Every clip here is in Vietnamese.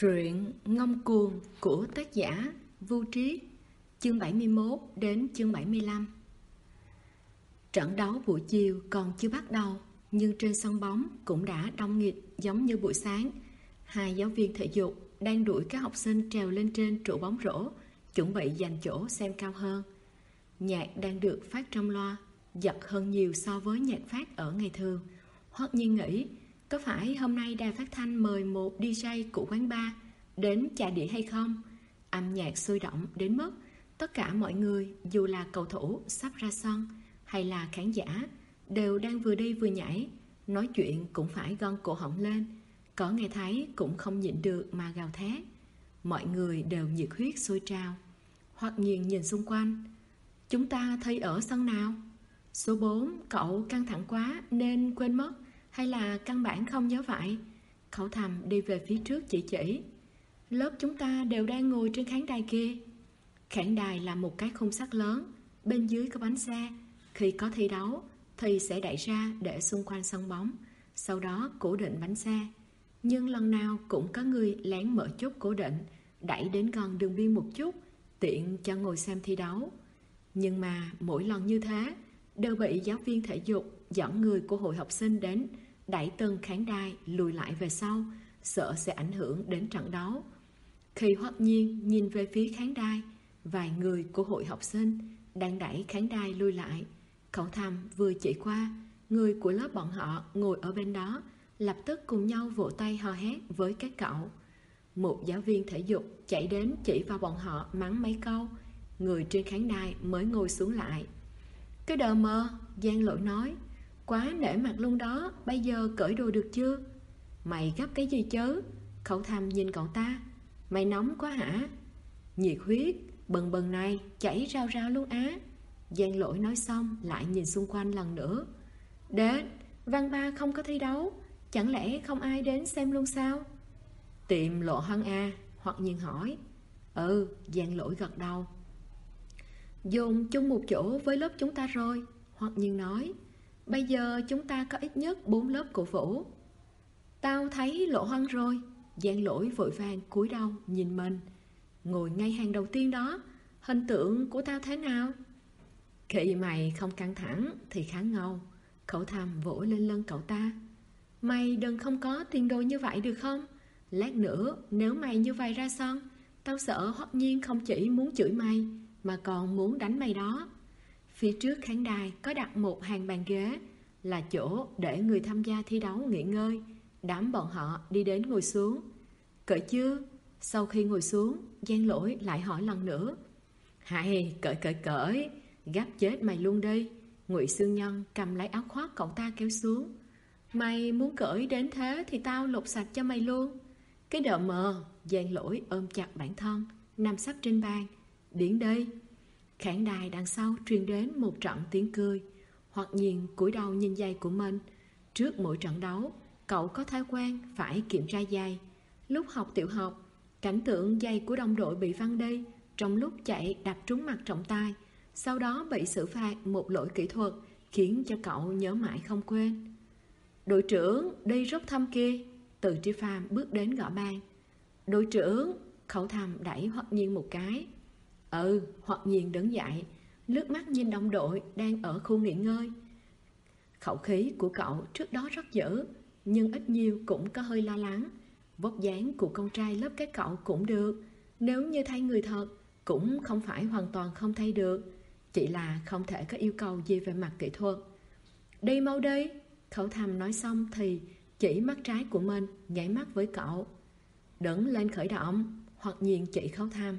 Truyện Ngông Cuồng của tác giả Vu Triết, chương 71 đến chương 75. Trận đấu buổi chiều còn chưa bắt đầu, nhưng trên sân bóng cũng đã đông nghịt giống như buổi sáng. Hai giáo viên thể dục đang đuổi các học sinh trèo lên trên trụ bóng rổ, chuẩn bị giành chỗ xem cao hơn. Nhạc đang được phát trong loa, giật hơn nhiều so với nhạc phát ở ngày thường. Hoắc Nhiên nghĩ, có phải hôm nay đài phát thanh mời một DJ của quán bar đến chà đĩa hay không? Âm nhạc sôi động đến mức tất cả mọi người, dù là cầu thủ sắp ra sân hay là khán giả, đều đang vừa đi vừa nhảy, nói chuyện cũng phải gân cổ họng lên, có nghe thấy cũng không nhịn được mà gào thét. Mọi người đều nhiệt huyết sôi trào. Hoắc Nhiên nhìn xung quanh, chúng ta thi ở sân nào? Số 4, cậu căng thẳng quá nên quên mất, hay là căn bản không nhớ vậy? Khẩu thầm đi về phía trước chỉ. Lớp chúng ta đều đang ngồi trên khán đài kia. Khán đài là một cái khung sắt lớn, bên dưới có bánh xe. Khi có thi đấu thì sẽ đẩy ra để xung quanh sân bóng, sau đó cố định bánh xe. Nhưng lần nào cũng có người lén mở chốt cố định, đẩy đến gần đường biên một chút, tiện cho ngồi xem thi đấu. Nhưng mà mỗi lần như thế đều bị giáo viên thể dục dẫn người của hội học sinh đến đẩy từng khán đài lùi lại về sau, sợ sẽ ảnh hưởng đến trận đấu. Khi Hoắc Nhiên nhìn về phía khán đài, vài người của hội học sinh đang đẩy khán đài lùi lại. Cậu thầm vừa chỉ qua, người của lớp bọn họ ngồi ở bên đó lập tức cùng nhau vỗ tay hò hét với các cậu. Một giáo viên thể dục chạy đến chỉ vào bọn họ mắng mấy câu. Người trên khán đài mới ngồi xuống lại. Cái đờ mờ, Giang Lỗi nói, quá nể mặt luôn đó, bây giờ cởi đồ được chưa? Mày gấp cái gì chứ? Khẩu thầm nhìn cậu ta, mày nóng quá hả? Nhiệt huyết, bần bần này, chảy rao rao luôn á. Giang Lỗi nói xong lại nhìn xung quanh lần nữa. Đến, văn ba không có thi đấu, chẳng lẽ không ai đến xem luôn sao? Tiệm Lộ Hân à? Hoặc Nhiên hỏi. Ừ, Giang Lỗi gật đầu. Dùng chung một chỗ với lớp chúng ta rồi, Hoặc Nhiên nói. Bây giờ chúng ta có ít nhất 4 lớp cổ vũ. Tao thấy Lộ Hân rồi. Giang Lỗi vội vàng cúi đầu nhìn mình. Ngồi ngay hàng đầu tiên đó, hình tượng của tao thế nào? Khi mày không căng thẳng thì khá ngầu. Khẩu thầm vỗ lên lưng cậu ta. Mày đừng không có tiền đồ như vậy được không? Lát nữa nếu mày như vậy ra sân, tao sợ Hoắc Nhiên không chỉ muốn chửi mày mà còn muốn đánh mày đó. Phía trước khán đài có đặt một hàng bàn ghế, là chỗ để người tham gia thi đấu nghỉ ngơi. Đám bọn họ đi đến ngồi xuống. Cởi chưa? Sau khi ngồi xuống, Giang Lỗi lại hỏi lần nữa. Hay, cởi, gấp chết mày luôn đi. Ngụy Sương Nhân cầm lấy áo khoác cậu ta kéo xuống. Mày muốn cởi đến thế thì tao lột sạch cho mày luôn. Cái đợ mờ, Giang Lỗi ôm chặt bản thân, nằm sấp trên bàn. Điển đi. Khán đài đằng sau truyền đến một trận tiếng cười. Hoặc Nhiên cúi đầu nhìn giày của mình. Trước mỗi trận đấu, cậu có thói quen phải kiểm tra giày. Lúc học tiểu học, cảnh tượng giày của đồng đội bị văng đi trong lúc chạy đập trúng mặt trọng tài, sau đó bị xử phạt một lỗi kỹ thuật, khiến cho cậu nhớ mãi không quên. Đội trưởng đi rút thăm kia. Từ Tri Phàm bước đến gõ bàn. Đội trưởng, Khẩu thầm đẩy Hoặc Nhiên một cái. Hoặc Nhiên đứng dậy, lướt mắt nhìn đồng đội đang ở khu nghỉ ngơi. Khẩu khí của cậu trước đó rất dữ, nhưng ít nhiều cũng có hơi lo lắng. Vóc dáng của con trai lớp các cậu cũng được, nếu như thay người thật cũng không phải hoàn toàn không thay được, chỉ là không thể có yêu cầu gì về mặt kỹ thuật. Đi mau đi. Khẩu thầm nói xong thì chỉ mắt trái của mình nhảy mắt với cậu. Đứng lên khởi động. Hoặc Nhiên chỉ Khẩu thầm.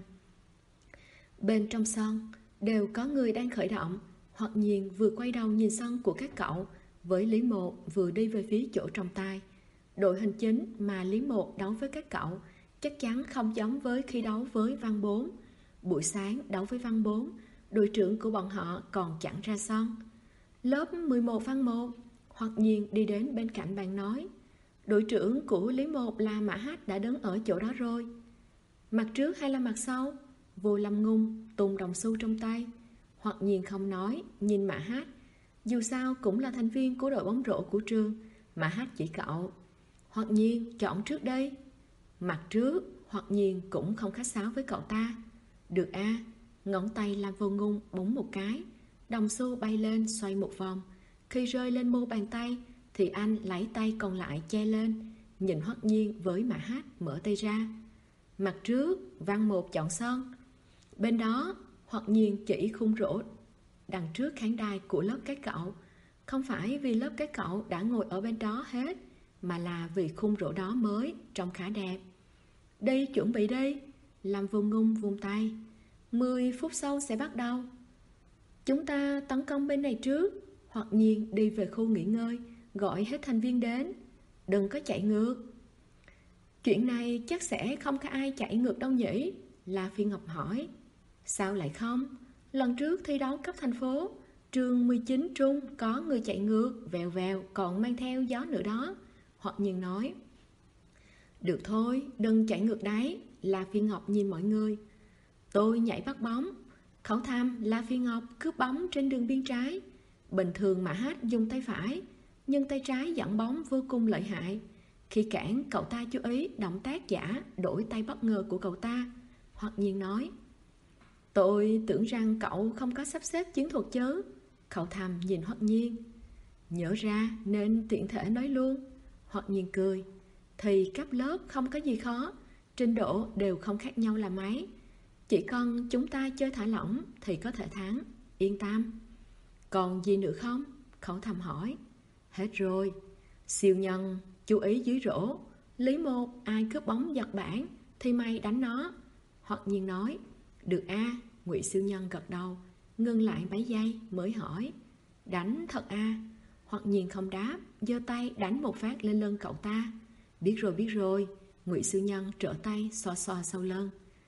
Bên trong sân đều có người đang khởi động. Hoặc Nhiên vừa quay đầu nhìn sân của các cậu, với Lý Một vừa đi về phía chỗ trọng tài. Đội hình chính mà Lý Một đấu với các cậu chắc chắn không giống với khi đấu với Văn 4. Buổi sáng đấu với Văn 4, đội trưởng của bọn họ còn chẳng ra sân. Lớp 11 Văn 1. Hoặc Nhiên đi đến bên cạnh bàn nói. Đội trưởng của Lý Một là Mã Hát đã đứng ở chỗ đó rồi. Mặt trước hay là mặt sau? Vô Lâm Ngung tung đồng xu trong tay. Hoặc Nhiên không nói, nhìn Mã Hát. Dù sao cũng là thành viên của đội bóng rổ của trường. Mã Hát chỉ cậu. Hoặc Nhiên chọn trước đây. Mặt trước, Hoặc Nhiên cũng không khách sáo với cậu ta. Được a. Ngón tay Lam Vô Ngôn búng một cái, đồng xu bay lên xoay một vòng. Khi rơi lên mu bàn tay thì anh lấy tay còn lại che lên, nhìn Hoặc Nhiên với Mã Hát mở tay ra. Mặt trước, Văn Một chọn sân. Bên đó, Hoặc Nhiên chỉ khung rổ đằng trước khán đài của lớp các cậu. Không phải vì lớp các cậu đã ngồi ở bên đó hết, mà là vì khung rổ đó mới, trông khá đẹp. Đi, chuẩn bị đi. Lam Vô Ngôn vung tay. 10 phút sau sẽ bắt đầu. Chúng ta tấn công bên này trước. Hoặc Nhiên đi về khu nghỉ ngơi, gọi hết thành viên đến. Đừng có chạy ngược. Chuyện này chắc sẽ không có ai chạy ngược đâu nhỉ? La Phi Ngọc hỏi. Sao lại không? Lần trước thi đấu cấp thành phố, trường 19 Trung có người chạy ngược, vèo vèo, còn mang theo gió nữa đó. Hoặc Nhiên nói. Được thôi, đừng chạy ngược đấy. La Phi Ngọc nhìn mọi người. Tôi nhảy bắt bóng. Khẩu tham La Phi Ngọc cướp bóng trên đường biên trái. Bình thường Mã Hát dùng tay phải, nhưng tay trái dẫn bóng vô cùng lợi hại. Khi cản, cậu ta chú ý động tác giả đổi tay bất ngờ của cậu ta. Hoặc Nhiên nói. Tôi tưởng rằng cậu không có sắp xếp chiến thuật chứ. Khẩu tham nhìn Hoặc Nhiên. Nhớ ra nên tiện thể nói luôn. Hoặc Nhiên cười. Thì cấp lớp không có gì khó, trình độ đều không khác nhau là mấy. Chỉ cần chúng ta chơi thả lỏng thì có thể thắng, yên tâm. Còn gì nữa không? Khẩu thầm hỏi. Hết rồi. Siêu Nhân chú ý dưới rổ. Lý Một ai cướp bóng giật bảng thì mày đánh nó. Hoặc Nhiên nói. Được a. Ngụy Siêu Nhân gật đầu, ngưng lại mấy giây mới hỏi. Đánh thật a? Hoặc Nhiên không đáp, giơ tay đánh một phát lên lưng cậu ta. Biết rồi. Ngụy Siêu Nhân trở tay xoa xoa sau lưng.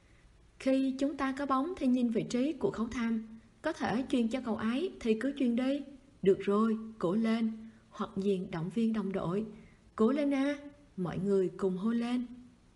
Khi chúng ta có bóng thì nhìn vị trí của Khấu Tham, có thể truyền cho cậu ấy thì cứ truyền đi. Được rồi, cố lên. Hoặc Nhiên động viên đồng đội. Cố lên a. Mọi người cùng hô lên.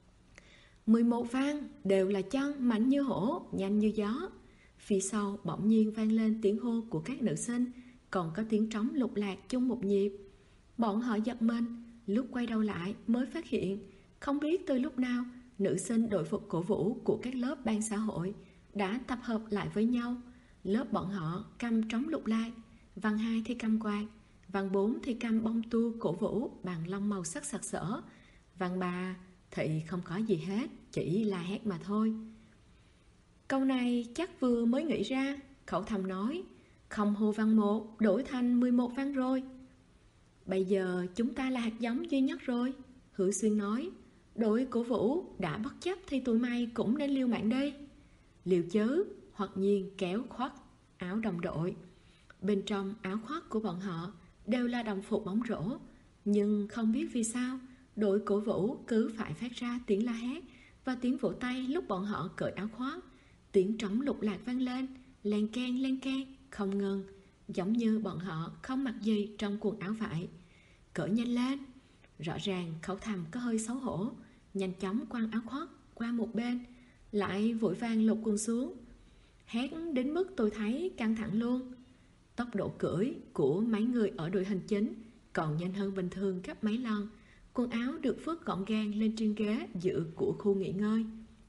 11 vang, đều là chân mạnh như hổ, nhanh như gió. Phía sau bỗng nhiên vang lên tiếng hô của các nữ sinh, còn có tiếng trống lục lạc chung một nhịp. Bọn họ giật mình, lúc quay đầu lại mới phát hiện, không biết từ lúc nào, nữ sinh đội phục cổ vũ của các lớp ban xã hội đã tập hợp lại với nhau. Lớp bọn họ cầm trống lục lạc, văn 2 thì cầm quạt, văn 4 thì cầm bông tua cổ vũ bằng lông màu sắc sặc sỡ, văn 3 thì không có gì hết, chỉ là hét mà thôi. Câu này chắc vừa mới nghĩ ra. Khẩu thầm nói. Không hô văn 1, đổi thành 11 văn rồi. Bây giờ chúng ta là hạt giống duy nhất rồi. Hữu Xuyên nói. Đội cổ vũ đã bất chấp thì tụi mày cũng nên liều mạng đi. Liều chứ. Hoặc Nhiên kéo khoác áo đồng đội. Bên trong áo khoác của bọn họ đều là đồng phục bóng rổ, nhưng không biết vì sao đội cổ vũ cứ phải phát ra tiếng la hét và tiếng vỗ tay lúc bọn họ cởi áo khoác. Tiếng trống lục lạc vang lên, len keng, không ngừng, giống như bọn họ không mặc gì trong quần áo vậy. Cởi nhanh lên. Rõ ràng Khẩu Thầm có hơi xấu hổ, nhanh chóng quăng áo khoác qua một bên, lại vội vàng lột quần xuống. Hét đến mức tôi thấy căng thẳng luôn. Tốc độ cưỡi của mấy người ở đội hình chính còn nhanh hơn bình thường gấp mấy lần. Quần áo được phớt gọn gàng lên trên ghế dự của khu nghỉ ngơi.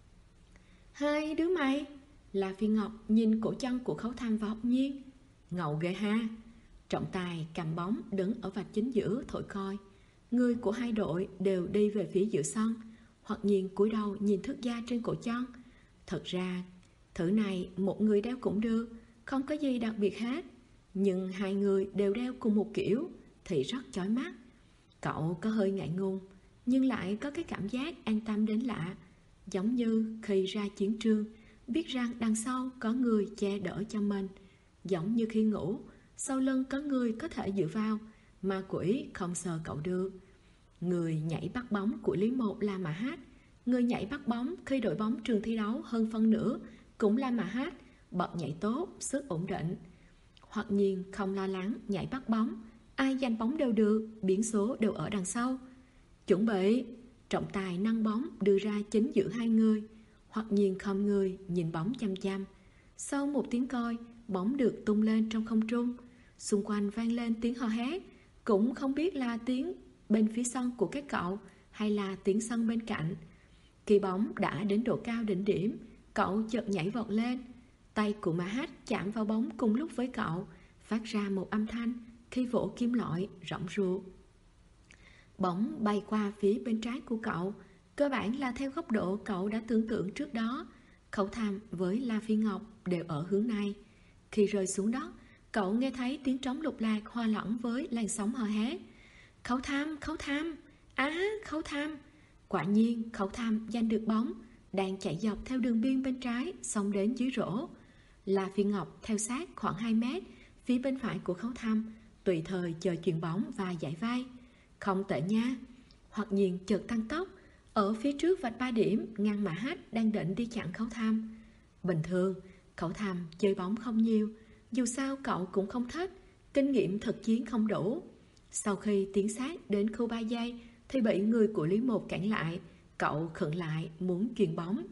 Hai đứa mày. La Phi Ngọc nhìn cổ chân của Khấu Tham và Học Nhiên. Ngầu ghê ha. Trọng Tài cầm bóng đứng ở vạch chính giữa thổi coi. Người của hai đội đều đi về phía giữa sân. Hoặc Nhiên cúi đầu nhìn thước da trên cổ chân. Thật ra thử này một người đeo cũng được, không có gì đặc biệt hết. Nhưng hai người đều đeo cùng một kiểu thì rất chói mắt. Cậu có hơi ngại ngùng, nhưng lại có cái cảm giác an tâm đến lạ. Giống như khi ra chiến trường, biết rằng đằng sau có người che đỡ cho mình. Giống như khi ngủ, sau lưng có người có thể dựa vào, ma quỷ không sờ cậu được. Người nhảy bắt bóng của Lý Một là Mã Hát. Người nhảy bắt bóng khi đội bóng trường thi đấu hơn phân nửa cũng là Mã Hát, bật nhảy tốt, sức ổn định. Hoặc Nhiên không lo lắng nhảy bắt bóng, ai giành bóng đều được, biển số đều ở đằng sau. Chuẩn bị. Trọng Tài nâng bóng đưa ra chính giữa hai người. Hoặc Nhiên không người nhìn bóng chăm chăm. Sau một tiếng còi, bóng được tung lên trong không trung. Xung quanh vang lên tiếng hò hét, cũng không biết là tiếng bên phía sân của các cậu hay là tiếng sân bên cạnh. Khi bóng đã đến độ cao đỉnh điểm, cậu chợt nhảy vọt lên. Tay của Mahat chạm vào bóng cùng lúc với cậu, phát ra một âm thanh khi vỗ kim loại rỗng ruột. Bóng bay qua phía bên trái của cậu, cơ bản là theo góc độ cậu đã tưởng tượng trước đó. Khẩu tham với La Phi Ngọc đều ở hướng này. Khi rơi xuống đất, cậu nghe thấy tiếng trống lục lạc hòa lẫn với làn sóng hò hét. Khẩu tham, khẩu tham. Quả nhiên khẩu tham giành được bóng, đang chạy dọc theo đường biên bên trái, xông đến dưới rổ. La Phi Ngọc theo sát khoảng 2 mét phía bên phải của khẩu tham, tùy thời chờ chuyền bóng và giải vai. Không tệ nha. Hoặc nhiên chợt tăng tốc, ở phía trước vạch 3 điểm ngăn Mahat đang định đi chặn khẩu tham. Bình thường khẩu tham chơi bóng không nhiều, dù sao cậu cũng không thích, kinh nghiệm thực chiến không đủ. Sau khi tiến sát đến khu 3 giây thì bị người của Lý Một cản lại. Cậu khựng lại muốn chuyền bóng.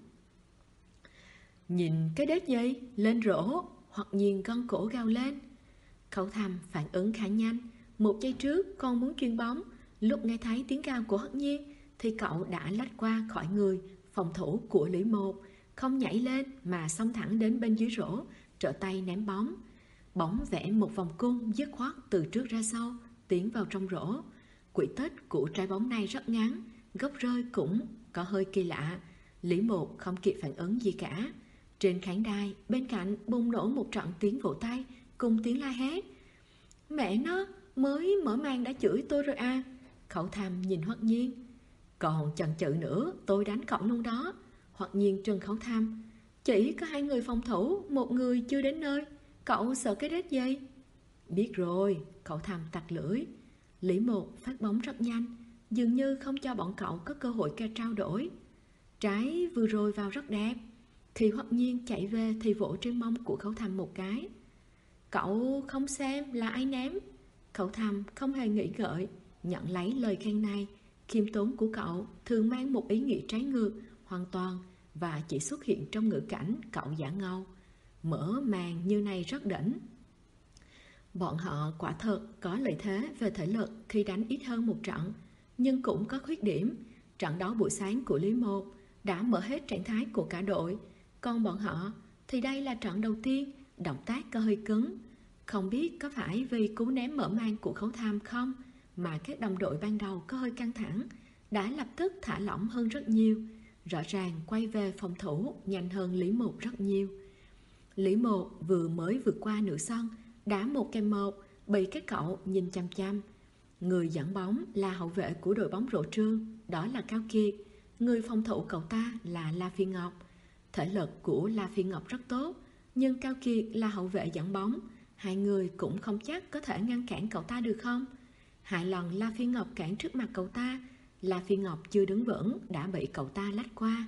Nhìn cái đết gì lên rổ. Hoặc nhiên gân cổ gào lên. Khẩu tham phản ứng khá nhanh. 1 giây trước còn muốn chuyền bóng, lúc nghe thấy tiếng gào của Hất Nhiên thì cậu đã lách qua khỏi người phòng thủ của Lý Một, không nhảy lên mà xông thẳng đến bên dưới rổ, trở tay ném bóng. Bóng vẽ một vòng cung dứt khoát từ trước ra sau, tiến vào trong rổ. Quỹ tích của trái bóng này rất ngắn, góc rơi cũng có hơi kỳ lạ. Lý Một không kịp phản ứng gì cả. Trên khán đài bên cạnh bùng nổ một trận tiếng vỗ tay cùng tiếng la hét. Mẹ nó, mới mở màn đã chửi tôi rồi à. Khẩu tham nhìn Hoắc Nhiên. Còn chần chừ nữa, tôi đánh cậu luôn đó. Hoắc Nhiên trừng khẩu tham. Chỉ có 2 người phòng thủ, 1 người chưa đến nơi, cậu sợ cái đết gì? Biết rồi. Khẩu tham tặc lưỡi. Lý Một phát bóng rất nhanh, dường như không cho bọn cậu có cơ hội trao đổi. Trái vừa rồi vào rất đẹp. Khi Hoắc Nhiên chạy về thì vỗ trên mông của khẩu tham một cái. Cậu không xem là ai ném? Khẩu tham không hề nghĩ ngợi, nhận lấy lời khen này. Khiêm tốn của cậu thường mang một ý nghĩa trái ngược hoàn toàn và chỉ xuất hiện trong ngữ cảnh cậu giả ngâu. Mở màn như này rất đỉnh. Bọn họ quả thật có lợi thế về thể lực khi đánh ít hơn một trận, nhưng cũng có khuyết điểm. Trận đấu buổi sáng của Lý Một đã mở hết trạng thái của cả đội, còn bọn họ thì đây là trận đầu tiên, động tác có hơi cứng. Không biết có phải vì cú ném mở màn của khẩu tham không mà các đồng đội ban đầu có hơi căng thẳng, đã lập tức thả lỏng hơn rất nhiều. Rõ ràng quay về phòng thủ nhanh hơn Lý Một rất nhiều. Lý Một vừa mới vượt qua nửa sân, đá 1-1, bị các cậu nhìn chăm chăm. Người dẫn bóng là hậu vệ của đội bóng Rộ Trương, đó là Cao Kiệt. Người phòng thủ cậu ta là La Phi Ngọc. Thể lực của La Phi Ngọc rất tốt, nhưng Cao Kiệt là hậu vệ dẫn bóng. 2 người cũng không chắc có thể ngăn cản cậu ta được không. 2 lần La Phi Ngọc cản trước mặt cậu ta, La Phi Ngọc chưa đứng vững đã bị cậu ta lách qua.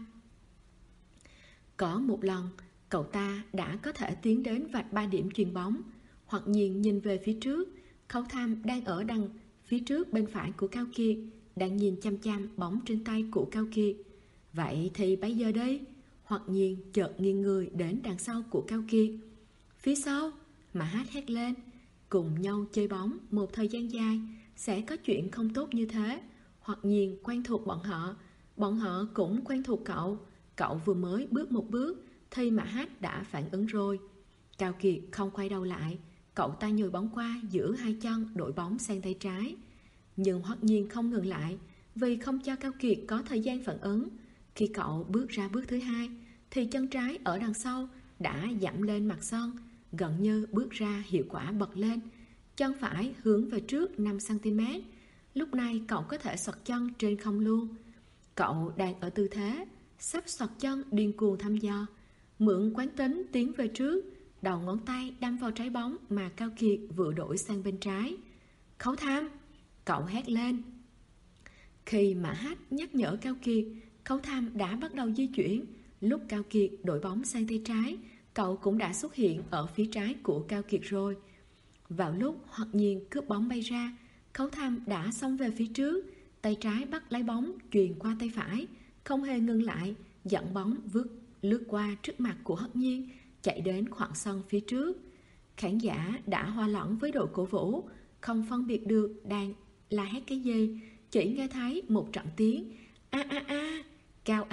Có một lần, cậu ta đã có thể tiến đến vạch 3 điểm chuyền bóng. Hoặc nhiên nhìn về phía trước, khẩu tham đang ở đằng phía trước bên phải của Cao Kiệt, đang nhìn chăm chăm bóng trên tay của Cao Kiệt. Vậy thì bây giờ đây? Hoặc nhiên chợt nghiêng người đến đằng sau của Cao Kiệt. Phía sau, mà hét lên. Cùng nhau chơi bóng một thời gian dài sẽ có chuyện không tốt như thế. Hoặc nhiên quen thuộc bọn họ cũng quen thuộc cậu. Cậu vừa mới bước một bước thì mà đã phản ứng rồi. Cao Kiệt không quay đầu lại, cậu ta nhồi bóng qua giữa 2 chân, đội bóng sang tay trái. Nhưng Hoắc Nhiên không ngừng lại, vì không cho Cao Kiệt có thời gian phản ứng. Khi cậu bước ra bước thứ 2 thì chân trái ở đằng sau đã dẫm lên mặt sân, gần như bước ra hiệu quả bật lên. Chân phải hướng về trước 5cm. Lúc này cậu có thể xoạc chân trên không luôn. Cậu đang ở tư thế sắp xoạc chân điên cuồng thăm dò, mượn quán tính tiến về trước, đầu ngón tay đâm vào trái bóng mà Cao Kiệt vừa đổi sang bên trái. Khẩu tham! Cậu hét lên. Khi mà nhắc nhở Cao Kiệt, khẩu tham đã bắt đầu di chuyển. Lúc Cao Kiệt đổi bóng sang tay trái, cậu cũng đã xuất hiện ở phía trái của Cao Kiệt rồi. Vào lúc Hoặc Nhiên cướp bóng bay ra, khẩu tham đã xông về phía trước, tay trái bắt lấy bóng chuyền qua tay phải, không hề ngừng lại, dẫn bóng lướt qua trước mặt của Hất Nhiên, chạy đến khoảng sân phía trước. Khán giả đã hòa lẫn với đội cổ vũ, không phân biệt được đang la hét cái gì, chỉ nghe thấy một trận tiếng a a a cao âm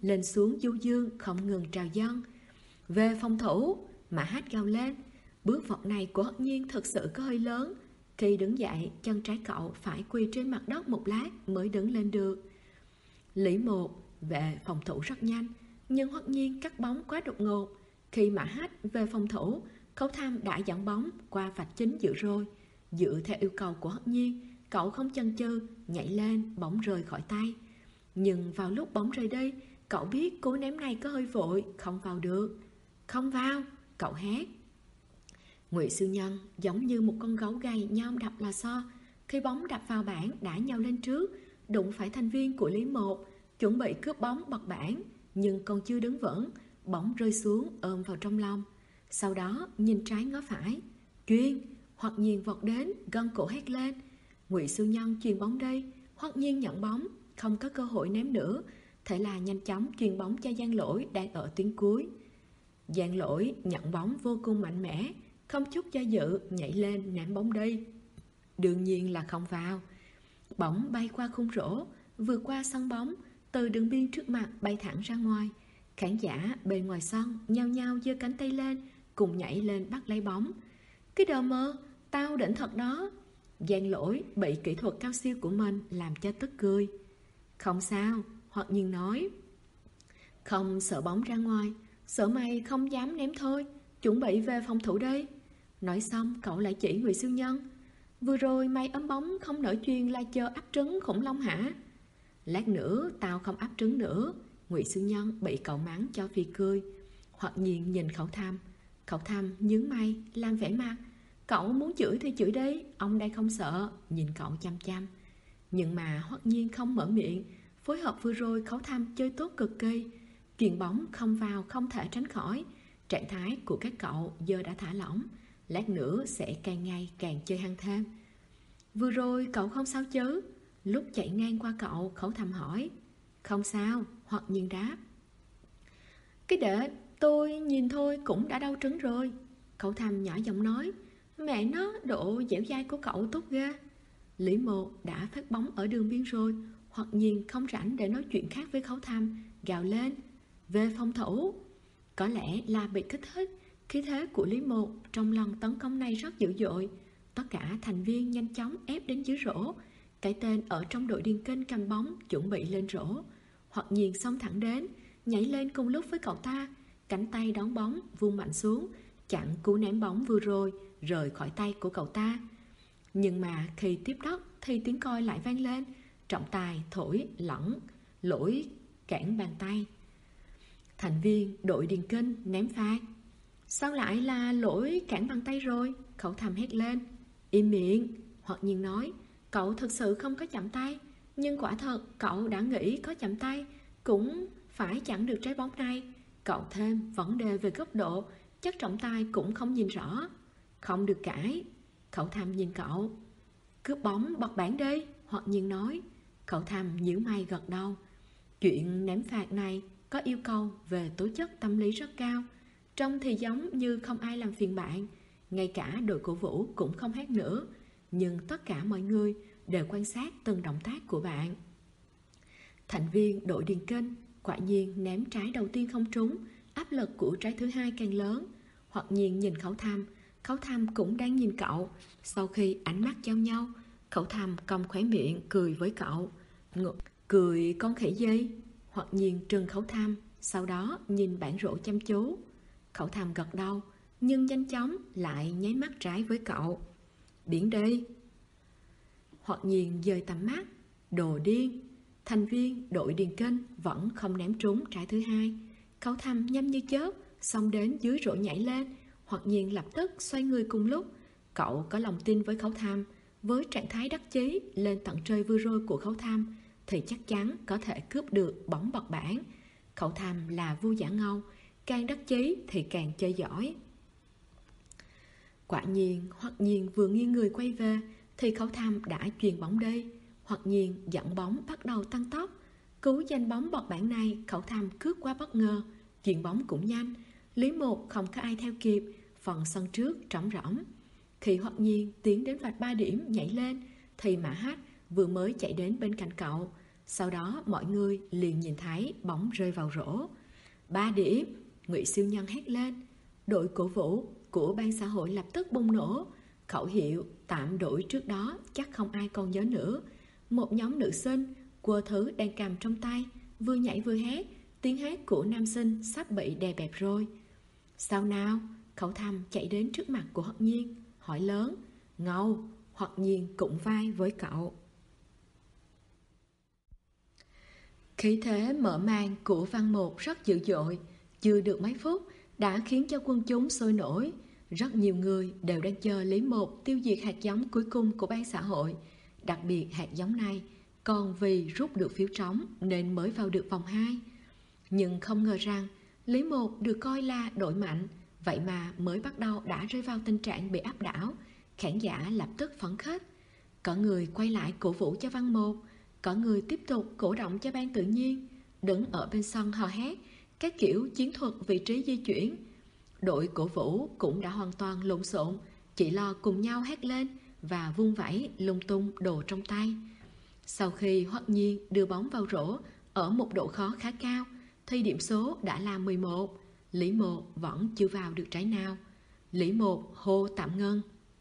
lên xuống du dương không ngừng trào dâng. Về phòng thủ, Mã Hát gào lên. Bước vọt này của Hất Nhiên thực sự có hơi lớn. Khi đứng dậy, chân trái cậu phải quỳ trên mặt đất một lát mới đứng lên được. Lý Một về phòng thủ rất nhanh, nhưng Hất Nhiên cắt bóng quá đột ngột. Khi Mã Hát về phòng thủ, Khấu Tham đã dẫn bóng qua vạch chính dự rồi. Dựa theo yêu cầu của Hất Nhiên, cậu không chần chừ nhảy lên, bóng rơi khỏi tay. Nhưng vào lúc bóng rơi đi, cậu biết cú ném này có hơi vội, không vào được. Không vào, cậu hét. Ngụy Siêu Nhân giống như một con gấu gầy nhom đập lò xo. Khi bóng đập vào bảng đã nhào lên trước, đụng phải thành viên của Lý Một, chuẩn bị cướp bóng bật bảng, nhưng còn chưa đứng vững, bóng rơi xuống ôm vào trong lòng. Sau đó nhìn trái ngó phải, chuyền, Hoặc Nhiên vọt đến, gân cổ hét lên. Ngụy Siêu Nhân chuyền bóng đi, Hoặc Nhiên nhận bóng, không có cơ hội ném nữa, thế là nhanh chóng chuyền bóng cho Giang Lỗi đang ở tuyến cuối. Giang Lỗi nhận bóng vô cùng mạnh mẽ, không chút do dự nhảy lên ném bóng đi. Đương nhiên là không vào. Bóng bay qua khung rổ, vượt qua sân bóng, từ đường biên trước mặt bay thẳng ra ngoài. Khán giả bên ngoài sân nhao nhao giơ cánh tay lên, cùng nhảy lên bắt lấy bóng. Cái đờ mơ, tao đỉnh thật đó. Giang Lỗi bị kỹ thuật cao siêu của mình làm cho tức cười. Không sao, Hoặc Nhiên nói. Không sợ bóng ra ngoài, sợ mày không dám ném thôi, chuẩn bị về phòng thủ đây. Nói xong cậu lại chỉ Ngụy Siêu Nhân. Vừa rồi mày ấm bóng không nổi chuyền là chờ ấp trứng khủng long hả? Lát nữa tao không ấp trứng nữa. Ngụy Siêu Nhân bị cậu mắng cho vì cười. Hoặc Nhiên nhìn Khẩu Tham. Khẩu Tham nhướng mày làm vẻ mặt. Cậu muốn chửi thì chửi đi, ông đây không sợ. Nhìn cậu chăm chăm. Nhưng mà Hoặc Nhiên không mở miệng. Phối hợp vừa rồi Khẩu Tham chơi tốt cực kỳ. Chuyền bóng không vào không thể tránh khỏi. Trạng thái của các cậu giờ đã thả lỏng, lát nữa sẽ càng ngày càng chơi hăng thêm. Vừa rồi cậu không sao chứ? Lúc chạy ngang qua cậu, Khẩu Tham hỏi. Không sao, Hoặc Nhiên đáp. Cái để tôi nhìn thôi cũng đã đau trứng rồi. Khẩu Tham nhỏ giọng nói. Mẹ nó, độ dẻo dai của cậu tốt ghê. Lý Một đã phát bóng ở đường biên rồi. Hoặc Nhiên không rảnh để nói chuyện khác với Khẩu Tham, gào lên. Về phòng thủ. Có lẽ là bị kích thích, khí thế của Lý Một trong lần tấn công này rất dữ dội. Tất cả thành viên nhanh chóng ép đến dưới rổ. Cái tên ở trong đội điền kinh cầm bóng chuẩn bị lên rổ. Hoặc Nhiên xông thẳng đến, nhảy lên cùng lúc với cậu ta, cánh tay đón bóng vung mạnh xuống, chặn cú ném bóng vừa rồi rời khỏi tay của cậu ta. Nhưng mà khi tiếp đất thì tiếng còi lại vang lên. Trọng tài thổi lỏng lỗi cản bàn tay. Thành viên đội điền kinh ném phạt. Sao lại là lỗi cản bàn tay rồi? Khẩu Tham hét lên. Im miệng, Hoặc Nhiên nói. Cậu thực sự không có chạm tay, nhưng quả thật cậu đã nghĩ có chạm tay cũng phải chặn được trái bóng này. Cậu thêm vấn đề về góc độ, chắc trọng tài cũng không nhìn rõ. Không được cãi. Khẩu Tham nhìn cậu. Cướp bóng bật bảng đi, Hoặc Nhiên nói. Khẩu Tham nhíu mày gật đầu. Chuyện ném phạt này có yêu cầu về tố chất tâm lý rất cao. Trông thì giống như không ai làm phiền bạn, ngay cả đội cổ vũ cũng không hát nữa. Nhưng tất cả mọi người đều quan sát từng động tác của bạn. Thành viên đội điền kinh quả nhiên ném trái đầu tiên không trúng, áp lực của trái thứ hai càng lớn. Hoặc Nhiên nhìn Khẩu Tham, Khẩu Tham cũng đang nhìn cậu. Sau khi ánh mắt giao nhau, Khẩu Tham cong khóe miệng cười với cậu. Cười con khỉ gì? Hoặc Nhiên trừng Khẩu Tham, sau đó nhìn bảng rổ chăm chú. Khẩu Tham gật đầu, nhưng nhanh chóng lại nháy mắt trái với cậu. Biển đi. Hoặc Nhiên dời tầm mắt. Đồ điên. Thành viên đội điền kinh vẫn không ném trúng trái thứ hai. Khẩu Tham nhanh như chớp xông đến dưới rổ nhảy lên. Hoặc Nhiên lập tức xoay người cùng lúc. Cậu có lòng tin với Khẩu Tham. Với trạng thái đắc chí lên tận trời vừa rồi của Khẩu Tham thì chắc chắn có thể cướp được bóng bật bảng. Khẩu Tham là vua giả ngâu, càng đắc chí thì càng chơi giỏi. Quả nhiên, Hoặc Nhiên vừa nghiêng người quay về thì Khẩu Tham đã chuyền bóng đi. Hoặc Nhiên dẫn bóng bắt đầu tăng tốc. Cú giành bóng bật bảng này Khẩu Tham cướp quá bất ngờ, chuyền bóng cũng nhanh. Lý Một không có ai theo kịp, phần sân trước trống rỗng. Khi Hoặc Nhiên tiến đến vạch 3 điểm nhảy lên thì Mã Hát vừa mới chạy đến bên cạnh cậu. Sau đó mọi người liền nhìn thấy bóng rơi vào rổ. 3 điểm, Ngụy Siêu Nhân hét lên. Đội cổ vũ của ban xã hội lập tức bùng nổ. Khẩu hiệu tạm đổi trước đó chắc không ai còn nhớ nữa. Một nhóm nữ sinh quơ thứ đang cầm trong tay, vừa nhảy vừa hét. Tiếng hét của nam sinh sắp bị đè bẹp rồi. Sao nào? Khẩu Thầm chạy đến trước mặt của Hoắc Nhiên, hỏi lớn. Ngầu. Hoắc Nhiên cũng vai với cậu. Khí thế mở màn của Văn Một rất dữ dội. Chưa được mấy phút đã khiến cho quân chúng sôi nổi. Rất nhiều người đều đang chờ Lý Một tiêu diệt hạt giống cuối cùng của ban xã hội. Đặc biệt hạt giống này còn vì rút được phiếu trống nên mới vào được vòng 2. Nhưng không ngờ rằng Lý Một được coi là đội mạnh, vậy mà mới bắt đầu đã rơi vào tình trạng bị áp đảo. Khán giả lập tức phấn khích. Có người quay lại cổ vũ cho Văn Một, có người tiếp tục cổ động cho ban tự nhiên, đứng ở bên sân hò hét các kiểu chiến thuật vị trí di chuyển. Đội cổ vũ cũng đã hoàn toàn lộn xộn, chỉ lo cùng nhau hét lên và vung vẩy lung tung đồ trong tay. Sau khi Hoắc Nhiên đưa bóng vào rổ ở một độ khó khá cao thì điểm số đã là 11. Lý Một vẫn chưa vào được trái nào. Lý Một hô tạm ngưng.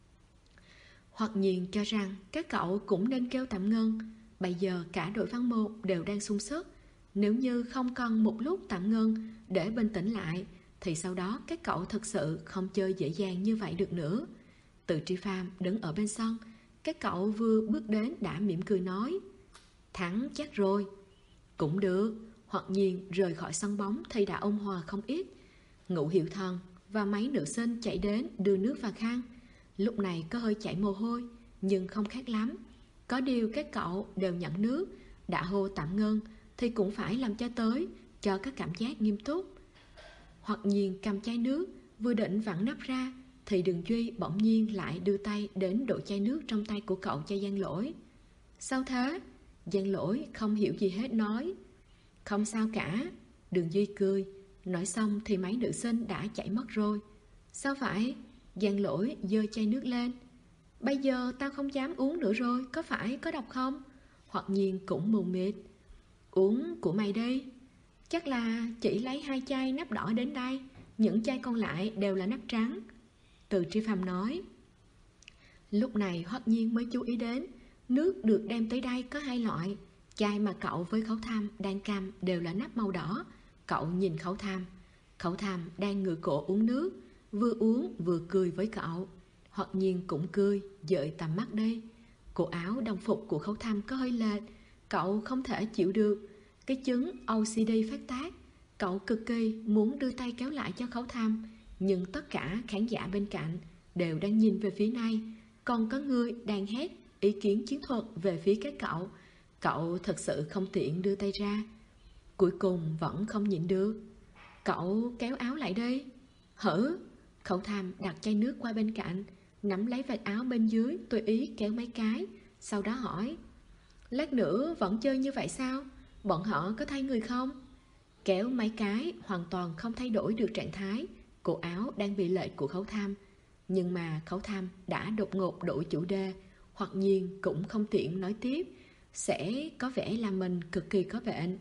Hoắc Nhiên cho rằng các cậu cũng nên kêu tạm ngưng. Bây giờ cả đội Văn Một đều đang sung sức. Nếu như không cần một lúc tạm ngưng để bình tĩnh lại thì sau đó các cậu thực sự không chơi dễ dàng như vậy được nữa. Từ Tri Phàm đứng ở bên sân, các cậu vừa bước đến đã mỉm cười nói. Thắng chắc rồi. Cũng được. Hoặc nhiên rời khỏi sân bóng thì đã ôn hòa không ít. Ngũ Hiệu Thần và mấy nữ sinh chạy đến đưa nước và khăn. Lúc này có hơi chảy mồ hôi nhưng không khác lắm. Có điều các cậu đều nhận nước. Đã hô tạm ngưng thì cũng phải làm cho tới, cho các cảm giác nghiêm túc. Hoặc nhiên cầm chai nước, vừa định vặn nắp ra thì Đường Duy bỗng nhiên lại đưa tay đến đổ chai nước trong tay của cậu cho Giang Lỗi. Sao thế? Giang Lỗi không hiểu gì hết nói. Không sao cả. Đường Duy cười. Nói xong thì mấy nữ sinh đã chạy mất rồi. Sao vậy? Giang Lỗi giơ chai nước lên. Bây giờ tao không dám uống nữa rồi, có phải có độc không? Hoặc nhiên cũng mù mịt. Uống của mày đi. Chắc là chỉ lấy 2 chai nắp đỏ đến đây, những chai còn lại đều là nắp trắng. Từ Tri Phàm nói. Lúc này Hoắc Nhiên mới chú ý đến nước được đem tới đây có 2 loại. Chai mà cậu với Khẩu Tham đang cầm đều là nắp màu đỏ. Cậu nhìn Khẩu Tham. Khẩu Tham đang ngửa cổ uống nước, vừa uống vừa cười với cậu. Hoắc Nhiên cũng cười, dời tầm mắt đi. Cổ áo đồng phục của Khẩu Tham có hơi lệch. Cậu không thể chịu được. Cái chứng OCD phát tác. Cậu cực kỳ muốn đưa tay kéo lại cho Khẩu Tham, nhưng tất cả khán giả bên cạnh đều đang nhìn về phía này. Còn có người đang hét ý kiến chiến thuật về phía các cậu. Cậu thật sự không tiện đưa tay ra. Cuối cùng vẫn không nhịn được. Cậu kéo áo lại đi. Hử? Khẩu Tham đặt chai nước qua bên cạnh, nắm lấy vạt áo bên dưới, tùy ý kéo mấy cái. Sau đó hỏi. Lát nữa vẫn chơi như vậy sao? Bọn họ có thay người không? Kéo mấy cái hoàn toàn không thay đổi được trạng thái. Cổ áo đang bị lệch của Khẩu Tham. Nhưng mà Khẩu Tham đã đột ngột đổi chủ đề. Hoặc nhiên cũng không tiện nói tiếp, sẽ có vẻ là mình cực kỳ có bệnh.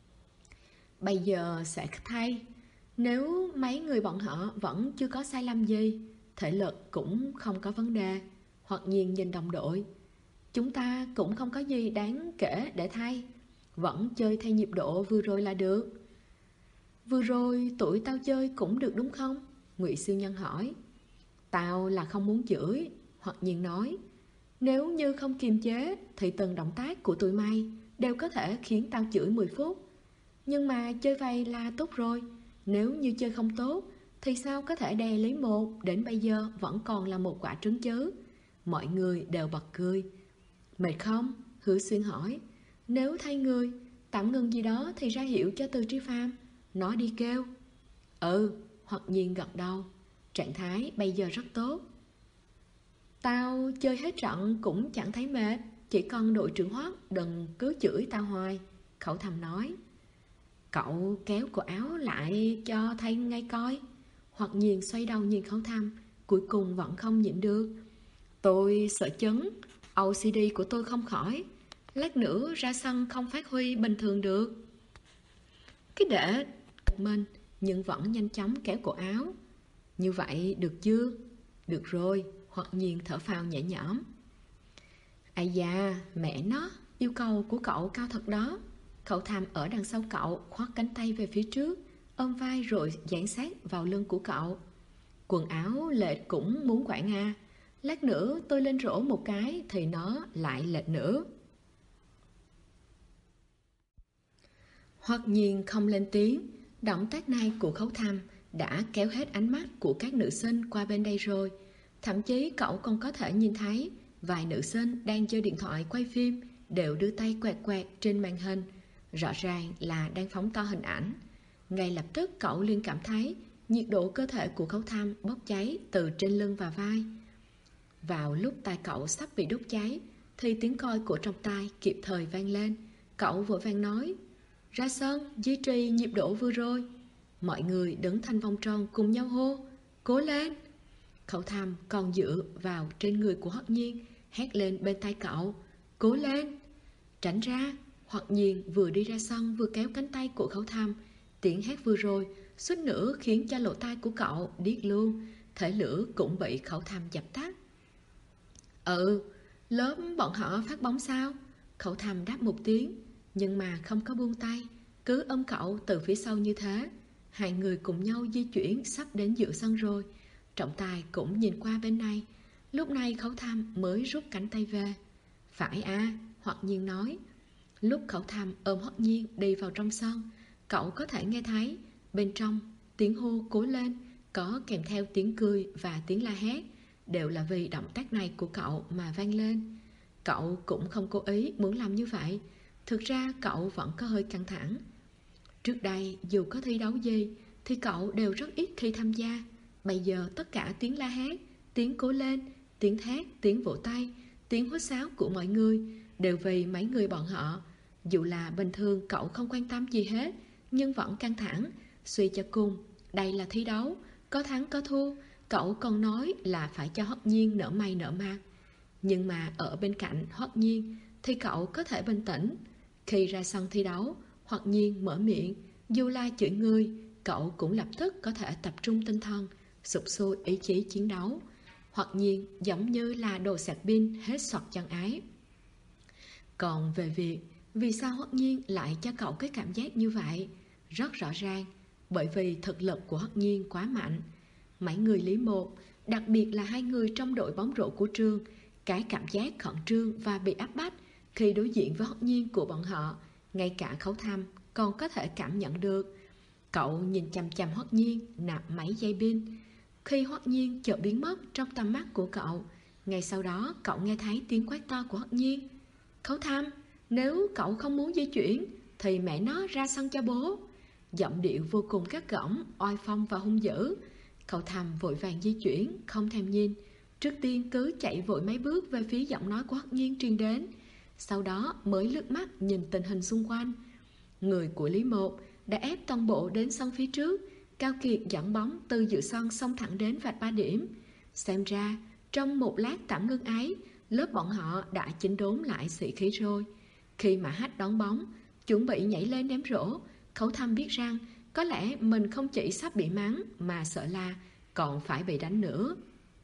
Bây giờ sẽ thay. Nếu mấy người bọn họ vẫn chưa có sai lầm gì, thể lực cũng không có vấn đề. Hoặc nhiên nhìn đồng đội. Chúng ta cũng không có gì đáng kể để thay. Vẫn chơi theo nhịp độ vừa rồi là được. Vừa rồi tụi tao chơi cũng được đúng không? Ngụy Siêu Nhân hỏi. Tao là không muốn chửi. Hoặc nhiên nói. Nếu như không kiềm chế thì từng động tác của tụi mày đều có thể khiến tao chửi 10 phút. Nhưng mà chơi vậy là tốt rồi. Nếu như chơi không tốt thì sao có thể đè Lý Một đến bây giờ vẫn còn là một quả trứng chứ? Mọi người đều bật cười. Mệt không? Hứa Xuyên hỏi. Nếu thay người tạm ngừng gì đó thì ra hiệu cho Từ Tri Phàm. Nó đi kêu. Hoặc nhiên gật đầu. Trạng thái bây giờ rất tốt. Tao chơi hết trận cũng chẳng thấy mệt. Chỉ cần đội trưởng Hoắc đừng cứ chửi tao hoài. Khẩu Thầm nói. Cậu kéo cổ áo lại cho thay ngay coi. Hoặc nhiên xoay đầu nhìn Khẩu Thầm, cuối cùng vẫn không nhịn được. Tôi sợ chứng OCD của tôi không khỏi. lát nữa ra sân không phát huy bình thường được. Cái để mình nhưng vẫn nhanh chóng kéo cổ áo. Như vậy được chưa? Được rồi, Hoặc Nhiên thở phào nhẹ nhõm. Ây da, mẹ nó, yêu cầu của cậu cao thật đó. Cậu Tham ở đằng sau cậu khoác cánh tay về phía trước, ôm vai rồi dán sát vào lưng của cậu. Quần áo lệch cũng muốn quản à. Lát nữa tôi lên rổ một cái thì nó lại lệch nữa. Hoặc Nhiên không lên tiếng. Động tác này của Khấu Tham đã kéo hết ánh mắt của các nữ sinh qua bên đây rồi. Thậm chí cậu còn có thể nhìn thấy vài nữ sinh đang chơi điện thoại quay phim đều đưa tay quẹt quẹt trên màn hình. Rõ ràng là đang phóng to hình ảnh. Ngay lập tức cậu liền cảm thấy nhiệt độ cơ thể của Khấu Tham bốc cháy từ trên lưng và vai. Vào lúc tai cậu sắp bị đốt cháy thì tiếng còi của trong tai kịp thời vang lên. Cậu vội vàng nói: ra sân, duy trì nhịp độ vừa rồi. Mọi người đứng thành vòng tròn cùng nhau hô: cố lên. Khấu Tham còn dựa vào trên người của Hoặc Nhiên, hét lên bên tai cậu: cố lên. Tránh ra. Hoặc Nhiên vừa đi ra sân vừa kéo cánh tay của Khấu Tham. Tiếng hét vừa rồi suýt nữa khiến cho lỗ tai của cậu điếc luôn. Thể lửa cũng bị Khấu Tham dập tắt. Lớp bọn họ phát bóng sao? Khấu Tham đáp một tiếng, nhưng mà không có buông tay, cứ ôm cậu từ phía sau như thế. Hai người cùng nhau di chuyển sắp đến giữa sân rồi. Trọng tài cũng nhìn qua bên này. Lúc này Khấu Tham mới rút cánh tay về. Phải à, Hoặc Nhiên nói. Lúc Khấu Tham ôm Hoặc Nhiên đi vào trong sân, cậu có thể nghe thấy bên trong tiếng hô cố lên có kèm theo tiếng cười và tiếng la hét, đều là vì động tác này của cậu mà vang lên. Cậu cũng không cố ý muốn làm như vậy. Thực ra cậu vẫn có hơi căng thẳng. Trước đây dù có thi đấu gì thì cậu đều rất ít khi tham gia. Bây giờ tất cả tiếng la hét, tiếng cố lên, tiếng thét, tiếng vỗ tay, tiếng huýt sáo của mọi người đều vì mấy người bọn họ. Dù là bình thường cậu không quan tâm gì hết, nhưng vẫn căng thẳng. Suy cho cùng, đây là thi đấu, có thắng có thua. Cậu còn nói là phải cho Hoặc Nhiên nở mày nở mặt. Nhưng mà ở bên cạnh Hoặc Nhiên thì cậu có thể bình tĩnh. Khi ra sân thi đấu, Hoặc Nhiên mở miệng, dù là chửi người, cậu cũng lập tức có thể tập trung tinh thần, sục sôi ý chí chiến đấu. Hoặc Nhiên giống như là đồ sạc pin hết sọt chân ái. Còn về việc vì sao Hoặc Nhiên lại cho cậu cái cảm giác như vậy, rất rõ ràng, bởi vì thực lực của Hoặc Nhiên quá mạnh. Mấy người Lý Một, đặc biệt là hai người trong đội bóng rổ của trường, cái cảm giác khẩn trương và bị áp bách khi đối diện với Hoặc Nhiên của bọn họ, ngay cả Khấu Tham còn có thể cảm nhận được. Cậu nhìn chằm chằm Hoặc Nhiên nạp mấy giây pin. Khi Hoặc Nhiên chợt biến mất trong tầm mắt của cậu, ngay sau đó cậu nghe thấy tiếng quát to của Hoặc Nhiên: Khấu Tham, nếu cậu không muốn di chuyển thì mẹ nó ra sân cho bố. Giọng điệu vô cùng gắt gỏng, oai phong và hung dữ. Khấu Tham vội vàng di chuyển, không thèm nhìn. Trước tiên cứ chạy vội mấy bước về phía giọng nói của Hoặc Nhiên truyền đến, sau đó mới lướt mắt nhìn tình hình xung quanh. Người của Lý Một đã ép toàn bộ đến sân phía trước. Cao Kiệt dẫn bóng từ giữa sân xông thẳng đến vạch 3 điểm. Xem ra trong một lát tạm ngưng ấy, lớp bọn họ đã chỉnh đốn lại sĩ khí rồi. Khi mà Hách đón bóng, chuẩn bị nhảy lên ném rổ, Khấu Tham biết rằng có lẽ mình không chỉ sắp bị mắng mà sợ là còn phải bị đánh nữa.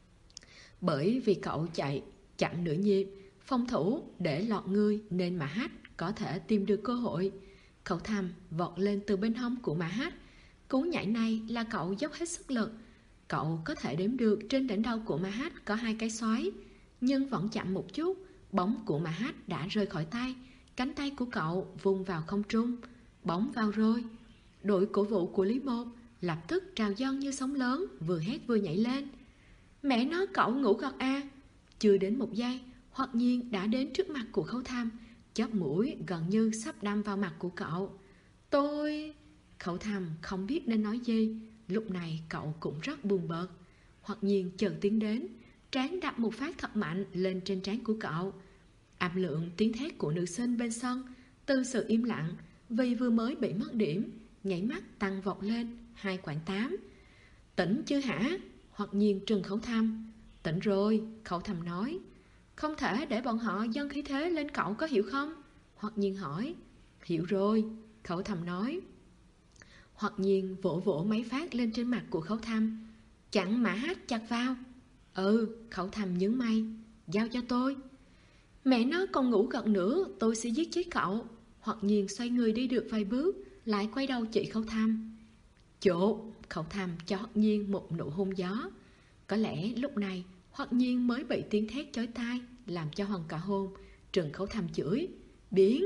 Bởi vì cậu chạy chặn nửa nhịp, phòng thủ để lọt người nên mà Hách có thể tìm được cơ hội. Khấu Tham vọt lên từ bên hông của Mã Hách. Cú nhảy này là cậu dốc hết sức lực. Cậu có thể đếm được trên đỉnh đầu của Mã Hách có 2 cái xoáy, nhưng vẫn chậm một chút, bóng của Mã Hách đã rơi khỏi tay. Cánh tay của cậu vung vào không trung, bóng vào rồi. Đội cổ vũ của Lý Một lập tức trào dâng như sóng lớn, vừa hét vừa nhảy lên. Mẹ nó, cậu ngủ gật à? Chưa đến một giây, Hoặc Nhiên đã đến trước mặt của Khấu Tham, chóp mũi gần như sắp đâm vào mặt của cậu. Tôi... Khấu Tham không biết nên nói gì. Lúc này cậu cũng rất buồn bực. Hoặc Nhiên chợt tiến đến, trán đập một phát thật mạnh lên trên trán của cậu. Âm lượng tiếng thét của nữ sinh bên sân từ sự im lặng vì vừa mới bị mất điểm, nhảy mắt tăng vọt lên 2/8. Tỉnh chưa hả? Hoặc Nhiên trừng Khấu Tham. Tỉnh rồi, Khấu Tham nói. Không thể để bọn họ dâng khí thế lên cậu, có hiểu không? Hoặc Nhiên hỏi. Hiểu rồi, Khẩu Thầm nói. Hoặc Nhiên vỗ vỗ mấy phát lên trên mặt của Khẩu Thầm. Chặn Mã Hát chặt vào. Ừ, Khẩu Thầm nhướng mày. Giao cho tôi. Mẹ nó còn ngủ gật nữa, tôi sẽ giết chết cậu. Hoặc Nhiên xoay người đi được vài bước, lại quay đầu chỉ Khẩu Thầm. Chột, Khẩu Thầm cho Hoặc Nhiên một nụ hôn gió. Có lẽ lúc này Hoặc Nhiên mới bị tiếng thét chói tai làm cho Hoàng cả hôn. Trừng Khẩu Thầm chửi. Biến.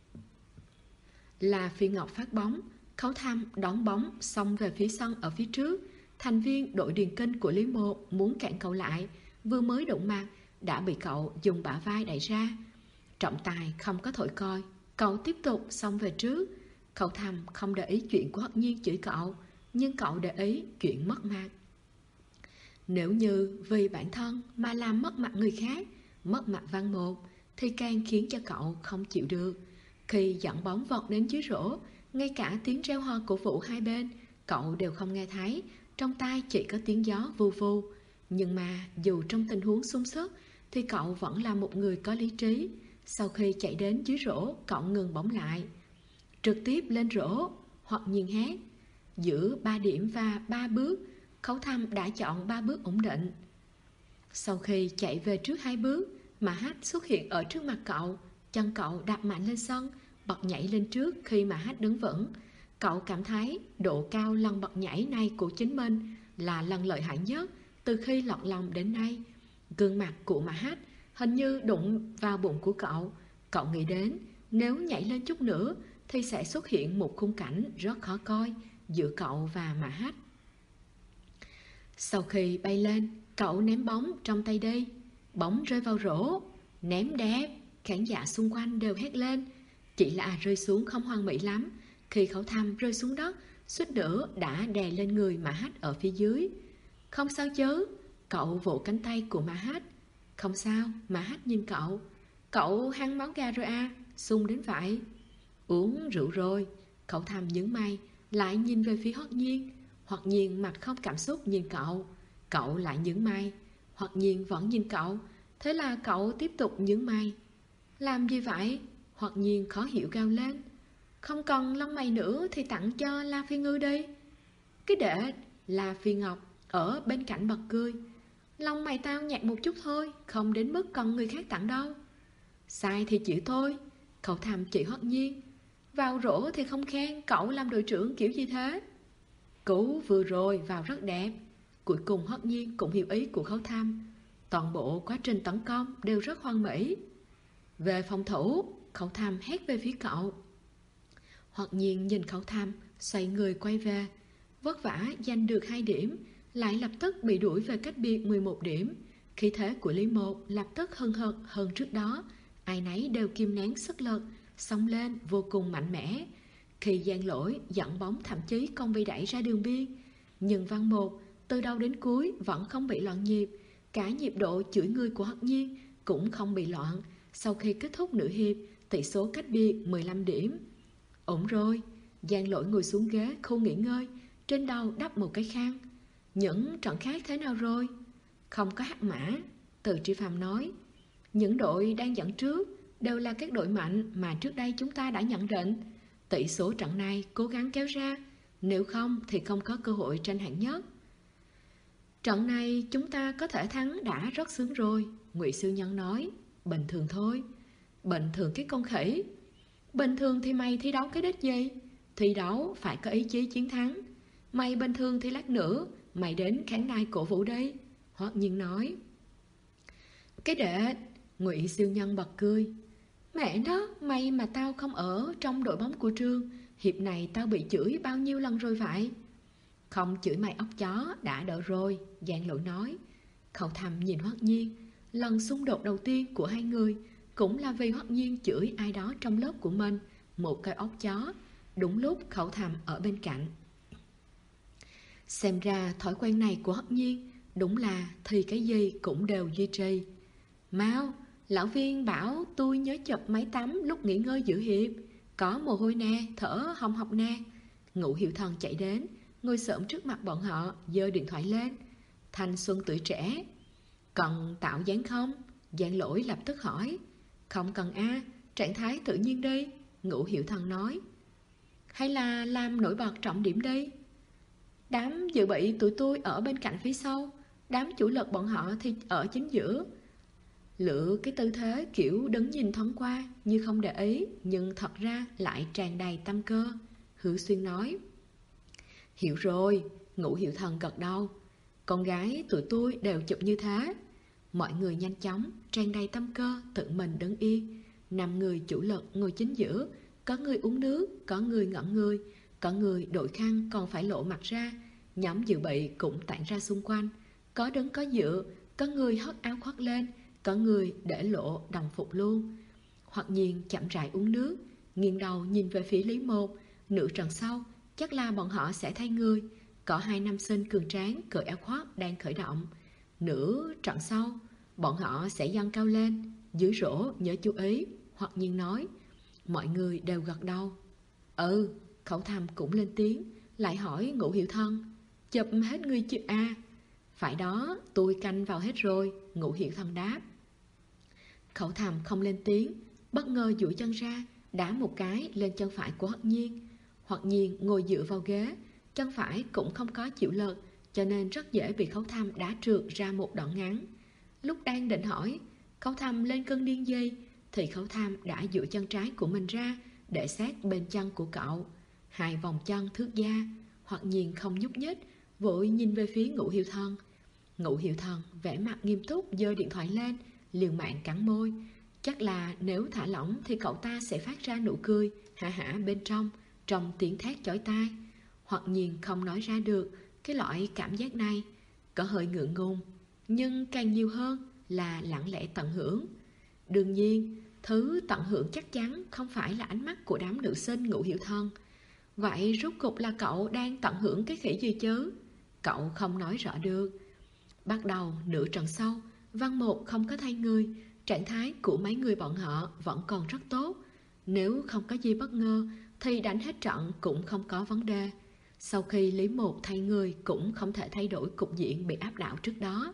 Là Phi Ngọc phát bóng. Khẩu Thầm đón bóng xông về phía sân ở phía trước. Thành viên đội điền kinh của Lý Một muốn cản cậu lại, vừa mới đụng mặt đã bị cậu dùng bả vai đẩy ra. Trọng tài không có thổi còi, cậu tiếp tục xông về trước. Khẩu Thầm không để ý chuyện của Hoặc Nhiên chửi cậu, nhưng cậu để ý chuyện mất mặt. Nếu như vì bản thân mà làm mất mặt người khác, mất mặt Văn Một, thì càng khiến cho cậu không chịu được. Khi dẫn bóng vọt đến dưới rổ, ngay cả tiếng reo hò cổ vũ hai bên cậu đều không nghe thấy, trong tai chỉ có tiếng gió vù vù. Nhưng mà dù trong tình huống xung sức thì cậu vẫn là một người có lý trí. Sau khi chạy đến dưới rổ, cậu ngừng bóng lại, trực tiếp lên rổ. Hoặc Nhiên hét. Giữa 3 điểm và 3 bước, Khẩu Thầm đã chọn 3 bước ổn định. Sau khi chạy về trước 2 bước, Mã Hát xuất hiện ở trước mặt cậu. Chân cậu đạp mạnh lên sân, bật nhảy lên trước khi Mã Hát đứng vững. Cậu cảm thấy độ cao lần bật nhảy này của chính mình là lần lợi hại nhất từ khi lọt lòng đến nay. Gương mặt của Mã Hát hình như đụng vào bụng của cậu. Cậu nghĩ đến nếu nhảy lên chút nữa thì sẽ xuất hiện một khung cảnh rất khó coi giữa cậu và Mã Hát. Sau khi bay lên, cậu ném bóng trong tay đi. Bóng rơi vào rổ. Ném đẹp. Khán giả xung quanh đều hét lên. Chỉ là rơi xuống không hoàn mỹ lắm. Khi Khẩu Thầm rơi xuống đất, suýt nữa đã đè lên người Mã Hát ở phía dưới. Không sao chứ? Cậu vỗ cánh tay của Mã Hát. Không sao. Mã Hát nhìn cậu. Cậu hăng máu gà rồi à? Sung đến vậy. Uống rượu rồi. Khẩu Thầm nhướng mày, lại nhìn về phía Hoặc Nhiên. Hoặc Nhiên mặt không cảm xúc nhìn cậu. Cậu lại nhướng mày. Hoặc Nhiên vẫn nhìn cậu. Thế là cậu tiếp tục nhướng mày. Làm gì vậy? Hoặc Nhiên khó hiểu gào lên. Không cần lông mày nữa thì tặng cho La Phi Ngư đi. Cái đệ. La Phi Ngọc ở bên cạnh bật cười. Lông mày tao nhạt một chút thôi, không đến mức cần người khác tặng đâu. Sai thì chịu thôi. Khẩu Thầm chỉ Hoặc Nhiên. Vào rổ thì không khen, cậu làm đội trưởng kiểu gì thế? Cú vừa rồi vào rất đẹp. Cuối cùng Hoặc Nhiên cũng hiểu ý của Khẩu Thầm. Toàn bộ quá trình tấn công đều rất hoàn mỹ. Về phòng thủ, Khẩu Thầm hét về phía cậu. Hoặc Nhiên nhìn Khẩu Thầm, xoay người quay về. Vất vả giành được 2 điểm, lại lập tức bị đuổi về cách biệt 11 điểm. Khí thế của Lý Một lập tức hừng hực hơn trước đó. Ai nấy đều kìm nén sức lực, xông lên vô cùng mạnh mẽ. Khi Giang Lỗi dẫn bóng thậm chí còn bị đẩy ra đường biên. Nhưng Văn Một từ đầu đến cuối vẫn không bị loạn nhịp. Cả nhịp độ chửi người của Hoặc Nhiên cũng không bị loạn. Sau khi kết thúc nửa hiệp, tỷ số cách biệt 15 điểm. Ổn rồi. Giang Lỗi ngồi xuống ghế khu nghỉ ngơi, trên đầu đắp một cái khăn. Những trận khác thế nào rồi? Không có hắc mã. Từ Tri Phạm nói. Những đội đang dẫn trước đều là các đội mạnh mà trước đây chúng ta đã nhận định. Tỷ số trận này cố gắng kéo ra, nếu không thì không có cơ hội tranh hạng nhất. Trận này chúng ta có thể thắng đã rất sướng rồi, Ngụy Siêu Nhân nói. Bình thường thôi. Bình thường cái con khỉ. Bình thường thì mày thi đấu cái đích gì? Thi đấu phải có ý chí chiến thắng. Mày bình thường thì lát nữa mày đến khán đài cổ vũ đi, Hoặc Nhiên nói. Cái đệ. Ngụy Siêu Nhân bật cười. Mẹ nó, may mà tao không ở trong đội bóng của trường. Hiệp này tao bị chửi bao nhiêu lần rồi vậy? Không chửi mày ốc chó đã đỡ rồi, Giang Lỗi nói. Khẩu Thầm nhìn Hoặc Nhiên. Lần xung đột đầu tiên của hai người cũng là vì Hoặc Nhiên chửi ai đó trong lớp của mình một cái ốc chó. Đúng lúc Khẩu Thầm ở bên cạnh. Xem ra thói quen này của Hoặc Nhiên đúng là thì cái gì cũng đều duy trì. Mau, lão viên bảo tôi nhớ chụp máy tắm lúc nghỉ ngơi giữa hiệp. Có mồ hôi nè, thở hồng hộc nè. Ngũ Hiệu Thần chạy đến, ngồi xổm trước mặt bọn họ, giơ điện thoại lên. Thanh xuân tuổi trẻ. Cần tạo dáng không? Giang Lỗi lập tức hỏi. Không cần a, trạng thái tự nhiên đi, Ngũ Hiệu Thần nói. Hay là làm nổi bật trọng điểm đi. Đám dự bị tụi tôi ở bên cạnh phía sau, đám chủ lực bọn họ thì ở chính giữa. Lựa cái tư thế kiểu đứng nhìn thoáng qua như không để ý, nhưng thật ra lại tràn đầy tâm cơ, Hứa Xuyên nói. Hiểu rồi, Ngũ Hiệu Thần gật đầu. Con gái tụi tôi đều chụp như thế. Mọi người nhanh chóng, tràn đầy tâm cơ, tự mình đứng yên. 5 người chủ lực ngồi chính giữa, có người uống nước, có người ngẩn người, có người đội khăn còn phải lộ mặt ra. Nhóm dự bị cũng tản ra xung quanh, có đứng có dựa, có người hất áo khoác lên, có người để lộ đồng phục luôn. Hoặc nhiên chậm rãi uống nước, nghiêng đầu nhìn về phía Lý Một. Nửa trận sau chắc là bọn họ sẽ thay người. Có 2 nam sinh cường tráng cởi áo khoác đang khởi động. Nửa trận sau bọn họ sẽ dâng cao lên. Dưới rổ nhớ chú ý, Hoặc nhiên nói. Mọi người đều gật đầu. Ừ, Khẩu Thầm cũng lên tiếng, lại hỏi Ngũ Hiệu Thân. Chụp hết người chưa à? Phải đó, tôi canh vào hết rồi, Ngũ Hiệu Thân đáp. Khẩu Thầm không lên tiếng, bất ngờ duỗi chân ra, đá một cái lên chân phải của Hoặc nhiên. Hoặc nhiên ngồi dựa vào ghế, chân phải cũng không có chịu lực, cho nên rất dễ bị Khẩu Thầm đá trượt ra một đoạn ngắn. Lúc đang định hỏi Khẩu Thầm lên cơn điên dây, thì Khẩu Thầm đã duỗi chân trái của mình ra để sát bên chân của cậu. 2 vòng chân thước da. Hoặc nhiên không nhúc nhích, vội nhìn về phía Ngũ Hiệu Thần. Ngũ Hiệu Thần vẻ mặt nghiêm túc giơ điện thoại lên, liều mạng cắn môi. Chắc là nếu thả lỏng thì cậu ta sẽ phát ra nụ cười hả hả bên trong tiếng thét chói tai. Hoặc nhiên không nói ra được cái loại cảm giác này, có hơi ngượng ngùng, nhưng càng nhiều hơn là lặng lẽ tận hưởng. Đương nhiên, thứ tận hưởng chắc chắn không phải là ánh mắt của đám nữ sinh Ngũ Hiệu Thần. Vậy rốt cục là cậu đang tận hưởng cái khỉ gì chứ? Cậu không nói rõ được. Bắt đầu nửa trận sau, Văn Một không có thay người, trạng thái của mấy người bọn họ vẫn còn rất tốt. Nếu không có gì bất ngờ thì đánh hết trận cũng không có vấn đề. Sau khi Lý Một thay người cũng không thể thay đổi cục diện bị áp đảo trước đó.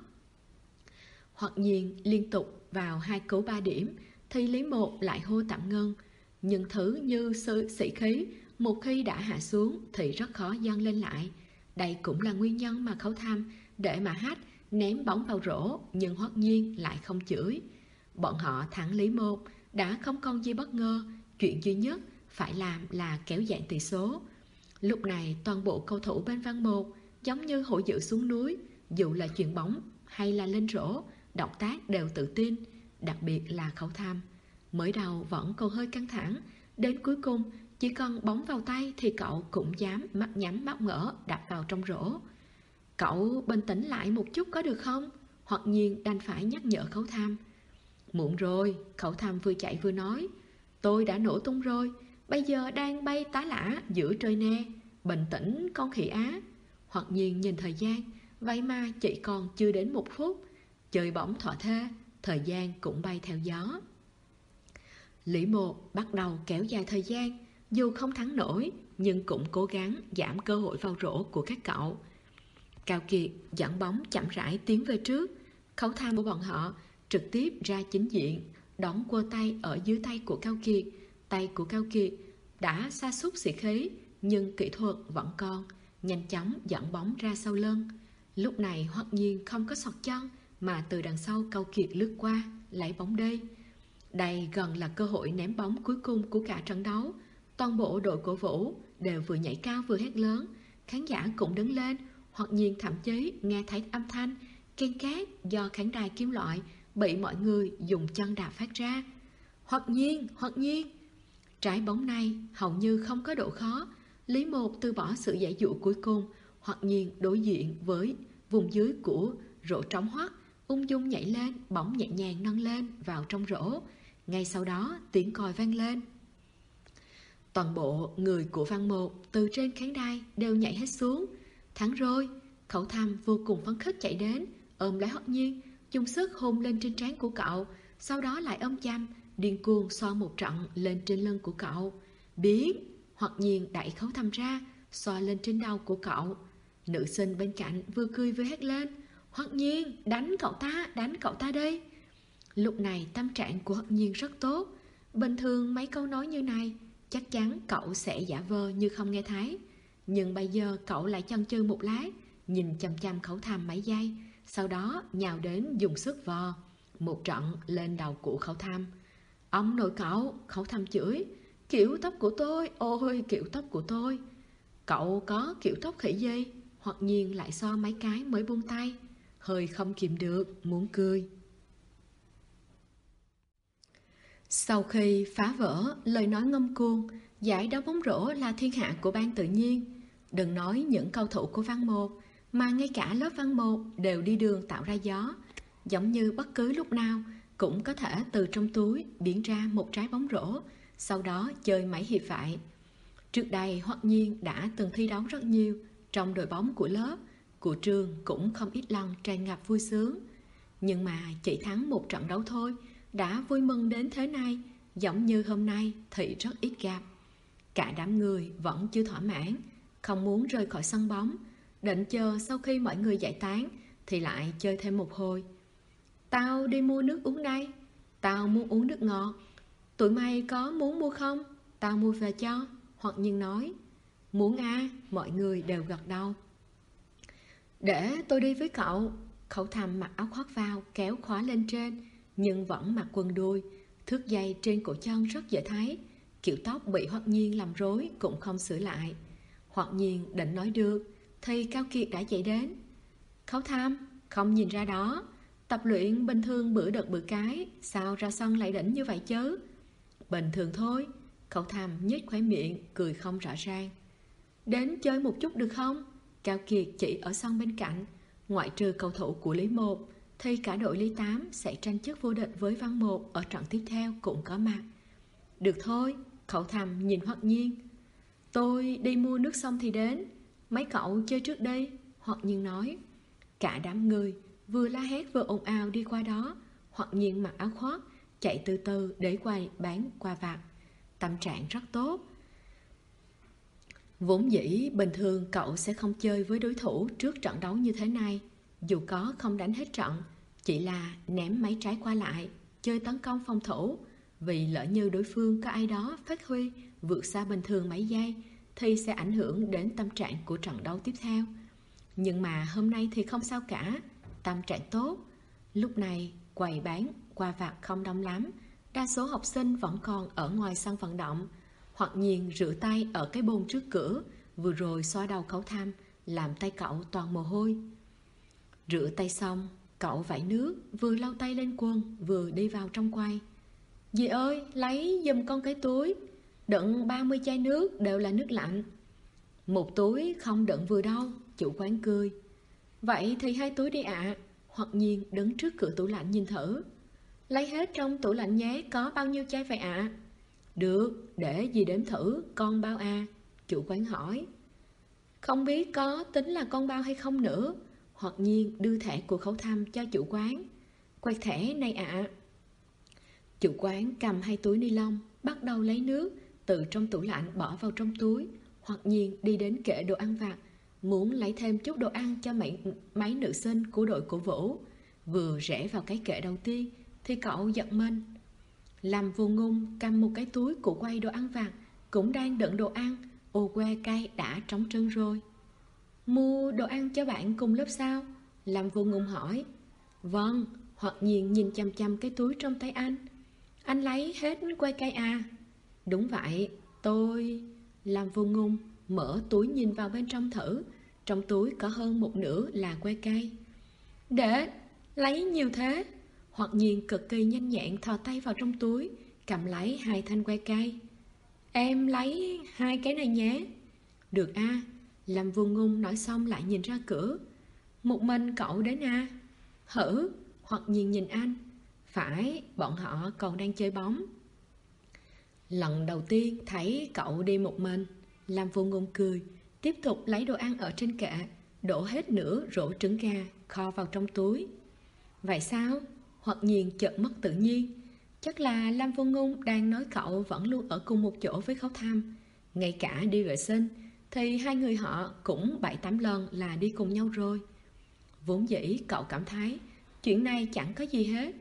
Hoặc nhiên liên tục vào 2 cú 3 điểm thì Lý Một lại hô tạm ngưng. Nhưng thứ như sự sĩ khí một khi đã hạ xuống thì rất khó dâng lên lại. Đây cũng là nguyên nhân mà Khẩu Thầm để mà Hách ném bóng vào rổ, nhưng Hoặc nhiên lại không chửi. Bọn họ thắng Lý Một đã không còn gì bất ngờ, chuyện duy nhất phải làm là kéo dạn tỷ số. Lúc này toàn bộ cầu thủ bên Văn Một giống như hổ dữ xuống núi, dù là chuyền bóng hay là lên rổ, động tác đều tự tin, đặc biệt là Khẩu Thầm. Mới đầu vẫn còn hơi căng thẳng, đến cuối cùng chỉ cần bóng vào tay thì cậu cũng dám mắt nhắm mắt mở đập vào trong rổ. Cậu bình tĩnh lại một chút có được không? Hoặc nhiên đành phải nhắc nhở Khẩu Thầm. Muộn rồi, Khẩu Thầm vừa chạy vừa nói. Tôi đã nổ tung rồi, bây giờ đang bay tá lả giữa trời nè. Bình tĩnh con khỉ á. Hoặc nhiên nhìn thời gian, vậy mà chỉ còn chưa đến 1 phút. Chơi bóng thọ thê, thời gian cũng bay theo gió. Lý Một bắt đầu kéo dài thời gian, dù không thắng nổi nhưng cũng cố gắng giảm cơ hội vào rổ của các cậu. Cao Kiệt dẫn bóng chậm rãi tiến về trước, Khẩu Thầm của bọn họ trực tiếp ra chính diện, đón quơ tay ở dưới tay của Cao Kiệt. Tay của Cao Kiệt đã sa sút sĩ khí, nhưng kỹ thuật vẫn còn, nhanh chóng dẫn bóng ra sau lưng. Lúc này Hoặc nhiên không có sọt chân, mà từ đằng sau Cao Kiệt lướt qua, lấy bóng đi. Đây gần là cơ hội ném bóng cuối cùng của cả trận đấu. Toàn bộ đội cổ vũ đều vừa nhảy cao vừa hét lớn, khán giả cũng đứng lên. Hoặc nhiên thậm chí nghe thấy âm thanh ken két do khán đài kim loại bị mọi người dùng chân đạp phát ra. Hoặc nhiên. Trái bóng này hầu như không có độ khó. Lý Một từ bỏ sự giải dụ cuối cùng. Hoặc nhiên đối diện với vùng dưới của rổ trống Hoắc, ung dung nhảy lên, bóng nhẹ nhàng nâng lên vào trong rổ. Ngay sau đó tiếng còi vang lên. Toàn bộ người của Văn Một từ trên khán đài đều nhảy hết xuống. Thắng rồi. Khẩu Thầm vô cùng phấn khích chạy đến, ôm lấy Hoặc nhiên, dùng sức hôn lên trên trán của cậu, sau đó lại ôm chăm, điên cuồng xoa một trận lên trên lưng của cậu. Biến! Hoặc nhiên đẩy Khẩu Thầm ra, xoa lên trên đầu của cậu. Nữ sinh bên cạnh vừa cười vừa hét lên. Hoặc nhiên, đánh cậu ta đi. Lúc này tâm trạng của Hoặc nhiên rất tốt. Bình thường mấy câu nói như này chắc chắn cậu sẽ giả vờ như không nghe thấy. Nhưng bây giờ cậu lại chần chừ một lát, nhìn chằm chằm Khẩu Tham mấy giây, sau đó nhào đến dùng sức vò một trận lên đầu của Khẩu Tham. Ông nội cậu! Khẩu Tham chửi. Kiểu tóc của tôi, ôi kiểu tóc của tôi. Cậu có kiểu tóc khỉ gì? Hoặc nhiên lại so mấy cái mới buông tay, hơi không kìm được muốn cười. Sau khi phá vỡ lời nói ngông cuồng, giải đấu bóng rổ là thiên hạ của ban tự nhiên. Đừng nói những cầu thủ của Văn Một, mà ngay cả lớp Văn Một đều đi đường tạo ra gió. Giống như bất cứ lúc nào cũng có thể từ trong túi biến ra một trái bóng rổ, sau đó chơi mấy hiệp vậy. Trước đây Hoặc Nhiên đã từng thi đấu rất nhiều trong đội bóng của lớp, của trường cũng không ít lần tràn ngập vui sướng. Nhưng mà chỉ thắng một trận đấu thôi đã vui mừng đến thế này, giống như hôm nay thì rất ít gặp. Cả đám người vẫn chưa thỏa mãn, không muốn rời khỏi sân bóng, định chờ sau khi mọi người giải tán thì lại chơi thêm một hồi. Tao đi mua nước uống đây, tao muốn uống nước ngọt, tụi mày có muốn mua không? Tao mua về cho. Hoặc Nhiên nói. Muốn à? Mọi người đều gật đầu. Để tôi đi với cậu. Khẩu Tham mặc áo khoác vào kéo khóa lên trên, nhưng vẫn mặc quần đùi. Thước dây trên cổ chân rất dễ thấy. Kiểu tóc bị Hoặc Nhiên làm rối cũng không sửa lại. Hoặc Nhiên định nói được thì Cao Kiệt đã chạy đến. Khẩu Tham, không nhìn ra đó, tập luyện bình thường bữa đợt bữa cái, sao ra sân lại đỉnh như vậy chứ? Bình thường thôi. Khẩu Tham nhếch khóe miệng, cười không rõ ràng. Đến chơi một chút được không? Cao Kiệt chỉ ở sân bên cạnh. Ngoại trừ cầu thủ của Lý Một thì cả đội Lý 8 sẽ tranh chức vô địch với Văn Một ở trận tiếp theo cũng có mặt. Được thôi. Khẩu Tham nhìn Hoặc Nhiên. Tôi đi mua nước xong thì đến, mấy cậu chơi trước đây. Hoặc Nhiên nói. Cả đám người vừa la hét vừa ồn ào đi qua đó. Hoặc Nhiên mặc áo khoác chạy từ từ để quầy bán quà vặt. Tâm trạng rất tốt. Vốn dĩ bình thường cậu sẽ không chơi với đối thủ trước trận đấu như thế này. Dù có không đánh hết trận, chỉ là ném mấy trái qua lại, chơi tấn công phòng thủ. Vì lỡ như đối phương có ai đó phát huy vượt xa bình thường mấy giây thì sẽ ảnh hưởng đến tâm trạng của trận đấu tiếp theo. Nhưng mà hôm nay thì không sao cả, tâm trạng tốt. Lúc này quầy bán quà vặt không đông lắm, đa số học sinh vẫn còn ở ngoài sân vận động. Hoặc Nhiên rửa tay ở cái bồn trước cửa, vừa rồi xoa đầu Khẩu Tham, làm tay cậu toàn mồ hôi. Rửa tay xong, cậu vẩy nước, vừa lau tay lên quần, vừa đi vào trong quầy. Dì ơi, lấy giùm con cái túi, đựng 30 chai nước đều là nước lạnh. Một túi không đựng vừa đâu, chủ quán cười. Vậy thì 2 túi đi ạ. Hoặc Nhiên đứng trước cửa tủ lạnh nhìn thử. Lấy hết trong tủ lạnh nhé, có bao nhiêu chai vậy ạ? Được, để dì đếm thử, con bao à? Chủ quán hỏi. Không biết có tính là con bao hay không nữa. Hoặc Nhiên đưa thẻ của Khẩu Tham cho chủ quán. Quay thẻ này ạ. Chủ quán cầm 2 túi ni lông, bắt đầu lấy nước từ trong tủ lạnh bỏ vào trong túi. Hoặc Nhiên đi đến kệ đồ ăn vặt, muốn lấy thêm chút đồ ăn cho mấy nữ sinh của đội cổ vũ. Vừa rẽ vào cái kệ đầu tiên thì cậu giật mình. Làm vô ngôn cầm một cái túi của quay đồ ăn vặt, cũng đang đựng đồ ăn. Ô que cây đã trống trơn rồi. Mua đồ ăn cho bạn cùng lớp sao? Làm vô ngôn hỏi. Vâng. Hoặc Nhiên nhìn chăm chăm cái túi trong tay anh. Anh lấy hết que cây à? Đúng vậy. Tôi... Làm vô ngôn mở túi nhìn vào bên trong thử. Trong túi có hơn một nửa là que cây. Để lấy nhiều thế? Hoặc Nhiên cực kỳ nhanh nhẹn thò tay vào trong túi, cầm lấy 2 thanh que cây. Em lấy 2 cái này nhé. Được a. Làm vô ngôn nói xong lại nhìn ra cửa. Một mình cậu đến à? Hử? Hoặc Nhiên nhìn anh. Phải, bọn họ còn đang chơi bóng. Lần đầu tiên thấy cậu đi một mình. Làm vô ngôn cười, tiếp tục lấy đồ ăn ở trên kệ, đổ hết nửa rổ trứng gà kho vào trong túi. Vậy sao? Hoặc Nhiên chợt mất tự nhiên. Chắc là Lam Vô Ngôn đang nói cậu vẫn luôn ở cùng một chỗ với Khấu Tham. Ngay cả đi vệ sinh thì 2 người họ cũng 7-8 lần là đi cùng nhau rồi. Vốn dĩ cậu cảm thấy chuyện này chẳng có gì hết.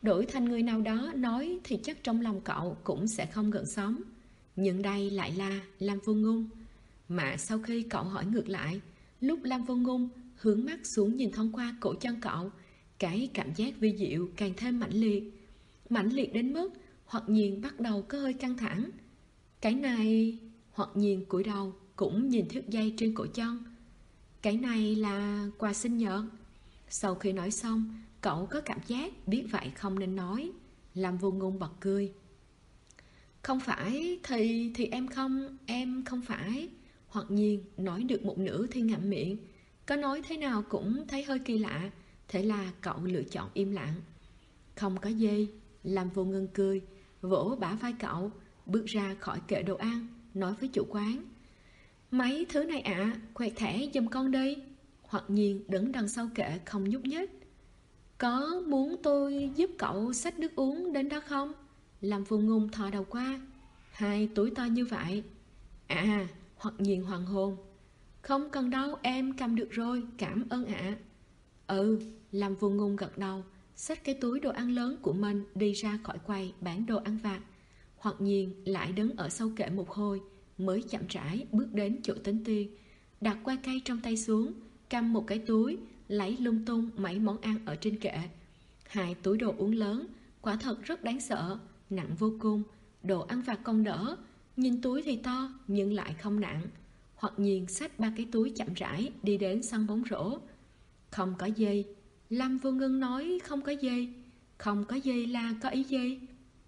đổi thành người nào đó nói thì chắc trong lòng cậu cũng sẽ không gợn sóng. Nhưng đây lại là Lam Vô Ngôn. Mà sau khi cậu hỏi ngược lại, lúc Lam Vô Ngôn hướng mắt xuống nhìn thoáng qua cổ chân cậu, cái cảm giác vi diệu càng thêm mãnh liệt đến mức Hoặc Nhiên bắt đầu có hơi căng thẳng. Cái này... Hoặc Nhiên cúi đầu cũng nhìn thước dây trên cổ chân. Cái này là quà sinh nhật. Sau khi nói xong, cậu có cảm giác biết vậy không nên nói. Lam Vô Ngôn bật cười. Không phải thì em không phải. Hoặc Nhiên nói được một nửa thì ngậm miệng. Có nói thế nào cũng thấy hơi kỳ lạ. Thế là cậu lựa chọn im lặng. Không có gì. Lam Vô Ngân cười, vỗ bả vai cậu, bước ra khỏi kệ đồ ăn, nói với chủ quán. Mấy thứ này ạ, quẹt thẻ giùm con đi. Hoặc Nhiên đứng đằng sau kệ không nhúc nhích. Có muốn tôi giúp cậu xách nước uống đến đó không? Lam Vô Ngôn thò đầu qua. 2 túi to như vậy. À, Hoặc Nhiên hoàng hôn. Không cần đâu, em cầm được rồi, cảm ơn ạ. Ừ, Lam Vô Ngôn gật đầu, xách cái túi đồ ăn lớn của mình đi ra khỏi quầy bán đồ ăn vặt. Hoặc Nhiên lại đứng ở sau kệ một hồi, mới chậm rãi bước đến chỗ tính tiền, đặt que cây trong tay xuống, cầm một cái túi, lấy lung tung mấy món ăn ở trên kệ. 2 túi đồ uống lớn, quả thật rất đáng sợ, nặng vô cùng. Đồ ăn vặt còn đỡ, nhìn túi thì to nhưng lại không nặng. Hoặc Nhiên xách 3 cái túi chậm rãi đi đến sân bóng rổ. Không có gì. Lâm Vô Ngân nói không có gì. Không có gì là có ý gì?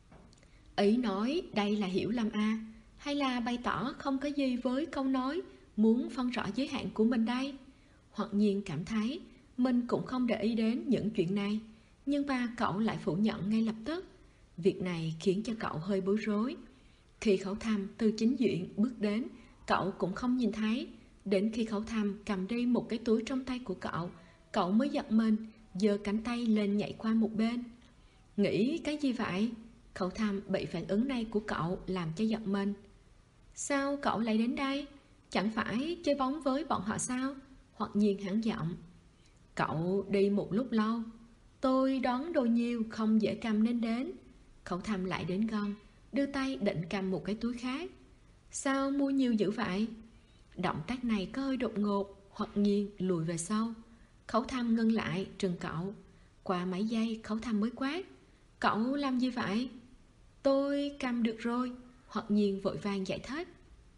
Ý nói đây là hiểu lầm à, hay là bày tỏ không có gì với câu nói muốn phân rõ giới hạn của mình đây? Hoặc Nhiên cảm thấy mình cũng không để ý đến những chuyện này, nhưng mà cậu lại phủ nhận ngay lập tức. Việc này khiến cho cậu hơi bối rối. Khi Khẩu Thăm từ chính viện bước đến, cậu cũng không nhìn thấy. Đến khi Khẩu Thăm cầm đi một cái túi trong tay của cậu mới giật mình, giơ cánh tay lên nhảy qua một bên. Nghĩ cái gì vậy? Khẩu Thăm bị phản ứng này của cậu làm cho giật mình. Sao cậu lại đến đây? Chẳng phải chơi bóng với bọn họ sao? Hoặc Nhiên hãng giọng. Cậu đi một lúc lâu, tôi đoán đồ nhiều không dễ cầm nên đến. Khẩu Thăm lại đến gần, đưa tay định cầm một cái túi khác. Sao mua nhiều dữ vậy? Động tác này có hơi đột ngột. Hoặc Nhiên lùi về sau. Khẩu Thăm ngưng lại trừng cậu. Qua mấy giây Khẩu Thăm mới quát. Cậu làm gì vậy? Tôi cầm được rồi. Hoặc Nhiên vội vàng giải thích.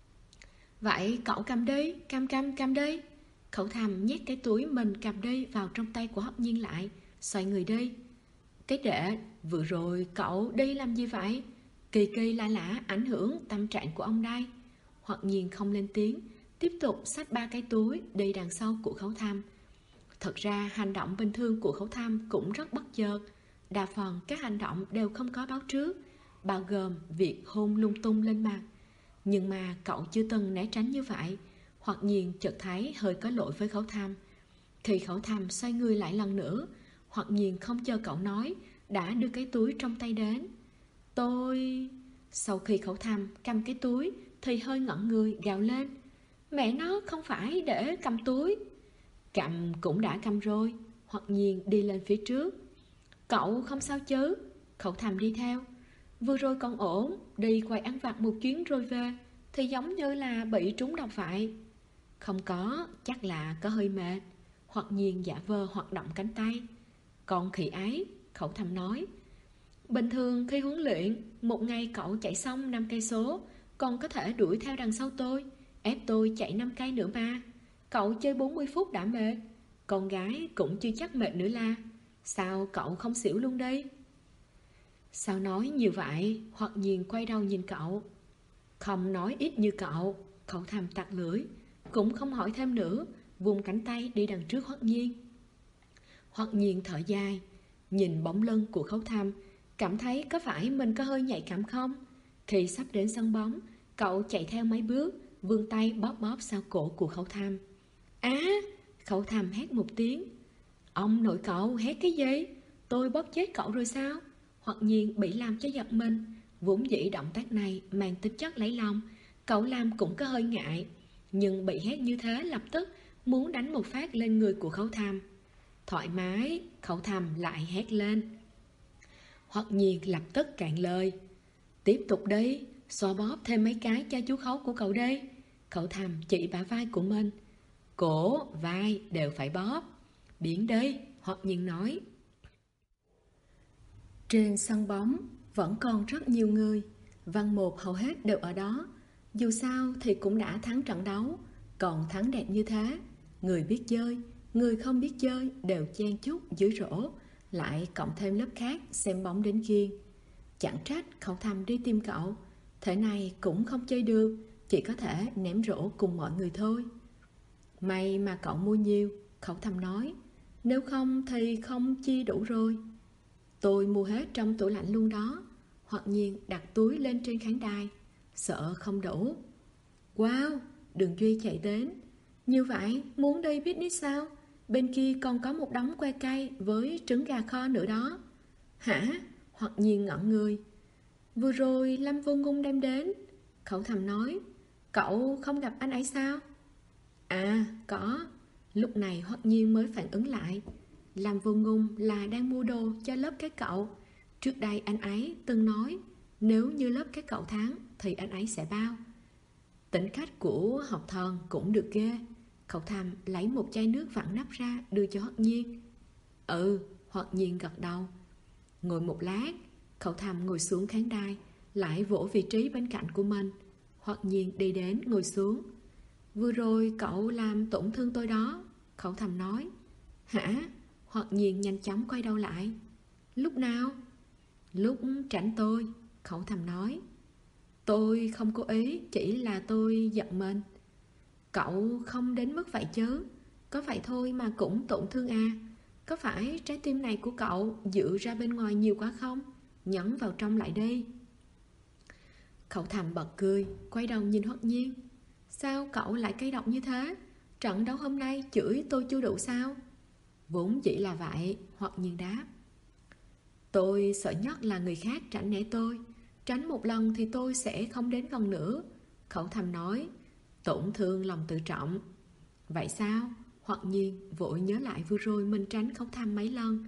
Vậy cậu cầm đi, cầm đi. Khẩu Thăm nhét cái túi mình cầm đi vào trong tay của Hoặc Nhiên lại, xoay người đi. Cái đệ, vừa rồi cậu đi làm gì vậy? Kỳ kỳ lạ lạ ảnh hưởng tâm trạng của ông đây. Hoặc Nhiên không lên tiếng, tiếp tục xách 3 cái túi đi đằng sau của Khẩu Thăm. Thật ra hành động bình thường của Khẩu Thăm cũng rất bất chợt. Đa phần các hành động đều không có báo trước, bao gồm việc hôn lung tung lên mặt. Nhưng mà cậu chưa từng né tránh như vậy. Hoặc Nhiên chợt thấy hơi có lỗi với Khẩu Thăm. Khi Khẩu Thăm xoay người lại lần nữa, Hoặc Nhiên không chờ cậu nói, đã đưa cái túi trong tay đến. Tôi... Sau khi Khẩu Thăm cầm cái túi thì hơi ngẩn người gào lên. Mẹ nó không phải để cầm túi. Cầm cũng đã cầm rồi. Hoặc Nhiên đi lên phía trước. Cậu không sao chứ? Khẩu Thăm đi theo. Vừa rồi còn ổn, đi quay ăn vặt một chuyến rồi về thì giống như là bị trúng độc vậy. Không có, chắc là có hơi mệt. Hoặc Nhiên giả vờ hoạt động cánh tay. Còn khỉ ấy, Khẩu Thăm nói. Bình thường khi huấn luyện, một ngày cậu chạy xong 5 cây số, còn có thể đuổi theo đằng sau tôi, ép tôi chạy 5 cây nữa mà. Cậu chơi 40 phút đã mệt, con gái cũng chưa chắc mệt nữa là. Sao cậu không xỉu luôn đi? Sao nói như vậy? Hoặc Nhiên quay đầu nhìn cậu. Không nói ít như cậu. Khẩu Thăm tặc lưỡi, cũng không hỏi thêm nữa, vùng cánh tay đi đằng trước Hoặc Nhiên. Hoặc Nhiên thở dài, nhìn bóng lưng của Khẩu Thăm, cảm thấy có phải mình có hơi nhạy cảm không? Khi sắp đến sân bóng, cậu chạy theo mấy bước, vươn tay bóp bóp sau cổ của Khẩu Thăm. Khẩu Thăm hét một tiếng. Ông nội cậu hét cái gì? Tôi bóp chết cậu rồi sao? Hoặc Nhiên bị làm cho giật mình. Vốn dĩ động tác này mang tính chất lấy lòng, cậu làm cũng có hơi ngại, nhưng bị hét như thế lập tức muốn đánh một phát lên người của Khẩu Thăm. Thoải mái, Khẩu Thăm lại hét lên. Hoặc Nhiên lập tức cạn lời. Tiếp tục đi, xoa bóp thêm mấy cái cho chú Khấu của cậu đây. Cậu thầm chỉ bả vai của mình. Cổ, vai đều phải bóp. Biển đi, Hoặc Nhiên nói. Trên sân bóng vẫn còn rất nhiều người. Văn một hầu hết đều ở đó. Dù sao thì cũng đã thắng trận đấu. Còn thắng đẹp như thế, người biết chơi, người không biết chơi đều chen chúc dưới rổ. Lại cộng thêm lớp khác xem bóng đến kiêng. Chẳng trách Khẩu Thầm đi tìm cậu. Thế này cũng không chơi được, chỉ có thể ném rổ cùng mọi người thôi. May mà cậu mua nhiều, Khẩu Thầm nói. Nếu không thì không chi đủ rồi. Tôi mua hết trong tủ lạnh luôn đó. Hoặc Nhiên đặt túi lên trên khán đài. Sợ không đủ. Wow, Đường Duy chạy đến. Như vậy muốn đi picnic sao? Bên kia còn có một đống que cay với trứng gà kho nữa đó. Hả? Hoặc Nhiên ngẩn người. Vừa rồi Lâm Vô Ngôn đem đến. Khẩu Thầm nói. Cậu không gặp anh ấy sao? À, có. Lúc này Hoặc Nhiên mới phản ứng lại. Lâm Vô Ngôn là đang mua đồ cho lớp các cậu. Trước đây anh ấy từng nói nếu như lớp các cậu thắng thì anh ấy sẽ bao. Tính cách của học thần cũng được ghê. Khẩu Thầm lấy một chai nước vặn nắp ra đưa cho Hoặc Nhiên. Ừ, Hoặc Nhiên gật đầu. Ngồi một lát, Khẩu Thầm ngồi xuống khán đài, lại vỗ vị trí bên cạnh của mình. Hoặc Nhiên đi đến ngồi xuống. Vừa rồi cậu làm tổn thương tôi đó, Khẩu Thầm nói. Hả? Hoặc Nhiên nhanh chóng quay đầu lại. Lúc nào? Lúc tránh tôi, Khẩu Thầm nói. Tôi không cố ý, chỉ là tôi giận mình. Cậu không đến mức vậy chứ. Có vậy thôi mà cũng tổn thương à? Có phải trái tim này của cậu dự ra bên ngoài nhiều quá không? Nhấn vào trong lại đi. Khẩu Thầm bật cười, quay đầu nhìn Hoặc Nhiên. Sao cậu lại cay độc như thế? Trận đấu hôm nay chửi tôi chưa đủ sao? Vốn chỉ là vậy, Hoặc Nhiên đáp. Tôi sợ nhất là người khác tránh né tôi. Tránh một lần thì tôi sẽ không đến gần nữa, Khẩu Thầm nói. Tổn thương lòng tự trọng. Vậy sao? Hoặc Nhiên vội nhớ lại vừa rồi mình tránh Khẩu Thầm mấy lần.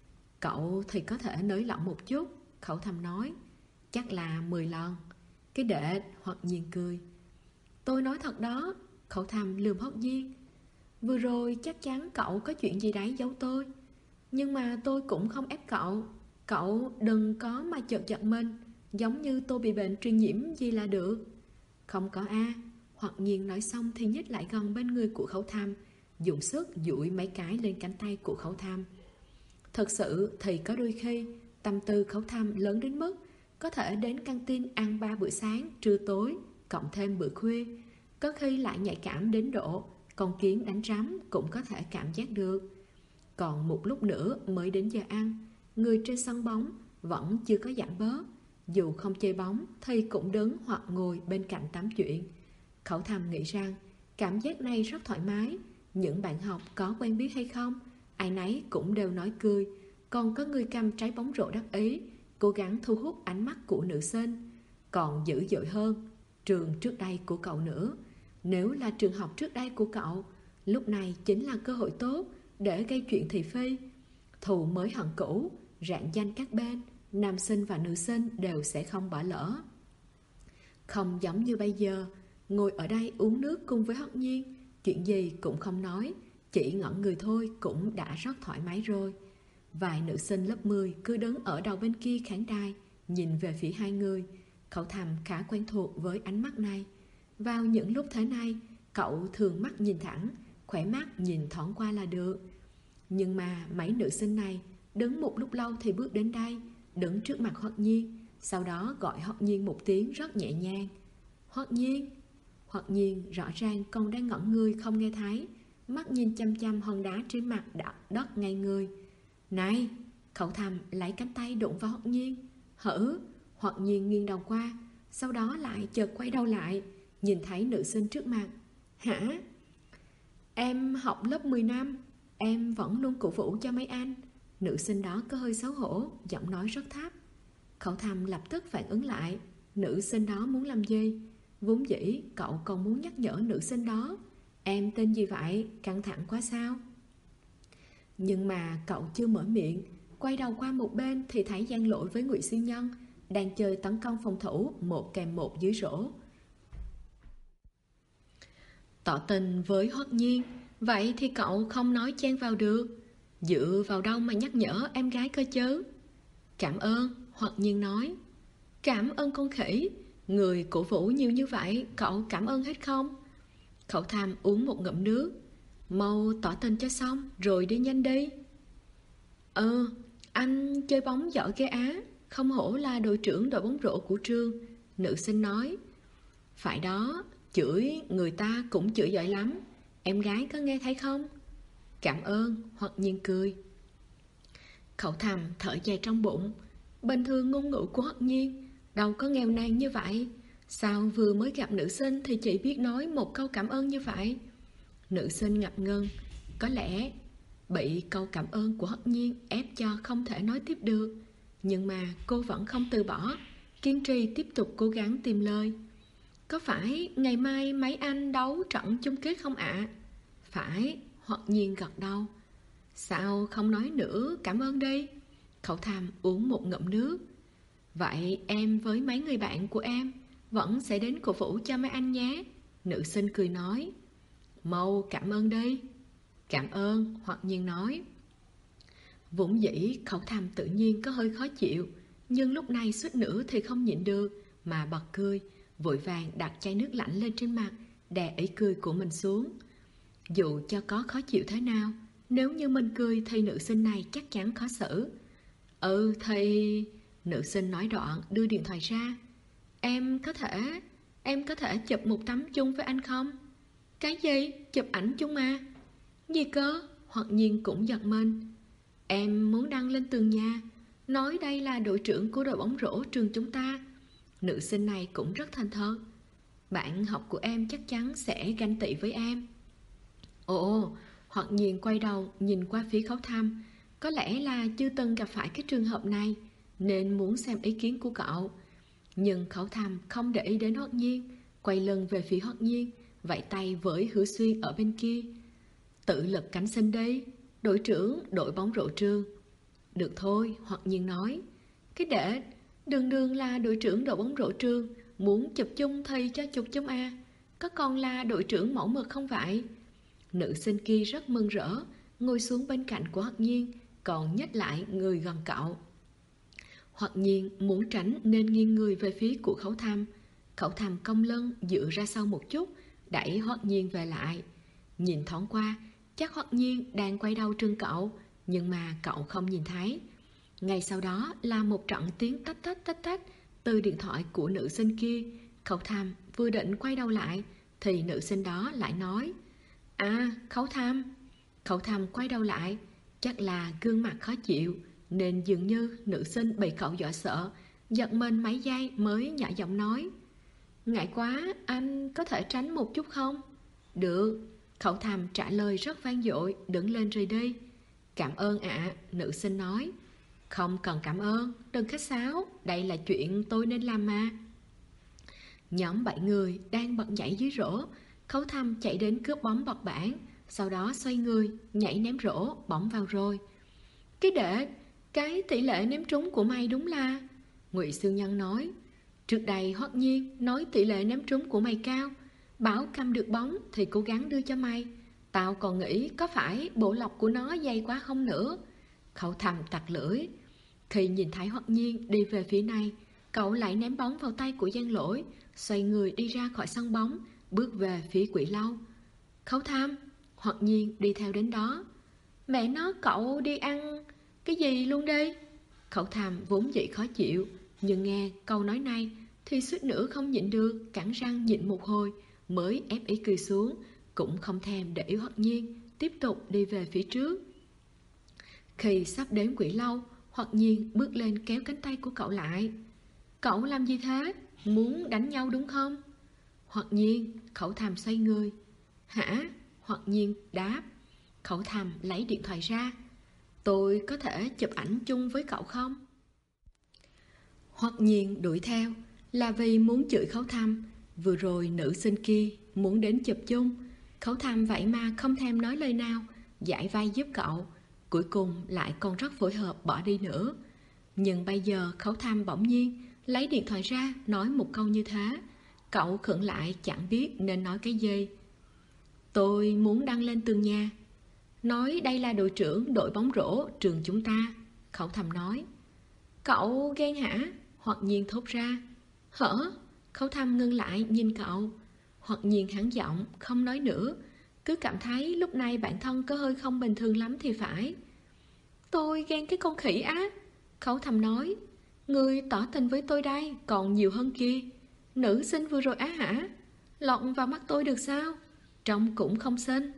Cậu thì có thể nới lỏng một chút, Khẩu Thầm nói. Chắc là 10 lần. Cái đệ, Hoặc Nhiên cười. Tôi nói thật đó, Khẩu Thầm lườm Hoặc Nhiên. Vừa rồi chắc chắn cậu có chuyện gì đấy giấu tôi. Nhưng mà tôi cũng không ép cậu. Cậu đừng có mà chợt giận mình, giống như tôi bị bệnh truyền nhiễm gì là được. Không có a. Hoặc Nhiên nói xong thì nhích lại gần bên người của Khẩu Thầm, dùng sức duỗi mấy cái lên cánh tay của Khẩu Thầm. Thật sự thì có đôi khi tâm tư Khẩu Thầm lớn đến mức có thể đến căng tin ăn 3 bữa sáng, trưa tối, cộng thêm bữa khuya. Có khi lại nhạy cảm đến độ con kiến đánh rắm cũng có thể cảm giác được. Còn một lúc nữa mới đến giờ ăn, người trên sân bóng vẫn chưa có giảm bớt. Dù không chơi bóng thì cũng đứng hoặc ngồi bên cạnh tám chuyện. Khẩu Thầm nghĩ rằng cảm giác này rất thoải mái. Những bạn học có quen biết hay không, ai nấy cũng đều nói cười. Còn có người cầm trái bóng rổ đắc ý, cố gắng thu hút ánh mắt của nữ sinh. Còn dữ dội hơn, trường trước đây của cậu nữa. Nếu là trường học trước đây của cậu, lúc này chính là cơ hội tốt để gây chuyện thị phi. Thù mới hận cũ, rạng danh các bên, nam sinh và nữ sinh đều sẽ không bỏ lỡ. Không giống như bây giờ, ngồi ở đây uống nước cùng với Hoặc Nhiên, chuyện gì cũng không nói, chỉ ngẩn người thôi cũng đã rất thoải mái rồi. Vài nữ sinh lớp 10 cứ đứng ở đầu bên kia khán đài, nhìn về phía hai người. Khẩu Thầm khá quen thuộc với ánh mắt này. Vào những lúc thế này, cậu thường mắt nhìn thẳng, khỏe mắt nhìn thoáng qua là được. Nhưng mà mấy nữ sinh này đứng một lúc lâu thì bước đến đây, đứng trước mặt Hoặc Nhiên, sau đó gọi Hoặc Nhiên một tiếng rất nhẹ nhàng. Hoặc Nhiên. Hoặc Nhiên rõ ràng còn đang ngẩn người không nghe thấy, mắt nhìn chăm chăm hòn đá trên mặt đất ngay người. Này! Khẩu Thầm lấy cánh tay đụng vào Hoặc Nhiên. Hử? Hoặc Nhiên nghiêng đầu qua, sau đó lại chợt quay đầu lại, nhìn thấy nữ sinh trước mặt. Hả? Em học lớp 10 năm, em vẫn luôn cổ vũ cho mấy anh. Nữ sinh đó có hơi xấu hổ, giọng nói rất thấp. Khẩu Thầm lập tức phản ứng lại, nữ sinh đó muốn làm gì? Vốn dĩ cậu còn muốn nhắc nhở nữ sinh đó, em tên gì vậy, căng thẳng quá sao? Nhưng mà cậu chưa mở miệng, quay đầu qua một bên thì thấy Giang Lỗi với Ngụy Siêu Nhân đang chơi tấn công phòng thủ 1-1 dưới rổ. Tỏ tình với Hoắc Nhiên, vậy thì cậu không nói chen vào được, dựa vào đâu mà nhắc nhở em gái cơ chứ? Cảm ơn, Hoắc Nhiên nói. Cảm ơn con khỉ, người cổ vũ nhiều như vậy, cậu cảm ơn hết không? Khẩu Tham uống một ngụm nước. Mau tỏ tình cho xong rồi đi nhanh đi. Anh chơi bóng giỏi ghê á, không hổ là đội trưởng đội bóng rổ của trường, nữ sinh nói. Phải đó, chửi người ta cũng chửi giỏi lắm, em gái có nghe thấy không? Cảm ơn, Hoắc Nhiên cười. Khẩu Tham thở dài trong bụng. Bình thường ngôn ngữ của Hoắc Nhiên đâu có nghèo nàn như vậy, sao vừa mới gặp nữ sinh thì chỉ biết nói một câu cảm ơn như vậy? Nữ sinh ngập ngừng, có lẽ bị câu cảm ơn của Hoắc Nhiên ép cho không thể nói tiếp được. Nhưng mà cô vẫn không từ bỏ, kiên trì tiếp tục cố gắng tìm lời. Có phải ngày mai mấy anh đấu trận chung kết không ạ? Phải, Hoắc Nhiên gật đầu. Sao không nói nữa, cảm ơn đi. Khẩu Tham uống một ngụm nước. Vậy em với mấy người bạn của em vẫn sẽ đến cổ vũ cho mấy anh nhé, nữ sinh cười nói. Mau cảm ơn đi. Cảm ơn, Hoắc Nhiên nói. Vốn dĩ Khẩu Tham tự nhiên có hơi khó chịu, nhưng lúc này suýt nữa thì không nhịn được mà bật cười, vội vàng đặt chai nước lạnh lên trên mặt, đè ý cười của mình xuống. Dù cho có khó chịu thế nào, nếu như mình cười thì nữ sinh này chắc chắn khó xử. Thì... Nữ sinh nói đoạn đưa điện thoại ra. Em có thể chụp một tấm chung với anh không? Cái gì? Chụp ảnh chung à? Gì cơ? Hoắc Nhiên cũng giật mình. Em muốn đăng lên tường nhà, nói đây là đội trưởng của đội bóng rổ trường chúng ta. Nữ sinh này cũng rất thành thật. Bạn học của em chắc chắn sẽ ganh tị với em. Ồ, Hoắc Nhiên quay đầu nhìn qua phía Khấu Tham. Có lẽ là chưa từng gặp phải cái trường hợp này, nên muốn xem ý kiến của cậu. Nhưng Khấu Tham không để ý đến Hoắc Nhiên, quay lưng về phía Hoắc Nhiên, vẫy tay với Hứa Xuyên ở bên kia. Tự lực cánh sinh đi, đội trưởng đội bóng rổ trường. Được thôi, Hoắc Nhiên nói. Cái đệ, đường là đội trưởng đội bóng rổ trường, muốn chụp chung thì cho chụp chung à, có còn là đội trưởng mẫu mực không vậy? Nữ sinh kia rất mừng rỡ, ngồi xuống bên cạnh của Hoắc Nhiên, còn nhích lại người gần cậu. Hoắc Nhiên muốn tránh nên nghiêng người về phía của Khấu Tham. Khấu Tham cong lưng dựa ra sau một chút, đẩy Hoắc Nhiên về lại. Nhìn thoáng qua, chắc Hoắc Nhiên đang quay đầu trưng cậu, nhưng mà cậu không nhìn thấy. Ngay sau đó là một trận tiếng tách tách từ điện thoại của nữ sinh kia. Khấu Tham vừa định quay đầu lại thì nữ sinh đó lại nói. À, Khấu Tham. Khấu Tham quay đầu lại, chắc là gương mặt khó chịu, nên dường như nữ sinh bị cậu dọa sợ, giật mình mấy giây mới nhỏ giọng nói. Ngại quá, anh có thể tránh một chút không? Được. Khẩu Tham trả lời rất vang dội, đứng lên rời đi. Cảm ơn ạ, nữ sinh nói. Không cần cảm ơn, đừng khách sáo, đây là chuyện tôi nên làm mà. Nhóm 7 người đang bật nhảy dưới rổ. Khấu Tham chạy đến cướp bóng bật bảng, sau đó xoay người, nhảy ném rổ, bóng vào rồi. Cái đệ, cái tỷ lệ ném trúng của mày đúng là... Ngụy Siêu Nhân nói. Trước đây Hoắc Nhiên nói tỷ lệ ném trúng của mày cao, bảo cầm được bóng thì cố gắng đưa cho mày. Tao còn nghĩ có phải bộ lọc của nó dày quá không nữa. Khẩu Tham tặc lưỡi. Khi nhìn thấy Hoắc Nhiên đi về phía này, cậu lại ném bóng vào tay của Giang Lỗi, xoay người đi ra khỏi sân bóng, bước về phía Quỷ Lâu. Khẩu Tham. Hoắc Nhiên đi theo đến đó. Mẹ nó, cậu đi ăn cái gì luôn đi. Khẩu Tham vốn dĩ khó chịu, nhưng nghe câu nói này thì suýt nữa không nhịn được, cắn răng nhịn một hồi mới ép ý cười xuống, cũng không thèm để ý Hoắc Nhiên, tiếp tục đi về phía trước. Khi sắp đến Quỷ Lâu, Hoắc Nhiên bước lên kéo cánh tay của cậu lại. Cậu làm gì thế? Muốn đánh nhau đúng không? Hoắc Nhiên. Khẩu Tham xoay người. Hả? Hoắc Nhiên đáp. Khẩu Tham lấy điện thoại ra. Tôi có thể chụp ảnh chung với cậu không? Hoắc Nhiên đuổi theo là vì muốn chửi Khấu Tham. Vừa rồi nữ sinh kia muốn đến chụp chung, Khấu Tham vậy mà không thèm nói lời nào, giải vai giúp cậu. cuối cùng lại còn rất phối hợp bỏ đi nữa. Nhưng bây giờ Khấu Tham bỗng nhiên lấy điện thoại ra nói một câu như thế. Cậu khựng lại chẳng biết nên nói cái gì. Tôi muốn đăng lên tường nhà, nói đây là đội trưởng đội bóng rổ trường chúng ta, Khấu Tham nói. Cậu ghen hả? Hoặc Nhiên thốt ra. Hở? Khấu Tham ngưng lại nhìn cậu. Hoặc Nhiên hắn giọng không nói nữa, cứ cảm thấy lúc này bản thân có hơi không bình thường lắm thì phải. Tôi ghen cái con khỉ á, Khấu Tham nói. Người tỏ tình với tôi đây còn nhiều hơn kia. Nữ sinh vừa rồi á hả? Lọt vào mắt tôi được sao? Trông cũng không xinh.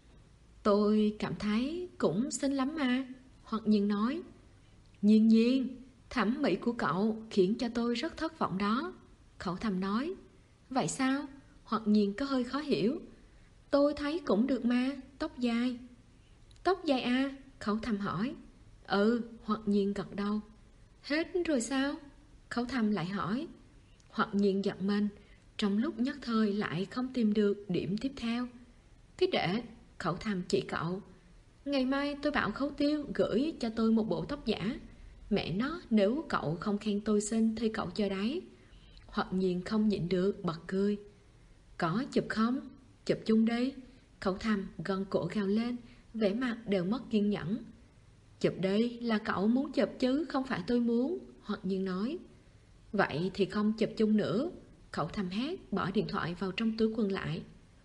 Tôi cảm thấy cũng xinh lắm mà, Hoặc Nhiên nói. Nhiên Nhiên, thẩm mỹ của cậu khiến cho tôi rất thất vọng đó, Khấu Tham nói. Vậy sao? Hoặc Nhiên có hơi khó hiểu. Tôi thấy cũng được mà, tóc dài. Tóc dài à? Khấu Tham hỏi. Ừ, Hoặc Nhiên gật đầu. Hết rồi sao? Khấu Tham lại hỏi. Hoặc Nhiên giật mình, trong lúc nhất thời lại không tìm được điểm tiếp theo. Cái để, Khấu Tham chỉ cậu. Ngày mai tôi bảo Khấu Tiêu gửi cho tôi một bộ tóc giả. Mẹ nó, nếu cậu không khen tôi xinh thì cậu chờ đấy. Hoặc Nhiên không nhịn được bật cười. Có chụp không? Chụp chung đi. Khấu Tham gân cổ gào lên, vẻ mặt đều mất kiên nhẫn. Chụp đi là cậu muốn chụp chứ không phải tôi muốn, Hoặc Nhiên nói. Vậy thì không chụp chung nữa, Khấu Tham hét, bỏ điện thoại vào trong túi quần lại.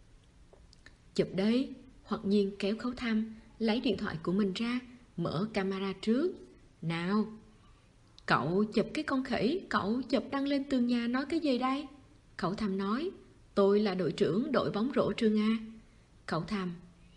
Chụp đi, Hoặc Nhiên kéo Khấu Tham lấy điện thoại của mình ra, mở camera trước. Nào. Cậu chụp cái con khỉ, cậu chụp đăng lên tường nhà nói cái gì đây? Khấu Tham nói. Tôi là đội trưởng đội bóng rổ trường A. Khấu Tham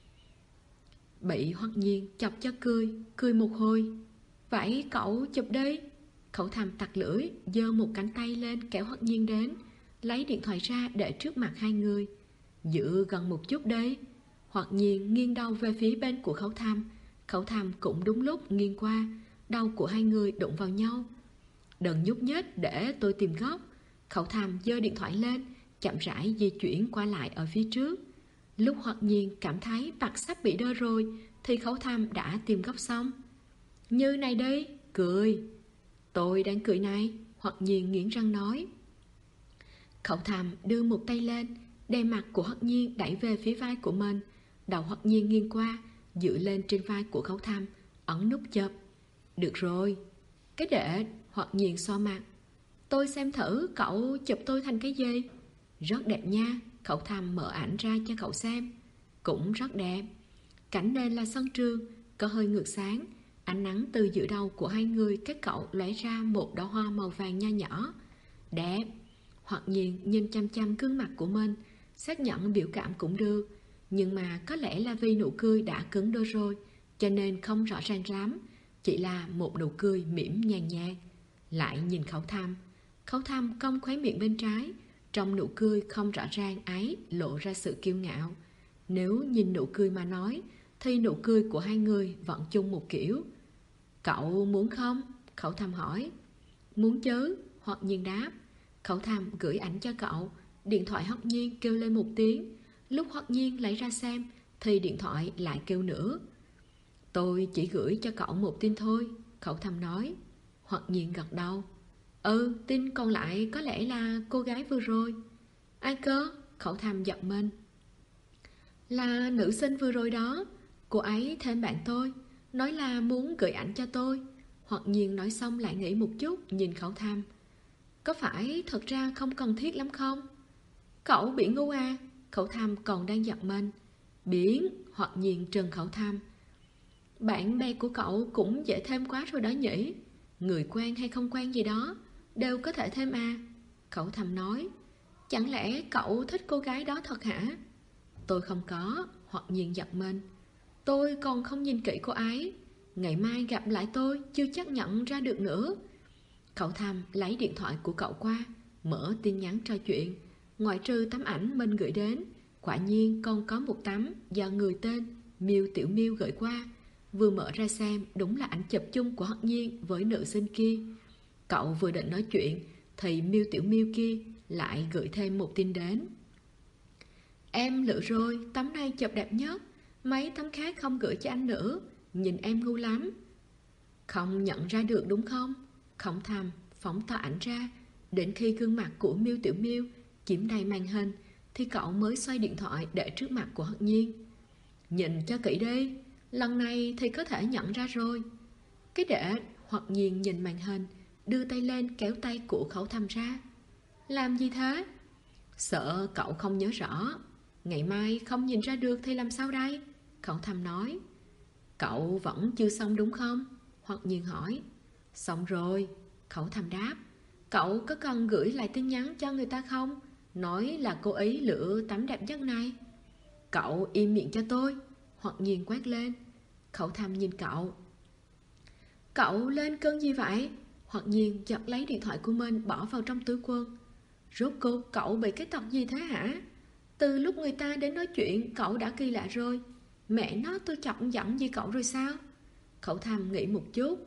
bị Hoặc Nhiên chọc cho cười một hồi. Vậy cậu chụp đi. Khấu Tham tặc lưỡi, giơ một cánh tay lên kéo Hoặc Nhiên đến, lấy điện thoại ra để trước mặt hai người. Giữ gần một chút đi. Hoặc Nhiên nghiêng đầu về phía bên của Khấu Tham. Khấu Tham cũng đúng lúc nghiêng qua, đầu của hai người đụng vào nhau. Đừng nhúc nhích để tôi tìm góc. Khấu Tham giơ điện thoại lên, chậm rãi di chuyển qua lại ở phía trước. Lúc Hoặc Nhiên cảm thấy mặt sắp bị đơ rồi thì Khấu Tham đã tìm góc xong. Như này đi, cười. Tôi đang cười này, Hoặc Nhiên nghiến răng nói. Khấu Tham đưa một tay lên, đem mặt của Hoặc Nhiên đẩy về phía vai của mình. Đầu Hoặc Nhiên nghiêng qua, dựa lên trên vai của Khấu Tham, ấn nút chụp. Được rồi. Cái để, Hoặc Nhiên xoa mặt. Tôi xem thử cậu chụp tôi thành cái gì. Rất đẹp nha, Khấu Tham mở ảnh ra cho cậu xem. Cũng rất đẹp. Cảnh nền là sân trường, có hơi ngược sáng. Ánh nắng từ giữa đầu của hai người các cậu lóe ra một đóa hoa màu vàng nho nhỏ. Đẹp. Hoặc Nhiên nhìn chăm chăm gương mặt của mình, xác nhận biểu cảm cũng được. Nhưng mà có lẽ là vì nụ cười đã cứng đôi rồi, cho nên không rõ ràng lắm. Chỉ là một nụ cười mỉm nhàn nhạt. Lại nhìn Khấu Tham. Khấu Tham cong khóe miệng bên trái. Trong nụ cười không rõ ràng ấy lộ ra sự kiêu ngạo. Nếu nhìn nụ cười mà nói thì nụ cười của hai người vẫn chung một kiểu. Cậu muốn không? Khấu Tham hỏi. Muốn chứ, Hoặc Nhiên đáp. Khấu Tham gửi ảnh cho cậu. Điện thoại Hoặc Nhiên kêu lên một tiếng. Lúc Hoặc Nhiên lấy ra xem thì điện thoại lại kêu nữa. Tôi chỉ gửi cho cậu một tin thôi, Khấu Tham nói. Hoặc Nhiên gật đầu. Ừ, tin còn lại có lẽ là cô gái vừa rồi. Ai cơ? Khấu Tham giật mình. Là nữ sinh vừa rồi đó. Cô ấy thêm bạn tôi, nói là muốn gửi ảnh cho tôi. Hoặc Nhiên nói xong lại nghĩ một chút, nhìn Khấu Tham. Có phải thật ra không cần thiết lắm không? Cậu bị ngu à? Khấu Tham còn đang giật mình. Biến, Hoặc Nhiên trừng Khấu Tham. Bạn bè của cậu cũng dễ thêm quá rồi đó nhỉ. Người quen hay không quen gì đó đều có thể thêm à? Khấu Tham nói. Chẳng lẽ cậu thích cô gái đó thật hả? Tôi không có, Hoặc Nhiên giật mình. Tôi còn không nhìn kỹ cô ấy. Ngày mai gặp lại tôi chưa chắc nhận ra được nữa. Khấu Tham lấy điện thoại của cậu qua, mở tin nhắn trò chuyện. Ngoại trừ tấm ảnh mình gửi đến, quả nhiên còn có một tấm do người tên Miêu Tiểu Miêu gửi qua. Vừa mở ra xem, đúng là ảnh chụp chung của Hoặc Nhiên với nữ sinh kia. Cậu vừa định nói chuyện thì Miêu Tiểu Miêu kia lại gửi thêm một tin đến. Em lựa rồi, tấm này chụp đẹp nhất. Mấy tấm khác không gửi cho anh nữa. nhìn em ngu lắm. Không nhận ra được đúng không? Khổng Thầm phóng to ảnh ra, đến khi gương mặt của Miêu Tiểu Miêu chiếm đầy màn hình thì cậu mới xoay điện thoại để trước mặt của Hận Nhiên. Nhìn cho kỹ đi, lần này thì có thể nhận ra rồi. Cái để Hận Nhiên nhìn màn hình, đưa tay lên kéo tay của Khổng Thầm ra. Làm gì thế? Sợ cậu không nhớ rõ, ngày mai không nhìn ra được thì làm sao đây? Khổng Thầm nói. Cậu vẫn chưa xong đúng không? Hận Nhiên hỏi. Xong rồi, Khổng Thầm đáp. Cậu có cần gửi lại tin nhắn cho người ta không? Nói là cô ấy lựa tấm đẹp nhất này. Cậu im miệng cho tôi, Hận Nhiên quát lên. Khổng Thầm nhìn cậu. Cậu lên cơn gì vậy? Hận Nhiên giật lấy điện thoại của mình bỏ vào trong túi quần. Rốt cuộc cậu bị cái tật gì thế hả? Từ lúc người ta đến nói chuyện cậu đã kỳ lạ rồi. Mẹ nó, tôi chọc giận gì cậu rồi sao? Khổng Thầm nghĩ một chút.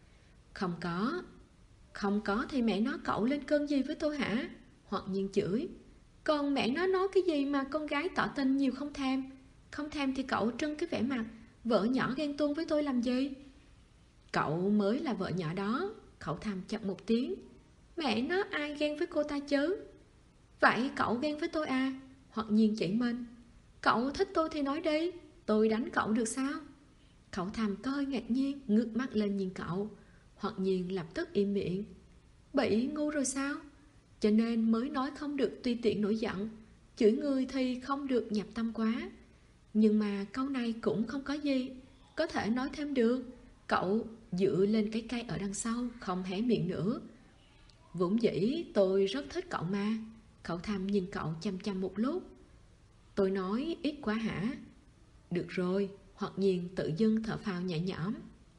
Không có thì mẹ nó cậu lên cơn gì với tôi hả? Hận Nhiên chửi. Còn mẹ nó nói cái gì mà con gái tỏ tình nhiều không thèm? Không thèm thì cậu trưng cái vẻ mặt vợ nhỏ ghen tuông với tôi làm gì? Cậu mới là vợ nhỏ đó. Khổng Thầm chặn một tiếng. Mẹ nó, ai ghen với cô ta chứ? Vậy cậu ghen với tôi à? Hận Nhiên chỉ mình. Cậu thích tôi thì nói đi, tôi đánh cậu được sao? Khổng Thầm có hơi ngạc nhiên, ngước mắt lên nhìn cậu. Hận Nhiên lập tức im miệng. Bị ngu rồi sao? Cho nên mới nói không được tùy tiện nổi giận, chửi người thì không được nhập tâm quá. Nhưng mà câu này cũng không có gì, có thể nói thêm được. Cậu dựa lên cái cây ở đằng sau, không hé miệng nữa. Vốn dĩ tôi rất thích cậu mà. Khổng Thầm nhìn cậu chăm chăm một lúc. Tôi nói ít quá hả? Được rồi, Hận Nhiên tự dưng thở phào nhẹ nhõm.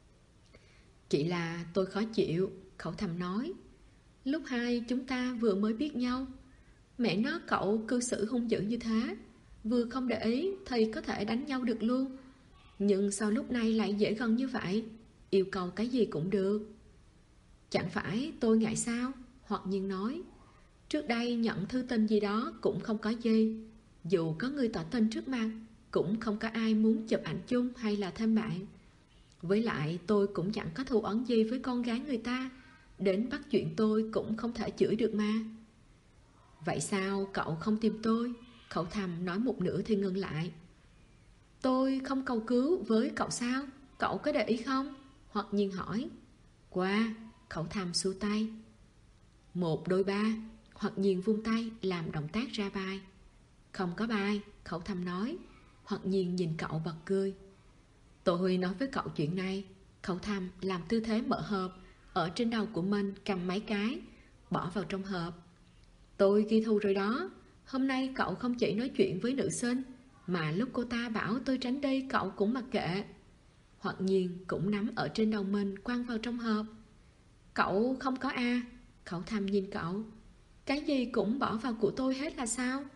Chỉ là tôi khó chịu, Khổng Thầm nói. Lúc hai chúng ta vừa mới biết nhau, mẹ nó cậu cư xử hung dữ như thế, vừa không để ý thì có thể đánh nhau được luôn. Nhưng sao lúc này lại dễ gần như vậy? Yêu cầu cái gì cũng được. Chẳng phải tôi ngại sao? Hận Nhiên nói. Trước đây nhận thư tình gì đó cũng không có gì. Dù có người tỏ tình trước mặt, cũng không có ai muốn chụp ảnh chung hay là thêm bạn. Với lại tôi cũng chẳng có thù oán gì với con gái người ta, đến bắt chuyện tôi cũng không thể chửi được mà. Vậy sao cậu không tìm tôi? Khổng Thầm nói một nửa thì ngừng lại. Tôi không cầu cứu với cậu sao? Cậu có để ý không? Hận Nhiên hỏi. Qua, Khổng Thầm xua tay. 1, 2, 3. Hận Nhiên vung tay làm động tác ra bài. Không có bài, Khổng Thầm nói. Hận Nhiên nhìn cậu bật cười. Tôi nói với cậu chuyện này. Khổng Thầm làm tư thế mở hộp, ở trên đầu của mình cầm mấy cái, bỏ vào trong hộp. Tôi ghi thù rồi đó. Hôm nay cậu không chỉ nói chuyện với nữ sinh, mà lúc cô ta bảo tôi tránh đi cậu cũng mặc kệ. Hận Nhiên cũng nắm ở trên đầu mình quăng vào trong hộp. Cậu không có à? Khổng Thầm nhìn cậu. Cái gì cũng bỏ vào của tôi hết là sao?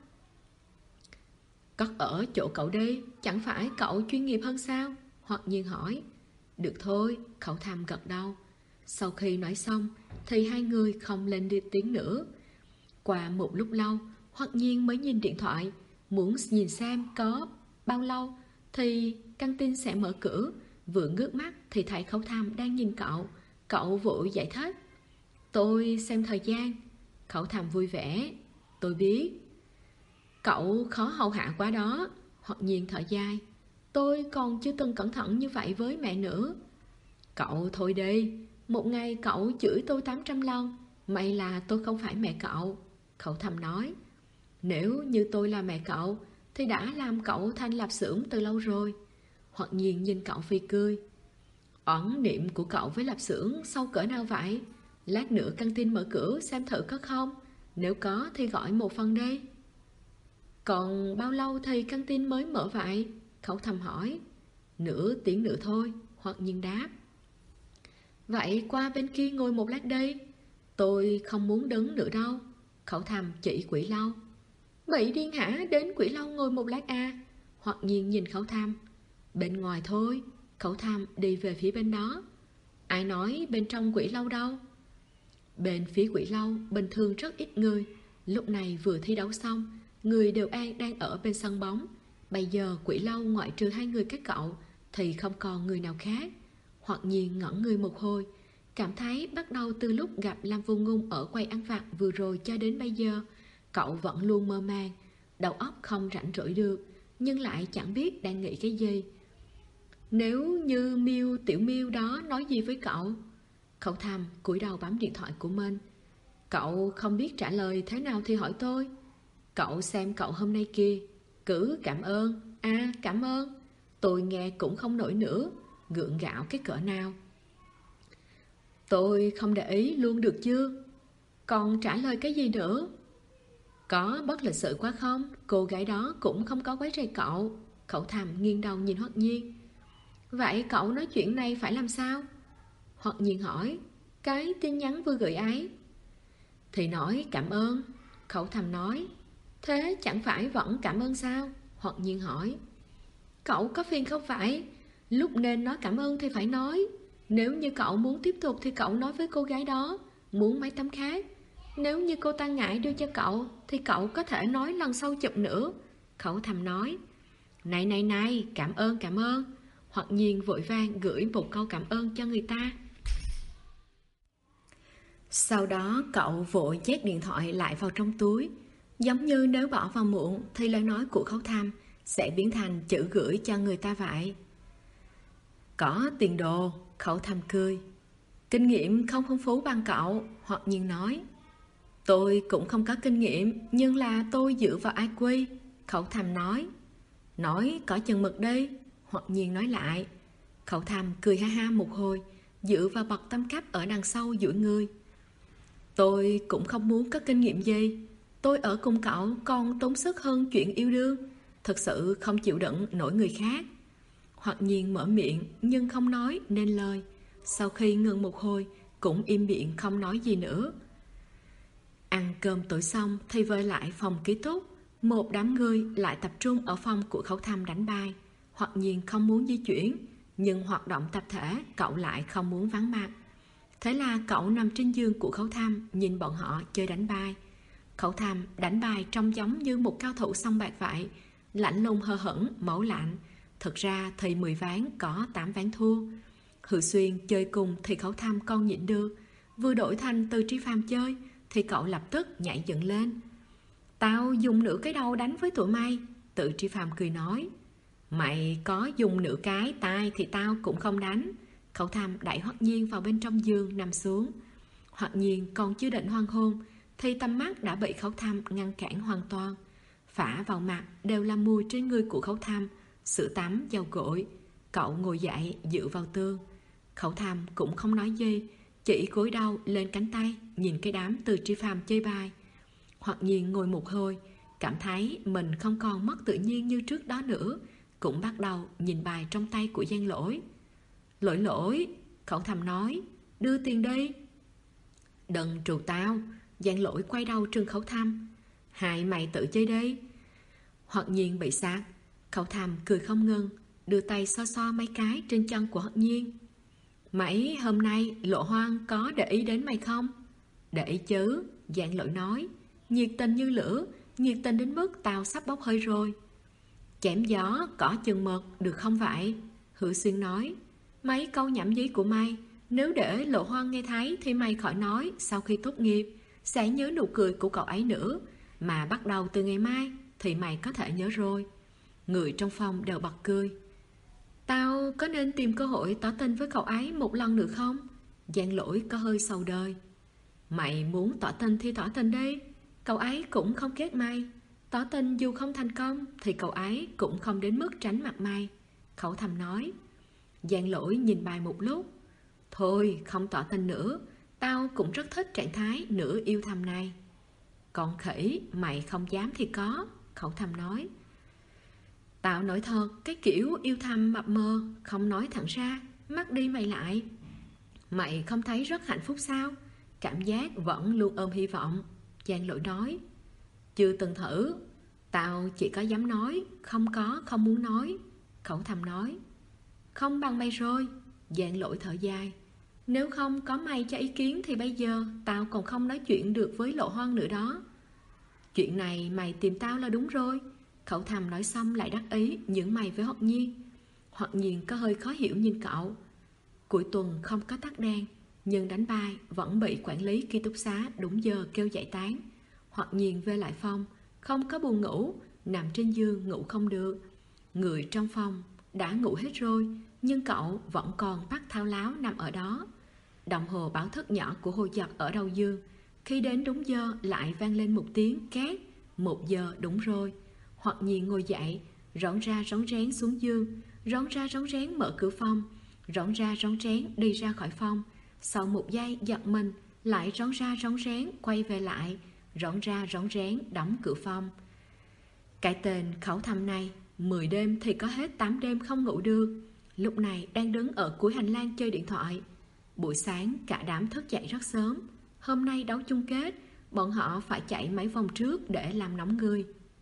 Cất ở chỗ cậu đi, chẳng phải cậu chuyên nghiệp hơn sao? Hận Nhiên hỏi. Được thôi, Khổng Thầm gật đầu. Sau khi nói xong thì hai người không lên đi tiếng nữa. Qua một lúc lâu, Hận Nhiên mới nhìn điện thoại, muốn nhìn xem có bao lâu thì căng tin sẽ mở cửa. Vừa ngước mắt thì thấy Khổng Thầm đang nhìn cậu. Cậu vội giải thích. Tôi xem thời gian. Khổng Thầm vui vẻ. Tôi biết. Cậu khó hầu hạ quá đó. Hận Nhiên thở dài. Tôi còn chưa từng cẩn thận như vậy với mẹ nữa. Cậu thôi đi, một ngày cậu chửi tôi 800 lần. May là tôi không phải mẹ cậu. Khổng Thầm nói. Nếu như tôi là mẹ cậu thì đã làm cậu thành lạp xưởng từ lâu rồi. Hận Nhiên nhìn cậu phì cười. Oán niệm của cậu với lạp xưởng sâu cỡ nào vậy? Lát nữa căng tin mở cửa xem thử có không. Nếu có thì gọi một phần đi. Còn bao lâu thì căng tin mới mở vậy? Khổng Thầm hỏi. Nửa tiếng nữa thôi, Hận Nhiên đáp. Vậy qua bên kia ngồi một lát đi. Tôi không muốn đứng nữa đâu. Khổng Thầm chỉ Quỷ Lâu. Bị điên hả, đến Quỷ Lâu ngồi một lát à? Hận Nhiên nhìn Khổng Thầm. Bên ngoài thôi. Khổng Thầm đi về phía bên đó. Ai nói bên trong Quỷ Lâu đâu? Bên phía Quỷ Lâu bình thường rất ít người. Lúc này vừa thi đấu xong, người đều đang ở bên sân bóng. Bây giờ Quỷ Lâu ngoại trừ hai người các cậu thì không còn người nào khác. Hoặc Nhiên ngẩn người một hồi, cảm thấy bắt đầu từ lúc gặp Lam Vô Ngôn ở quầy ăn vặt vừa rồi cho đến bây giờ, cậu vẫn luôn mơ màng, đầu óc không rảnh rỗi được, nhưng lại chẳng biết đang nghĩ cái gì. Nếu như Tiểu Miêu đó nói gì với cậu? Cậu thầm cúi đầu bấm điện thoại của mình. Cậu không biết trả lời thế nào thì hỏi tôi. Cậu xem cậu hôm nay kia, cứ cảm ơn, cảm ơn. Tôi nghe cũng không nổi nữa, gượng gạo cái cỡ nào. Tôi không để ý luôn được chưa? Còn trả lời cái gì nữa? Có bất lịch sự quá không? Cô gái đó cũng không có quấy rầy cậu. Cậu thầm nghiêng đầu nhìn Hoặc Nhiên. Vậy cậu nói chuyện này phải làm sao? Hoặc Nhiên hỏi. Cái tin nhắn vừa gửi ấy. Thì nói cảm ơn. Cậu thầm nói. Thế chẳng phải vẫn cảm ơn sao? Hoặc Nhiên hỏi. Cậu có phiền không phải? Lúc nên nói cảm ơn thì phải nói. Nếu như cậu muốn tiếp tục thì cậu nói với cô gái đó, muốn mấy tấm khác. Nếu như cô ta ngại đưa cho cậu thì cậu có thể nói lần sau chụp nữa. Cậu thầm nói. Này, cảm ơn. Hoặc Nhiên vội vàng gửi một câu cảm ơn cho người ta. Sau đó cậu vội nhét điện thoại lại vào trong túi. Giống như nếu bỏ vào muộn thì lời nói của Khấu Thăm sẽ biến thành chữ gửi cho người ta vậy. Có tiền đồ, Khấu Thăm cười. Kinh nghiệm không phong phú bằng cậu, Hoặc Nhiên nói. Tôi cũng không có kinh nghiệm, nhưng là tôi dựa vào IQ, Khấu Thăm nói. Nói có chừng mực đi, Hoặc Nhiên nói lại. Khấu Thăm cười ha ha một hồi, dựa vào bậc tâm cấp ở đằng sau duỗi người. Tôi cũng không muốn có kinh nghiệm gì. Tôi ở cùng cậu còn tốn sức hơn chuyện yêu đương. Thật sự không chịu đựng nổi người khác. Hoặc Nhiên mở miệng nhưng không nói nên lời. Sau khi ngừng một hồi cũng im miệng không nói gì nữa. Ăn cơm tối xong thì về lại phòng ký túc. Một đám người lại tập trung ở phòng của Khấu Thăm đánh bài. Hoặc Nhiên không muốn di chuyển, nhưng hoạt động tập thể cậu lại không muốn vắng mặt. Thế là cậu nằm trên giường của Khấu Thăm nhìn bọn họ chơi đánh bài. Khấu Thăm đánh bài trông giống như một cao thủ song bạc vậy, lạnh lùng hờ hững, mẫu lạnh. Thực ra thì 10 ván có 8 ván thua. Hự Xuyên chơi cùng thì Khấu Thăm còn nhịn được. Vừa đổi thành Từ Tri Phàm chơi thì cậu lập tức nhảy dựng lên. Tao dùng nửa cái đầu đánh với tụi mày, Từ Tri Phàm cười nói. Mày có dùng nửa cái tay thì tao cũng không đánh. Khấu Thăm đẩy Hoặc Nhiên vào bên trong giường nằm xuống. Hoặc Nhiên còn chưa định hoan hôn thì tầm mắt đã bị Khấu Thăm ngăn cản hoàn toàn. Phả vào mặt đều là mùi trên người của Khấu Thăm, sữa tắm, dầu gội. Cậu ngồi dậy dựa vào tường. Khấu Thăm cũng không nói gì, chỉ cúi đầu lên cánh tay nhìn cái đám Từ Tri Phàm chơi bài. Hoặc Nhiên ngồi một hồi, cảm thấy mình không còn mất tự nhiên như trước đó nữa, cũng bắt đầu nhìn bài trong tay của Giang Lỗi. Lỗi, Khấu Thăm nói, đưa tiền đi. Đừng trù tao, Giang Lỗi quay đầu trừng Khấu Thăm. Hai mày tự chơi đi. Hoặc Nhiên bị sạc. Khấu Thăm cười không ngừng, đưa tay xoa mấy cái trên chân của Hoặc Nhiên. Mấy hôm nay Lộ Hoang có để ý đến mày không? Để ý chứ, Giang Lỗi nói. Nhiệt tình như lửa, nhiệt tình đến mức tao sắp bốc hơi rồi. Chém gió, cỏ chừng mực, được không vậy? Hữu Xuyên nói. Mấy câu nhảm nhí của mày, nếu để Lộ Hoang nghe thấy thì mày khỏi nói sau khi tốt nghiệp sẽ nhớ nụ cười của cậu ấy nữa. Mà bắt đầu từ ngày mai thì mày có thể nhớ rồi. Người trong phòng đều bật cười. Tao có nên tìm cơ hội tỏ tình với cậu ấy một lần nữa không? Giang Lỗi có hơi sầu đời. Mày muốn tỏ tình thì tỏ tình đi. Cậu ấy cũng không ghét mày. Tỏ tình dù không thành công thì cậu ấy cũng không đến mức tránh mặt mày, Khấu Thăm nói. Giang Lỗi nhìn bài một lúc. Thôi không tỏ tình nữa, tao cũng rất thích trạng thái nửa yêu thầm này. Còn khỉ, mày không dám thì có, Khấu Thăm nói. Tao nói thật, cái kiểu yêu thầm mập mờ, không nói thẳng ra, mắt đi mày lại. Mày không thấy rất hạnh phúc sao? Cảm giác vẫn luôn ôm hy vọng, Giang Lỗi nói. Chưa từng thử, tao chỉ có dám nói, không muốn nói, Khấu Thăm nói. Không bằng mày rồi, Giang Lỗi thở dài. Nếu không có mày cho ý kiến thì bây giờ tao còn không nói chuyện được với Lộ Hoang nữa đó. Chuyện này mày tìm tao là đúng rồi, Khấu Thăm nói xong lại đắc ý nhướng mày với Hoặc Nhiên. Hoặc Nhiên có hơi khó hiểu nhìn cậu. Cuối tuần không có tắc đen, nhưng đánh bài vẫn bị quản lý ký túc xá đúng giờ kêu giải tán. Hoặc Nhiên về lại phòng, không có buồn ngủ, nằm trên giường ngủ không được. Người trong phòng đã ngủ hết rồi, nhưng cậu vẫn còn bắt thao láo nằm ở đó. Đồng hồ báo thức nhỏ của Hồ Giật ở đầu giường, khi đến đúng giờ lại vang lên một tiếng két. 1 giờ đúng rồi. Hoặc Nhiên ngồi dậy, rón ra rón rén xuống giường, rón ra rón rén mở cửa phòng, rón ra rón rén đi ra khỏi phòng. Sau 1 giây giật mình, lại rón ra rón rén quay về lại, rón ra rón rén đóng cửa phòng. Cái tên Khẩu Thầm này 10 đêm thì có hết 8 đêm không ngủ được. Lúc này đang đứng ở cuối hành lang chơi điện thoại. Buổi sáng cả đám thức dậy rất sớm. Hôm nay đấu chung kết, bọn họ phải chạy mấy vòng trước để làm nóng người.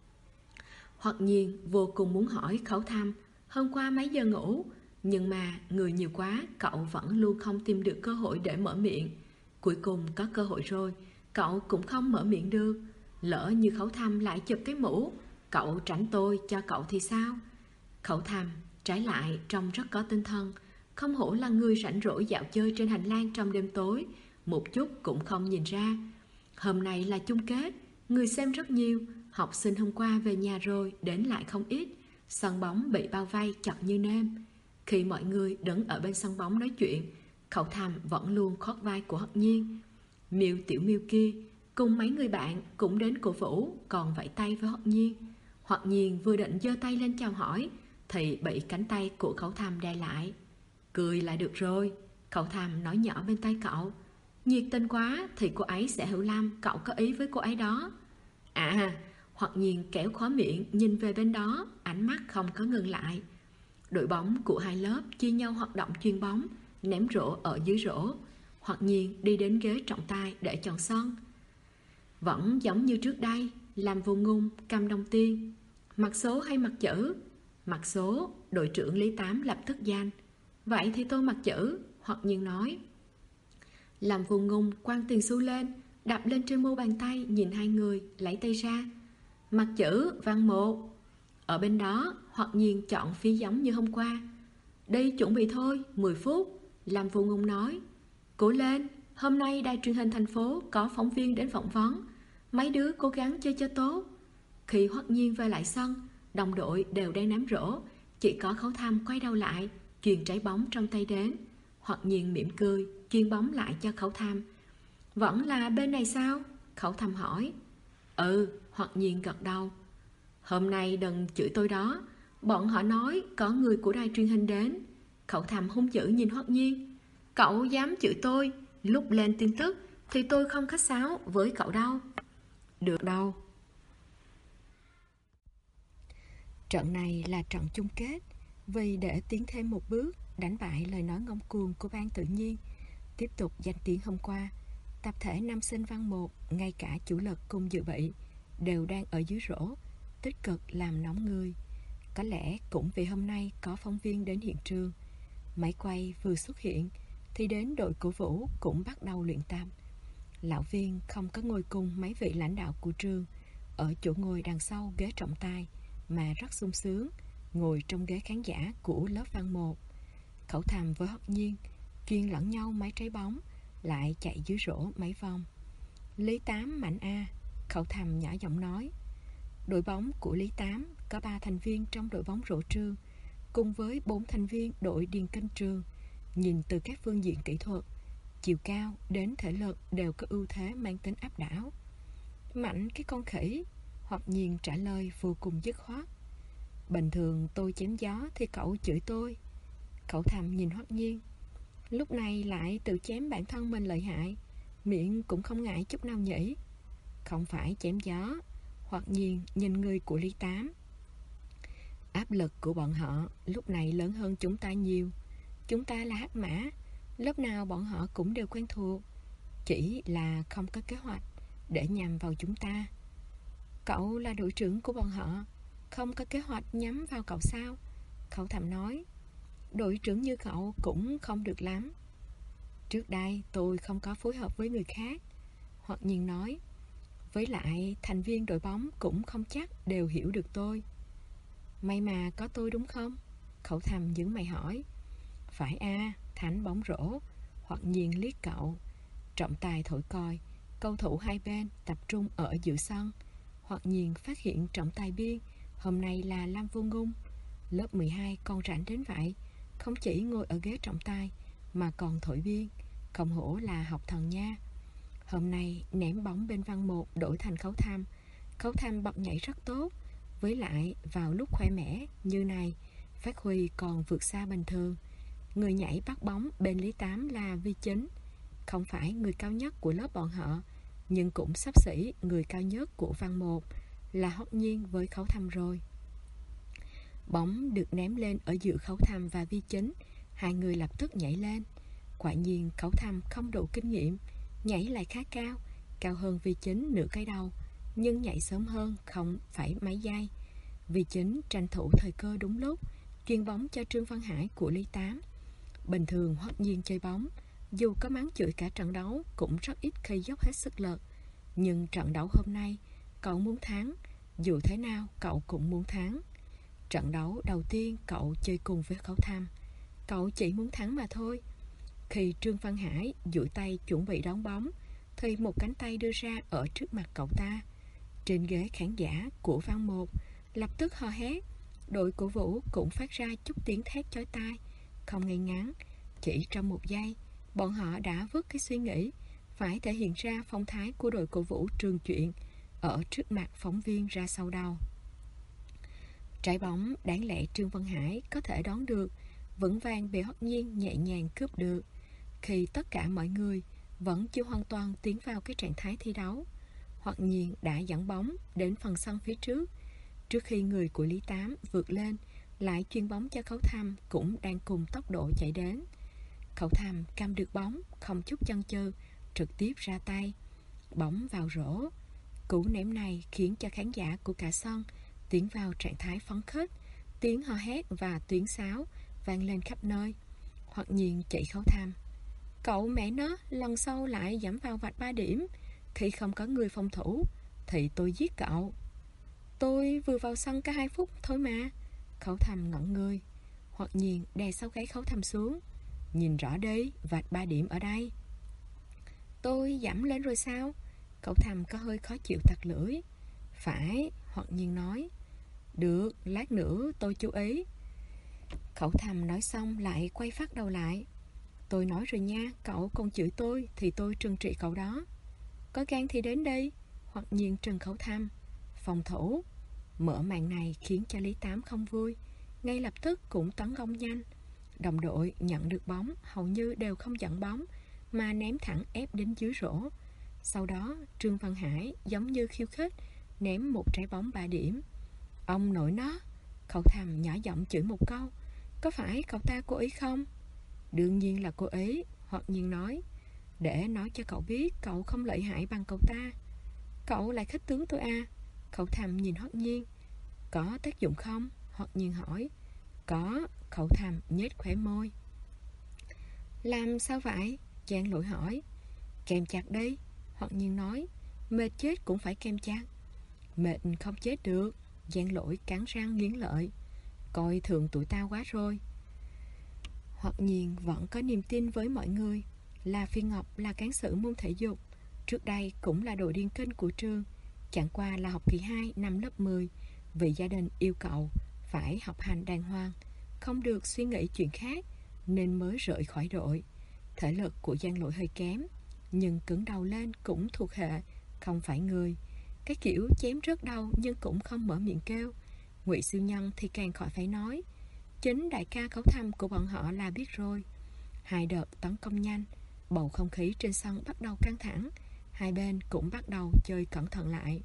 Hoặc Nhiên vô cùng muốn hỏi Khẩu Thầm hôm qua mấy giờ ngủ, nhưng mà người nhiều quá, cậu vẫn luôn không tìm được cơ hội để mở miệng. Cuối cùng có cơ hội rồi, cậu cũng không mở miệng được. Lỡ như Khẩu Thầm lại chụp cái mũ, cậu tránh tôi cho cậu thì sao? Khẩu Thầm trái lại trông rất có tinh thần, không hổ là người rảnh rỗi dạo chơi trên hành lang trong đêm tối, một chút cũng không nhìn ra. Hôm nay là chung kết, người xem rất nhiều, học sinh hôm qua về nhà rồi đến lại không ít. Sân bóng bị bao vây chặt như nêm. Khi mọi người đứng ở bên sân bóng nói chuyện, Khẩu Thầm vẫn luôn khoác vai của Hất Nhiên. Miêu Tiểu Miêu kia cùng mấy người bạn cũng đến cổ vũ, còn vẫy tay với Hất Nhiên. Hoặc Nhiên vừa định giơ tay lên chào hỏi thì bị cánh tay của Khẩu Thầm đè lại. Cười lại được rồi, Khẩu Thầm nói nhỏ bên tay cậu. Nhiệt tình quá thì cô ấy sẽ hiểu lầm cậu có ý với cô ấy đó. À, Hoặc Nhiên kéo khóe miệng nhìn về bên đó, ánh mắt không có ngừng lại. Đội bóng của hai lớp chia nhau hoạt động chuyền bóng, ném rổ ở dưới rổ. Hoặc Nhiên đi đến ghế trọng tài để chọn sân. Vẫn giống như trước đây, làm vô ngung cầm đồng tiền. Mặt số hay mặt chữ? Mặt số, đội trưởng Lý Tám lập tức danh. Vậy thì tôi mặt chữ, Hoặc Nhiên nói. Làm vô ngung quăng tiền xu lên, đập lên trên mu bàn tay, nhìn hai người, lấy tay ra. Mặt chữ Văn Một. Ở bên đó, Hoặc Nhiên chọn phía giống như hôm qua. Đi chuẩn bị thôi, 10 phút, Làm vô ngung nói. Cố lên, hôm nay đài truyền hình thành phố có phóng viên đến phỏng vấn. Mấy đứa cố gắng chơi cho tốt. Khi Hoặc Nhiên về lại sân, đồng đội đều đang ném rổ, chỉ có Khẩu Thầm quay đầu lại, chuyền trái bóng trong tay đến. Hoặc Nhiên mỉm cười, chuyền bóng lại cho Khẩu Thầm. Vẫn là bên này sao? Khẩu Thầm hỏi. Ừ, Hoặc Nhiên gật đầu. Hôm nay đừng chửi tôi đó, bọn họ nói có người của đài truyền hình đến. Khẩu Thầm hung dữ nhìn Hoặc Nhiên. Cậu dám chửi tôi, lúc lên tin tức thì tôi không khách sáo với cậu đâu. Được đâu. Trận này là trận chung kết, vì để tiến thêm một bước, đánh bại lời nói ngông cuồng của Ban Tự Nhiên, tiếp tục danh tiếng hôm qua, tập thể nam sinh Văn 1, ngay cả chủ lực cùng dự bị, đều đang ở dưới rổ, tích cực làm nóng người. Có lẽ cũng vì hôm nay có phóng viên đến hiện trường. Máy quay vừa xuất hiện thì đến đội cổ vũ cũng bắt đầu luyện tập. Lão Viên không có ngồi cùng mấy vị lãnh đạo của trường ở chỗ ngồi đằng sau ghế trọng tài, mà rất sung sướng ngồi trong ghế khán giả của lớp Văn 1. Khẩu Thầm với Hất Nhiên chuyên lẫn nhau mấy trái bóng, lại chạy dưới rổ mấy vòng. Lý Tám mạnh a, Khẩu Thầm nhỏ giọng nói. Đội bóng của Lý Tám có 3 thành viên trong đội bóng rổ trường, cùng với 4 thành viên đội điền kinh trường. Nhìn từ các phương diện kỹ thuật, chiều cao đến thể lực đều có ưu thế mang tính áp đảo. Mạnh cái con khỉ, Hoặc Nhiên trả lời vô cùng dứt khoát. Bình thường tôi chém gió thì cậu chửi tôi. Khẩu Thầm nhìn Hoặc Nhiên. Lúc này lại tự chém bản thân mình lợi hại, miệng cũng không ngại chút nào nhỉ. Không phải chém gió, Hoặc Nhiên nhìn người của Lý Tám. Áp lực của bọn họ lúc này lớn hơn chúng ta nhiều. Chúng ta là hắc mã, lớp nào bọn họ cũng đều quen thuộc, chỉ là không có kế hoạch để nhằm vào chúng ta. Cậu là đội trưởng của bọn họ, không có kế hoạch nhắm vào cậu sao? Khẩu Thầm nói. Đội trưởng như cậu cũng không được lắm. Trước đây tôi không có phối hợp với người khác, Hoặc Nhiên nói. Với lại thành viên đội bóng cũng không chắc đều hiểu được tôi. May mà có tôi đúng không? Khẩu Thăm nhướng mày hỏi. Phải a, Thánh bóng rổ. Hoặc Nhiên liếc cậu. Trọng tài thổi còi. Cầu thủ hai bên tập trung ở giữa sân. Hoặc Nhiên phát hiện trọng tài biên hôm nay là Lam Vô Ngôn. Lớp 12 còn rảnh đến vậy, không chỉ ngồi ở ghế trọng tài mà còn thổi biên. Không hổ là học thần nha. Hôm nay ném bóng bên Văn Một đổi thành Khấu Thăm. Khấu Thăm bật nhảy rất tốt. Với lại vào lúc khoe mẽ như này, phát huy còn vượt xa bình thường. Người nhảy bắt bóng bên Lý Tám là Vi Chính. Không phải người cao nhất của lớp bọn họ, nhưng cũng xấp xỉ người cao nhất của Văn Một, là Hoắc Nhiên với Khấu Thăm rồi. Bóng được ném lên ở giữa Khấu Thăm và Vi Chính. Hai người lập tức nhảy lên. Quả nhiên Khấu Thăm không đủ kinh nghiệm, nhảy lại khá cao, cao hơn Vi Chính nửa cái đầu, nhưng nhảy sớm hơn không phải mấy giây. Vi Chính tranh thủ thời cơ đúng lúc, chuyền bóng cho Trương Văn Hải của Lý Tám. Bình thường Hoắc Nhiên chơi bóng, dù có mắng chửi cả trận đấu cũng rất ít khi dốc hết sức lực. Nhưng trận đấu hôm nay, cậu muốn thắng, dù thế nào cậu cũng muốn thắng. Trận đấu đầu tiên cậu chơi cùng với Khấu Thăm, cậu chỉ muốn thắng mà thôi. Khi Trương Văn Hải duỗi tay chuẩn bị đón bóng, thì một cánh tay đưa ra ở trước mặt cậu ta. Trên ghế khán giả của Văn Một lập tức hò hét. Đội cổ vũ cũng phát ra chút tiếng thét chói tai. Không ngay ngắn, chỉ trong một giây, bọn họ đã vứt cái suy nghĩ phải thể hiện ra phong thái của đội cổ vũ Trường Chuyện ở trước mặt phóng viên ra sau đầu. Trái bóng đáng lẽ Trương Văn Hải có thể đón được, vững vàng bị Hoắc Nhiên nhẹ nhàng cướp được. Khi tất cả mọi người vẫn chưa hoàn toàn tiến vào cái trạng thái thi đấu, Hoắc Nhiên đã dẫn bóng đến phần sân phía trước. Trước khi người của Lý Tám vượt lên, lại chuyền bóng cho Khấu Thăm cũng đang cùng tốc độ chạy đến. Khấu Thăm cầm được bóng, không chút chần chừ, trực tiếp ra tay. Bóng vào rổ. Cú ném này khiến cho khán giả của cả sân tiến vào trạng thái phấn khích. Tiếng hò hét và tuyến sáo vang lên khắp nơi. Hoắc Nhiên chỉ Khấu Thăm. Cậu mẹ nó, lần sau lại dẫm vào vạch 3 điểm. Khi không có người phòng thủ thì tôi giết cậu. Tôi vừa vào sân có 2 phút thôi mà. Khấu Thăm ngẩn người. Hoắc Nhiên đè sau gáy Khấu Thăm xuống. Nhìn rõ đi, vạch 3 điểm ở đây. Tôi dẫm lên rồi sao? Khấu Thăm có hơi khó chịu tặc lưỡi. Phải, Hoắc Nhiên nói. Được, lát nữa tôi chú ý. Khấu Thăm nói xong lại quay phát đầu lại. Tôi nói rồi nha, cậu còn chửi tôi thì tôi trừng trị cậu đó. Có gan thì đến đây. Hoắc Nhiên trừng Khấu Thăm. Phòng thủ. Mở màn này khiến cho Lý Tám không vui, ngay lập tức cũng tấn công nhanh. Đồng đội nhận được bóng hầu như đều không dẫn bóng mà ném thẳng ép đến dưới rổ. Sau đó Trương Văn Hải giống như khiêu khích ném một trái bóng 3 điểm. Ông nội nó. Khấu Thăm nhỏ giọng chửi một câu. Có phải cậu ta cố ý không? Đương nhiên là cố ý, Hoắc Nhiên nói. Để nói cho cậu biết cậu không lợi hại bằng cậu ta. Cậu lại khích tướng tôi à? Khấu Thăm nhìn Hoắc Nhiên. Có tác dụng không? Hoắc Nhiên hỏi. Có. Khấu Thăm nhếch khóe môi. Làm sao vậy? Giang Lỗi hỏi. Kèm chặt đi, Hoắc Nhiên nói. Mệt chết cũng phải kèm chặt. Mệt không chết được, Giang Lỗi cắn răng nghiến lợi. Coi thường tụi tao quá rồi. Hoắc Nhiên vẫn có niềm tin với mọi người. La Phi Ngọc là cán sự môn thể dục, trước đây cũng là đội điền kinh của trường. Chẳng qua là học kỳ 2 năm lớp 10, vì gia đình yêu cầu phải học hành đàng hoàng, không được suy nghĩ chuyện khác, nên mới rời khỏi đội. Thể lực của Giang Lỗi hơi kém, nhưng cứng đầu lên cũng thuộc hệ không phải người. Cái kiểu chém rớt đầu nhưng cũng không mở miệng kêu. Ngụy Siêu Nhân thì càng khỏi phải nói. Chính đại ca Khấu Thăm của bọn họ là biết rồi. Hai đợt tấn công nhanh, bầu không khí trên sân bắt đầu căng thẳng. Hai bên cũng bắt đầu chơi cẩn thận lại.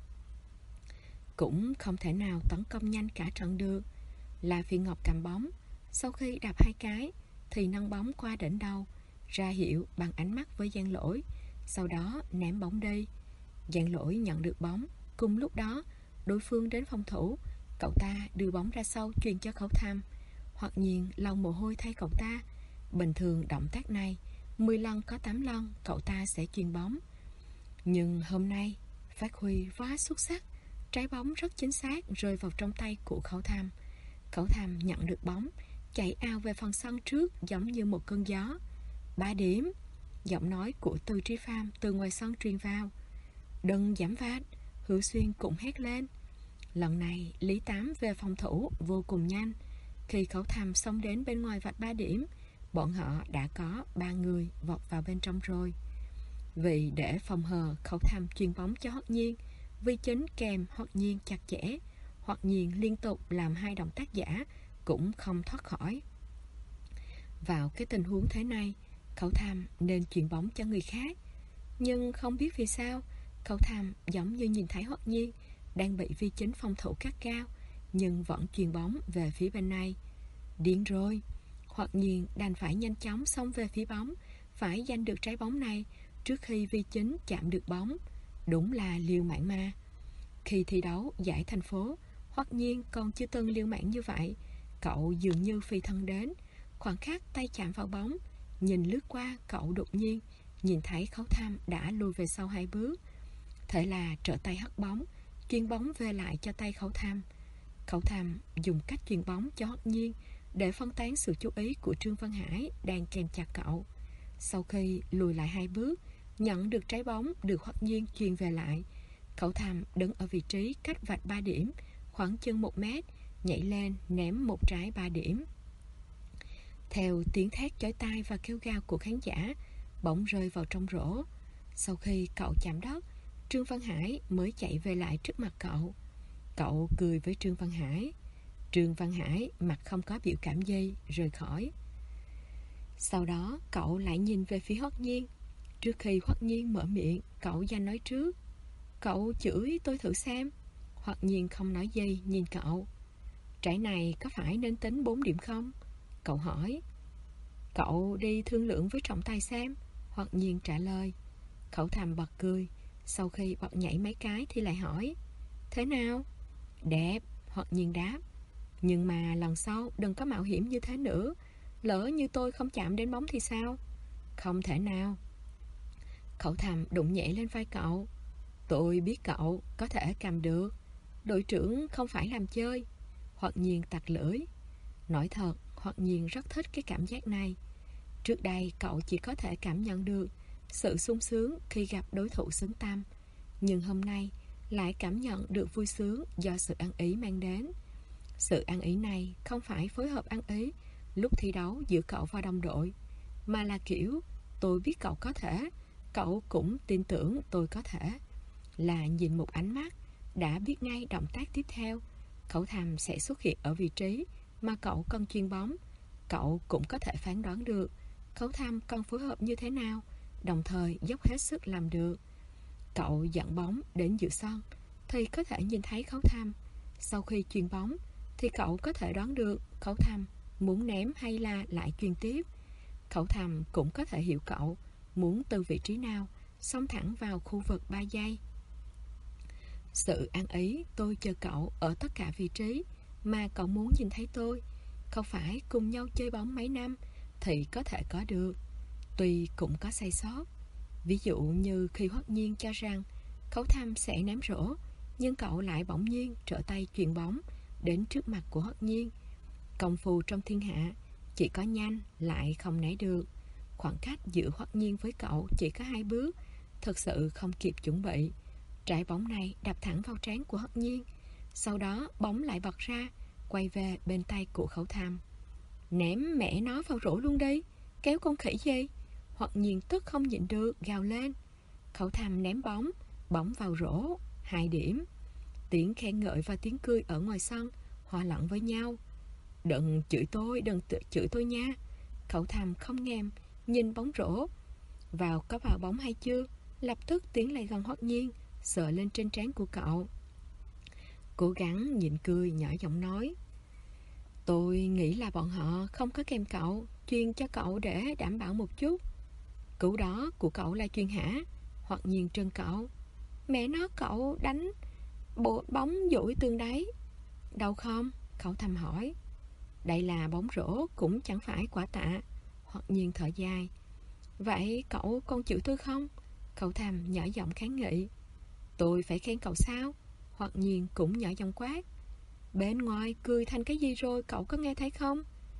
Cũng không thể nào tấn công nhanh cả trận được. La Phi Ngọc cầm bóng, sau khi đạp 2 cái thì nâng bóng qua đỉnh đầu, ra hiệu bằng ánh mắt với Giang Lỗi, sau đó ném bóng đi. Giang Lỗi nhận được bóng, cùng lúc đó đối phương đến phòng thủ, cậu ta đưa bóng ra sau chuyền cho Khấu Thăm. Hoắc Nhiên lau mồ hôi thay cậu ta. Bình thường động tác này 10 lần có 8 lần cậu ta sẽ chuyền bóng, nhưng hôm nay phát huy quá xuất sắc. Trái bóng rất chính xác rơi vào trong tay của Khấu Thăm. Khấu Thăm nhận được bóng, chạy ào về phần sân trước giống như một cơn gió. 3 điểm. Giọng nói của Từ Tri Pham từ ngoài sân truyền vào. Đừng giảm vạt. Hữu Xuyên cũng hét lên. Lần này Lý Tám về phòng thủ vô cùng nhanh. Khi Khẩu Thầm xông đến bên ngoài vạch 3 điểm, bọn họ đã có 3 người vọt vào bên trong rồi. Vì để phòng hờ, Khẩu Thầm chuyền bóng cho Hoắc Nhiên. Vi Chính kèm Hoắc Nhiên chặt chẽ. Hoắc Nhiên liên tục làm 2 động tác giả cũng không thoát khỏi. Vào cái tình huống thế này, Khẩu Thầm nên chuyền bóng cho người khác. Nhưng không biết vì sao, Khẩu Thầm giống như nhìn thấy Hoắc Nhiên đang bị Vi Chính phòng thủ cắt cao, nhưng vẫn chuyền bóng về phía bên này. Điên rồi. Hoắc Nhiên đành phải nhanh chóng xông về phía bóng, phải giành được trái bóng này trước khi Vi Chính chạm được bóng. Đúng là liều mạng mà. Khi thi đấu giải thành phố, Hoắc Nhiên còn chưa từng liều mạng như vậy. Cậu dường như phi thân đến, khoảng khắc tay chạm vào bóng, nhìn lướt qua, cậu đột nhiên nhìn thấy Khẩu Thầm đã lùi về sau 2 bước. Thế là trở tay hất bóng, chuyền bóng về lại cho tay Khẩu Thầm. Khẩu Thầm dùng cách chuyền bóng cho Hoắc Nhiên để phân tán sự chú ý của Trương Văn Hải đang kèm chặt cậu. Sau khi lùi lại 2 bước, nhận được trái bóng được Hoắc Nhiên chuyền về lại, Khẩu Thầm đứng ở vị trí cách vạch 3 điểm khoảng chừng 1 mét, nhảy lên ném một trái 3 điểm. Theo tiếng thét chói tai và kêu gào của khán giả, bóng rơi vào trong rổ. Sau khi cậu chạm đất, Trương Văn Hải mới chạy về lại trước mặt cậu. Cậu cười với Trương Văn Hải. Trương Văn Hải mặt không có biểu cảm gì, rời khỏi. Sau đó cậu lại nhìn về phía Hoắc Nhiên. Trước khi Hoắc Nhiên mở miệng, cậu giành nói trước. Cậu chửi tôi thử xem. Hoắc Nhiên không nói gì, nhìn cậu. Trái này có phải nên tính 4 điểm không? Cậu hỏi. Cậu đi thương lượng với trọng tài xem. Hoắc Nhiên trả lời. Khẩu Thầm bật cười. Sau khi bật nhảy mấy cái thì lại hỏi. Thế nào? Đẹp, Hoắc Nhiên đáp. Nhưng mà lần sau đừng có mạo hiểm như thế nữa. Lỡ như tôi không chạm đến bóng thì sao? Không thể nào. Khẩu Thầm đụng nhẹ lên vai cậu. Tôi biết cậu có thể cầm được. Đội trưởng không phải làm chơi. Hoắc Nhiên tặc lưỡi. Nói thật, Hoắc Nhiên rất thích cái cảm giác này. Trước đây cậu chỉ có thể cảm nhận được sự sung sướng khi gặp đối thủ xứng tăm, nhưng hôm nay lại cảm nhận được vui sướng do sự ăn ý mang đến. Sự ăn ý này không phải phối hợp ăn ý lúc thi đấu giữa cậu và đồng đội, mà là kiểu tôi biết cậu có thể, cậu cũng tin tưởng tôi có thể. Là nhìn một ánh mắt đã biết ngay động tác tiếp theo. Khẩu Thầm sẽ xuất hiện ở vị trí mà cậu cần chuyền bóng. Cậu cũng có thể phán đoán được Khẩu Thầm cần phối hợp như thế nào, đồng thời dốc hết sức làm được. Cậu dẫn bóng đến giữa sân thì có thể nhìn thấy Khẩu Thầm. Sau khi chuyền bóng thì cậu có thể đoán được Khẩu Thầm muốn ném hay là lại chuyền tiếp. Khẩu Thầm cũng có thể hiểu cậu muốn từ vị trí nào xông thẳng vào khu vực 3 giây. Sự ăn ý tôi chờ cậu ở tất cả vị trí mà cậu muốn nhìn thấy tôi. Không phải cùng nhau chơi bóng mấy năm thì có thể có được. Tuy cũng có sai sót. Ví dụ như khi Hoắc Nhiên cho rằng Khẩu Thầm sẽ ném rổ, nhưng cậu lại bỗng nhiên trở tay chuyền bóng đến trước mặt của Hoắc Nhiên. Công phu trong thiên hạ chỉ có nhanh lại không né được. Khoảng cách giữa Hoắc Nhiên với cậu chỉ có 2 bước, thật sự không kịp chuẩn bị. Trái bóng này đập thẳng vào trán của Hoắc Nhiên. Sau đó bóng lại bật ra, quay về bên tay của Khẩu Thầm. Ném mẹ nó vào rổ luôn đi, kéo con khỉ gì? Hoắc Nhiên tức không nhịn được, gào lên. Khẩu Thầm ném bóng, bóng vào rổ, 2 điểm. Tiếng khen ngợi và tiếng cười ở ngoài sân hòa lẫn với nhau. Đừng chửi tôi nha. Khẩu Thầm không ngèm nhìn bóng rổ. Có vào bóng hay chưa? Lập tức tiến lại gần Hoắc Nhiên, sờ lên trên trán của cậu. Cố gắng nhịn cười, nhỏ giọng nói. Tôi nghĩ là bọn họ không có kèm cậu, chuyên cho cậu để đảm bảo một chút. Cú đó của cậu là chuyên hả? Hoắc Nhiên trân cậu. Mẹ nó, cậu đánh bộ bóng dội tường đấy. Đâu không? Khẩu Thầm hỏi. Đây là bóng rổ, cũng chẳng phải quả tạ. Hoắc Nhiên thở dài. Vậy cậu còn chịu tôi không? Khẩu Thầm nhỏ giọng kháng nghị. Tôi phải khen cậu sao? Hoắc Nhiên cũng nhỏ giọng quát. Bên ngoài cười thành cái gì rồi, cậu có nghe thấy không?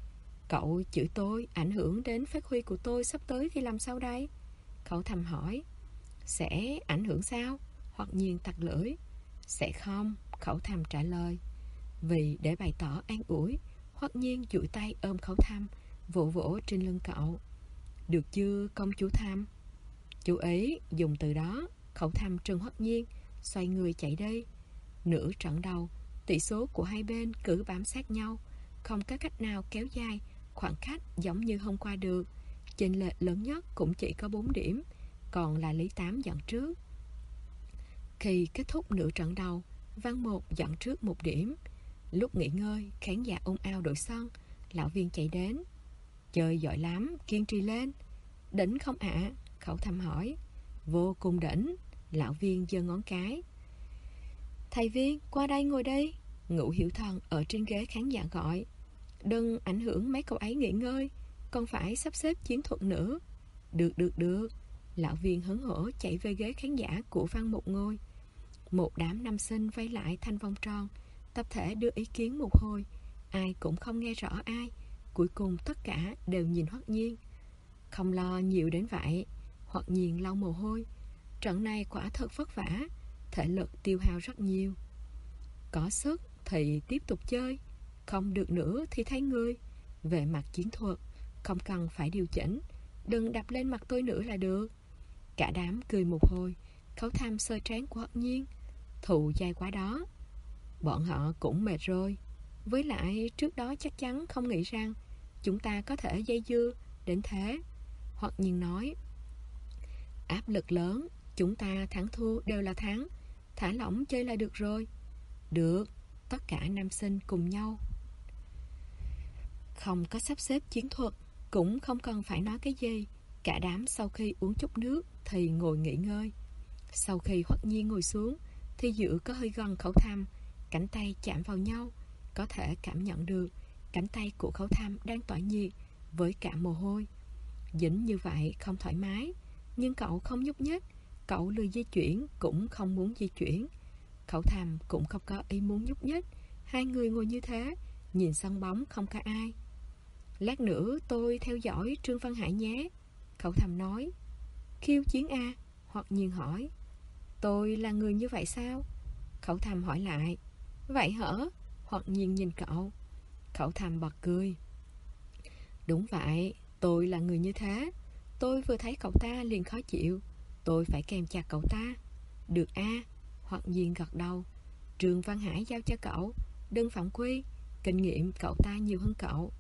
Cậu chửi tôi ảnh hưởng đến phát huy của tôi sắp tới thì làm sao đây? Khẩu Thầm hỏi. Sẽ ảnh hưởng sao? Hoặc Nhiên tặc lưỡi. Sẽ không, Khẩu Thầm trả lời. Vì để bày tỏ an ủi, Hoặc Nhiên duỗi tay ôm Khẩu Thầm, vỗ vỗ trên lưng cậu. Được chưa công chúa Thầm? Chú ý dùng từ đó. Khẩu Thầm trừng Hoặc Nhiên, xoay người chạy đi. Nửa trận đầu, tỷ số của hai bên cứ bám sát nhau, không có cách nào kéo dài khoảng cách giống như hôm qua được. Chênh lệch lớn nhất cũng chỉ có 4 điểm, còn là Lý Tám dẫn trước. Khi kết thúc nửa trận đầu, Văn Một dẫn trước 1 điểm. Lúc nghỉ ngơi, khán giả ồn ào đội sân. Lão Viên chạy đến. Chơi giỏi lắm, kiên trì lên. Đỉnh không ạ? Khẩu Thầm hỏi. Vô cùng đỉnh. Lão Viên giơ ngón cái. Thầy Viên, qua đây ngồi đi. Ngũ Hiểu Thần ở trên ghế khán giả gọi. Đừng ảnh hưởng mấy cậu ấy nghỉ ngơi, còn phải sắp xếp chiến thuật nữa. Được. Lão Viên hớn hở chạy về ghế khán giả của Văn Một ngồi. Một đám nam sinh vây lại thành vòng tròn, tập thể đưa ý kiến một hồi. Ai cũng không nghe rõ ai. Cuối cùng tất cả đều nhìn Hoặc Nhiên. Không lo nhiều đến vậy. Hoặc Nhiên lau mồ hôi. Trận này quả thật vất vả, thể lực tiêu hao rất nhiều. Có sức thì tiếp tục chơi, không được nữa thì thay người. Về mặt chiến thuật, không cần phải điều chỉnh, đừng đập lên mặt tôi nữa là được. Cả đám cười một hồi. Khẩu Thầm sơ trán của Hoặc Nhiên. Thù dai quá đó. Bọn họ cũng mệt rồi. Với lại trước đó chắc chắn không nghĩ rằng chúng ta có thể dây dưa đến thế. Hoặc Nhiên nói. Áp lực lớn, chúng ta thắng thua đều là thắng, thả lỏng chơi là được rồi. Được, tất cả nam sinh cùng nhau. Không có sắp xếp chiến thuật, cũng không cần phải nói cái gì. Cả đám sau khi uống chút nước thì ngồi nghỉ ngơi. Sau khi Hoặc Nhiên ngồi xuống thì giữa có hơi gần Khẩu Thầm, cánh tay chạm vào nhau. Có thể cảm nhận được cánh tay của Khẩu Thầm đang tỏa nhiệt với cả mồ hôi. Dính như vậy không thoải mái, nhưng cậu không nhúc nhích. Cậu lười di chuyển, cũng không muốn di chuyển. Khẩu Thầm cũng không có ý muốn nhúc nhích. Hai người ngồi như thế, nhìn sân bóng không có ai. Lát nữa tôi theo dõi Trương Văn Hải nhé, Khẩu Thầm nói. Khiêu chiến à? Hoặc Nhiên hỏi. Tôi là người như vậy sao? Khẩu Thầm hỏi lại. Vậy hả? Hoặc Nhiên nhìn cậu. Khẩu Thầm bật cười. Đúng vậy, tôi là người như thế. Tôi vừa thấy cậu ta liền khó chịu, tôi phải kèm chặt cậu ta. Được a. Hoặc Nhiên gật đầu. Trương Văn Hải giao cho cậu, đừng phạm quy, kinh nghiệm cậu ta nhiều hơn cậu.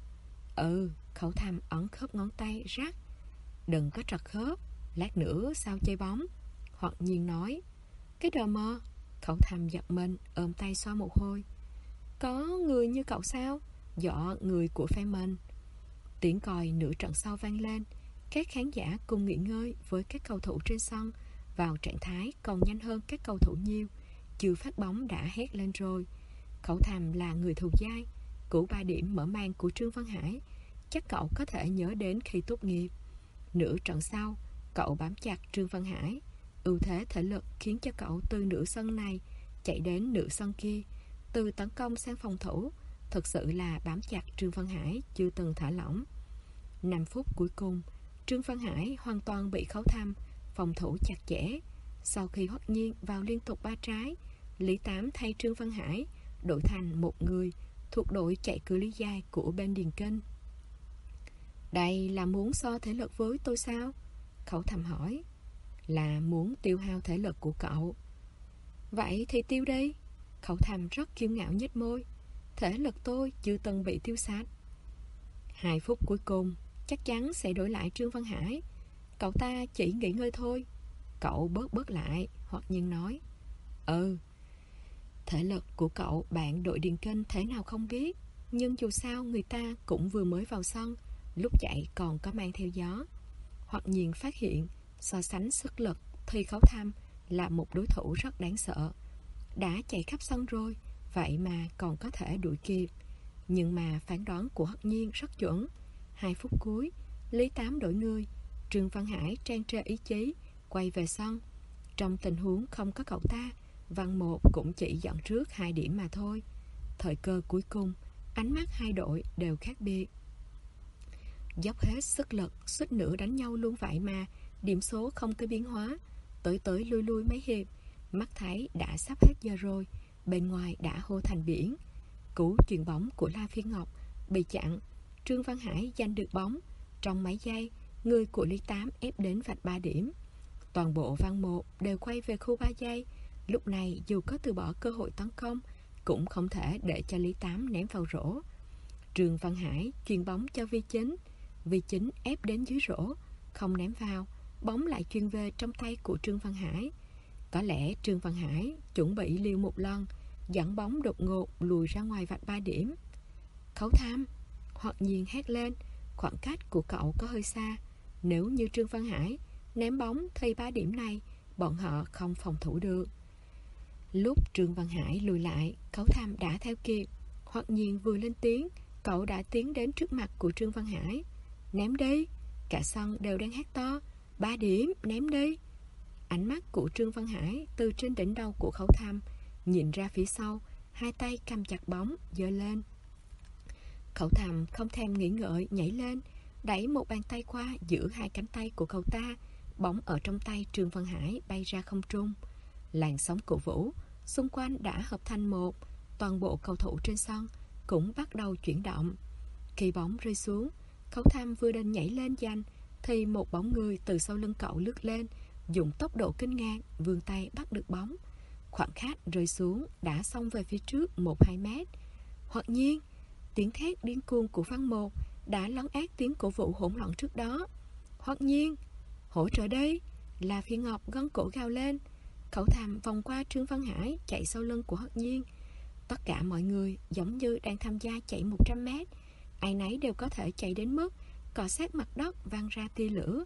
Khẩu Thầm ấn khớp ngón tay rắc. Đừng có trật khớp, lát nữa sao chơi bóng? Hoặc Nhiên nói. Cái đờ mơ. Khẩu Thầm giật mình, ôm tay xoa một hồi. Có người như cậu sao? Dọ người của phe mình. Tiếng còi nửa trận sau vang lên. Các khán giả cùng nghỉ ngơi với các cầu thủ trên sân vào trạng thái còn nhanh hơn các cầu thủ nhiều. Chưa phát bóng đã hét lên rồi. Khẩu Thầm là người thù dai. Cú 3 điểm mở màn của Trương Văn Hải chắc cậu có thể nhớ đến khi tốt nghiệp. Nửa trận sau, cậu bám chặt Trương Văn Hải. Ưu thế thể lực khiến cho cậu từ nửa sân này chạy đến nửa sân kia, từ tấn công sang phòng thủ. Thực sự là bám chặt Trương Văn Hải, chưa từng thả lỏng. 5 phút cuối cùng, Trương Văn Hải hoàn toàn bị Khẩu Thầm phòng thủ chặt chẽ. Sau khi Hoặc Nhiên vào liên tục 3 trái, Lý Tám thay Trương Văn Hải đổi thành một người thuộc đội chạy cự ly dài của bên Điền Kinh. Đây là muốn so thể lực với tôi sao? Khẩu Thầm hỏi. Là muốn tiêu hao thể lực của cậu. Vậy thì tiêu đi. Khẩu Thầm rất kiêu ngạo nhếch môi. Thể lực tôi chưa từng bị tiêu sạch. 2 phút cuối cùng chắc chắn sẽ đổi lại Trương Văn Hải. Cậu ta chỉ nghỉ ngơi thôi. Cậu bớt lại. Hoặc Nhiên nói. Thể lực của cậu bạn đội Điền Kinh thế nào không biết, nhưng dù sao người ta cũng vừa mới vào sân, lúc chạy còn có mang theo gió. Hoặc Nhiên phát hiện so sánh sức lực thì Khẩu Thầm là một đối thủ rất đáng sợ. Đã chạy khắp sân rồi, vậy mà còn có thể đuổi kịp. Nhưng mà phán đoán của Hoặc Nhiên rất chuẩn. 2 phút cuối, Lý Tám đổi người. Trương Văn Hải tràn trề ý chí quay về sân. Trong tình huống không có cậu ta, Văn Một cũng chỉ dẫn trước 2 điểm mà thôi. Thời cơ cuối cùng, ánh mắt hai đội đều khác biệt. Dốc hết sức lực, suýt nữa đánh nhau luôn vậy mà điểm số không có biến hóa. Tới tới lui lui mấy hiệp, mắt thấy đã sắp hết giờ rồi, bên ngoài đã hô thành biển. Cú chuyền bóng của La Phi Ngọc bị chặn, Trương Văn Hải giành được bóng. Trong mấy giây, người của Lý Tám ép đến vạch 3 điểm. Toàn bộ Văn Một đều quay về khu 3 giây. Lúc này dù có từ bỏ cơ hội tấn công, cũng không thể để cho Lý Tám ném vào rổ. Trương Văn Hải chuyền bóng cho Vi Chính. Vi Chính ép đến dưới rổ, không ném vào, bóng lại chuyền về trong tay của Trương Văn Hải. Có lẽ Trương Văn Hải chuẩn bị liều một lần, dẫn bóng đột ngột lùi ra ngoài vạch 3 điểm. Khấu tham, hoặc nhiên hét lên, khoảng cách của cậu có hơi xa. Nếu như Trương Văn Hải ném bóng thì 3 điểm này bọn họ không phòng thủ được. Lúc Trương Văn Hải lùi lại, Khấu tham đã theo kịp. Hoặc nhiên vừa lên tiếng, cậu đã tiến đến trước mặt của Trương Văn Hải. Ném đi. Cả sân đều đang hét to, 3 điểm, ném đi. Ánh mắt của Trương Văn Hải từ trên đỉnh đầu của Khấu tham nhìn ra phía sau, hai tay cầm chặt bóng, giơ lên. Khấu tham không thèm nghĩ ngợi, nhảy lên, đẩy một bàn tay qua giữa hai cánh tay của cậu ta. Bóng ở trong tay Trương Văn Hải bay ra không trung. Làn sóng cổ vũ xung quanh đã hợp thành một. Toàn bộ cầu thủ trên sân cũng bắt đầu chuyển động. Khi bóng rơi xuống, Khấu tham vừa định nhảy lên giành thì một bóng người từ sau lưng cậu lướt lên, dùng tốc độ kinh ngạc vươn tay bắt được bóng. Khoảng khắc rơi xuống đã xông về phía trước 1-2 mét. Hoặc nhiên, tiếng thét điên cuồng của Văn Một đã lấn át tiếng cổ vũ hỗn loạn trước đó. Hoặc nhiên, hỗ trợ đây. La Phi Ngọc gân cổ gào lên. Khấu tham vòng qua Trương Văn Hải chạy sau lưng của Hoặc nhiên. Tất cả mọi người giống như đang tham gia chạy 100 mét. Ai nấy đều có thể chạy đến mức cọ sát mặt đất vang ra tia lửa.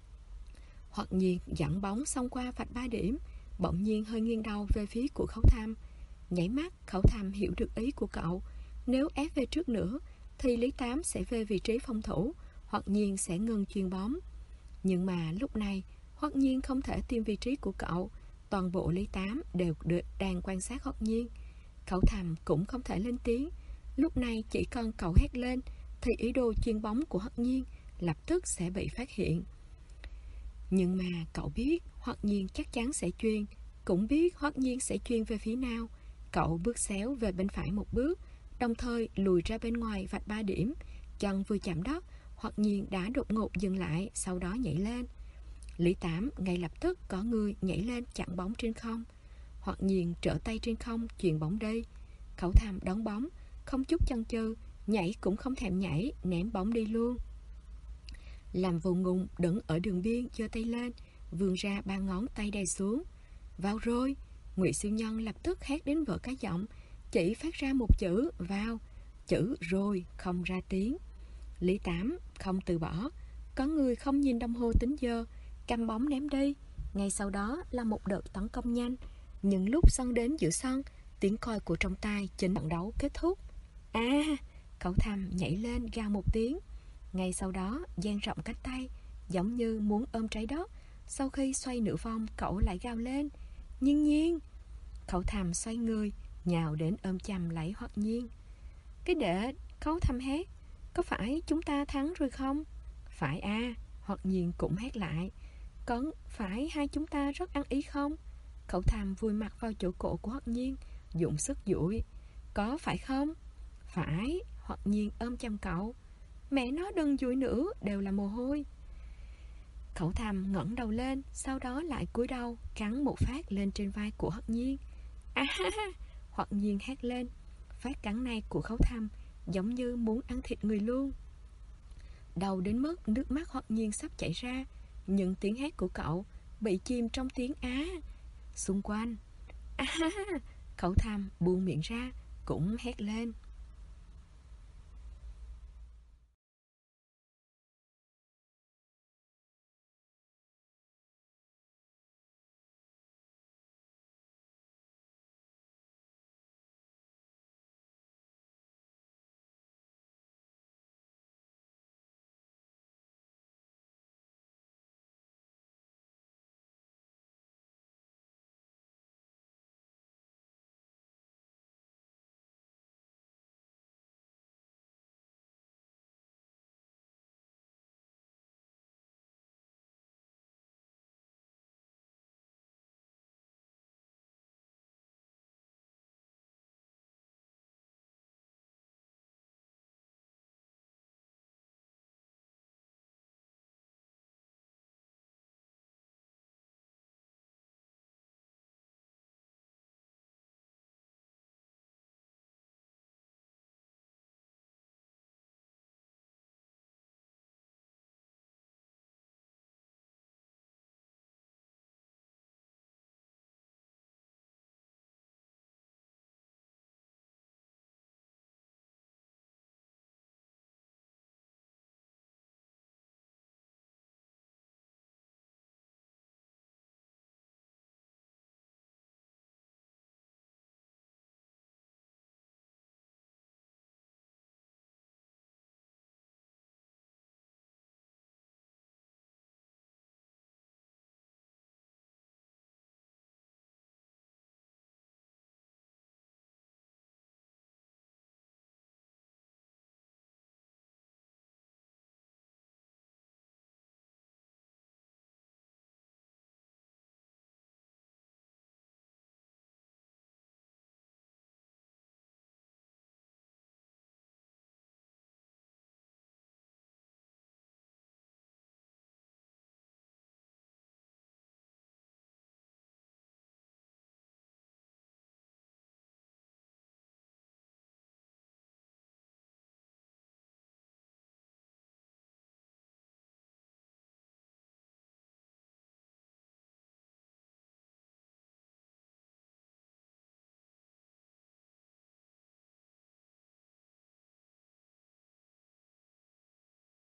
Hoặc nhiên dẫn bóng xông qua vạch 3 điểm, bỗng nhiên hơi nghiêng đầu về phía của Khấu tham. Nhảy mắt, Khấu tham hiểu được ý của cậu. Nếu ép về trước nữa thì Lý Tám sẽ về vị trí phòng thủ, Hoặc nhiên sẽ ngừng chuyền bóng. Nhưng mà lúc này Hoặc nhiên không thể tìm vị trí của cậu. Toàn bộ Lý Tám đều đang quan sát Hoặc nhiên. Khấu tham cũng không thể lên tiếng. Lúc này chỉ cần cậu hét lên thì ý đồ chuyền bóng của Hoặc nhiên lập tức sẽ bị phát hiện. Nhưng mà cậu biết Hoặc nhiên chắc chắn sẽ chuyền, cũng biết Hoặc nhiên sẽ chuyền về phía nào. Cậu bước xéo về bên phải một bước, đồng thời lùi ra bên ngoài vạch 3 điểm. Chân vừa chạm đất, Hoặc nhiên đã đột ngột dừng lại, sau đó nhảy lên. Lý Tám ngay lập tức có người nhảy lên chặn bóng trên không. Hoặc nhiên trở tay trên không chuyền bóng đi. Khấu tham đón bóng, không chút chần chừ, nhảy cũng không thèm nhảy, ném bóng đi luôn. Làm vô ngùng đứng ở đường biên giơ tay lên, vươn ra 3 ngón tay đè xuống. Vào rồi. Ngụy Siêu Nhân lập tức hét đến vỡ cả giọng, chỉ phát ra một chữ vào, chữ rồi không ra tiếng. Lý Tám không từ bỏ, có người không nhìn đồng hồ tính giờ, cầm bóng ném đi. Ngay sau đó là một đợt tấn công nhanh. Nhưng lúc sân đến giữa sân, tiếng còi của trọng tài chính trận đấu kết thúc. Khấu tham nhảy lên gào một tiếng. Ngay sau đó dang rộng cánh tay, giống như muốn ôm trái đất. Sau khi xoay nửa vòng, cậu lại gào lên, Nhiên Nhiên. Khấu tham xoay người, nhào đến ôm chầm lấy Hoặc nhiên. Cái để Khấu tham hét, có phải chúng ta thắng rồi không? Phải à. Hoặc nhiên cũng hét lại, có phải hai chúng ta rất ăn ý không? Khấu tham vùi mặt vào chỗ cổ của Hoặc nhiên, dùng sức duỗi. Có phải không? Phải. Hoặc nhiên ôm chầm cậu. Mẹ nó đừng duỗi nữa, đều là mồ hôi. Khấu tham ngẩng đầu lên, sau đó lại cúi đầu cắn một phát lên trên vai của Hoặc nhiên. Hoặc nhiên hét lên. Phát cắn này của Khấu tham giống như muốn ăn thịt người luôn. Đau đến mức nước mắt Hoặc nhiên sắp chảy ra, nhưng tiếng hét của cậu bị chìm trong tiếng á. Xung quanh Khấu tham buông miệng ra cũng hét lên.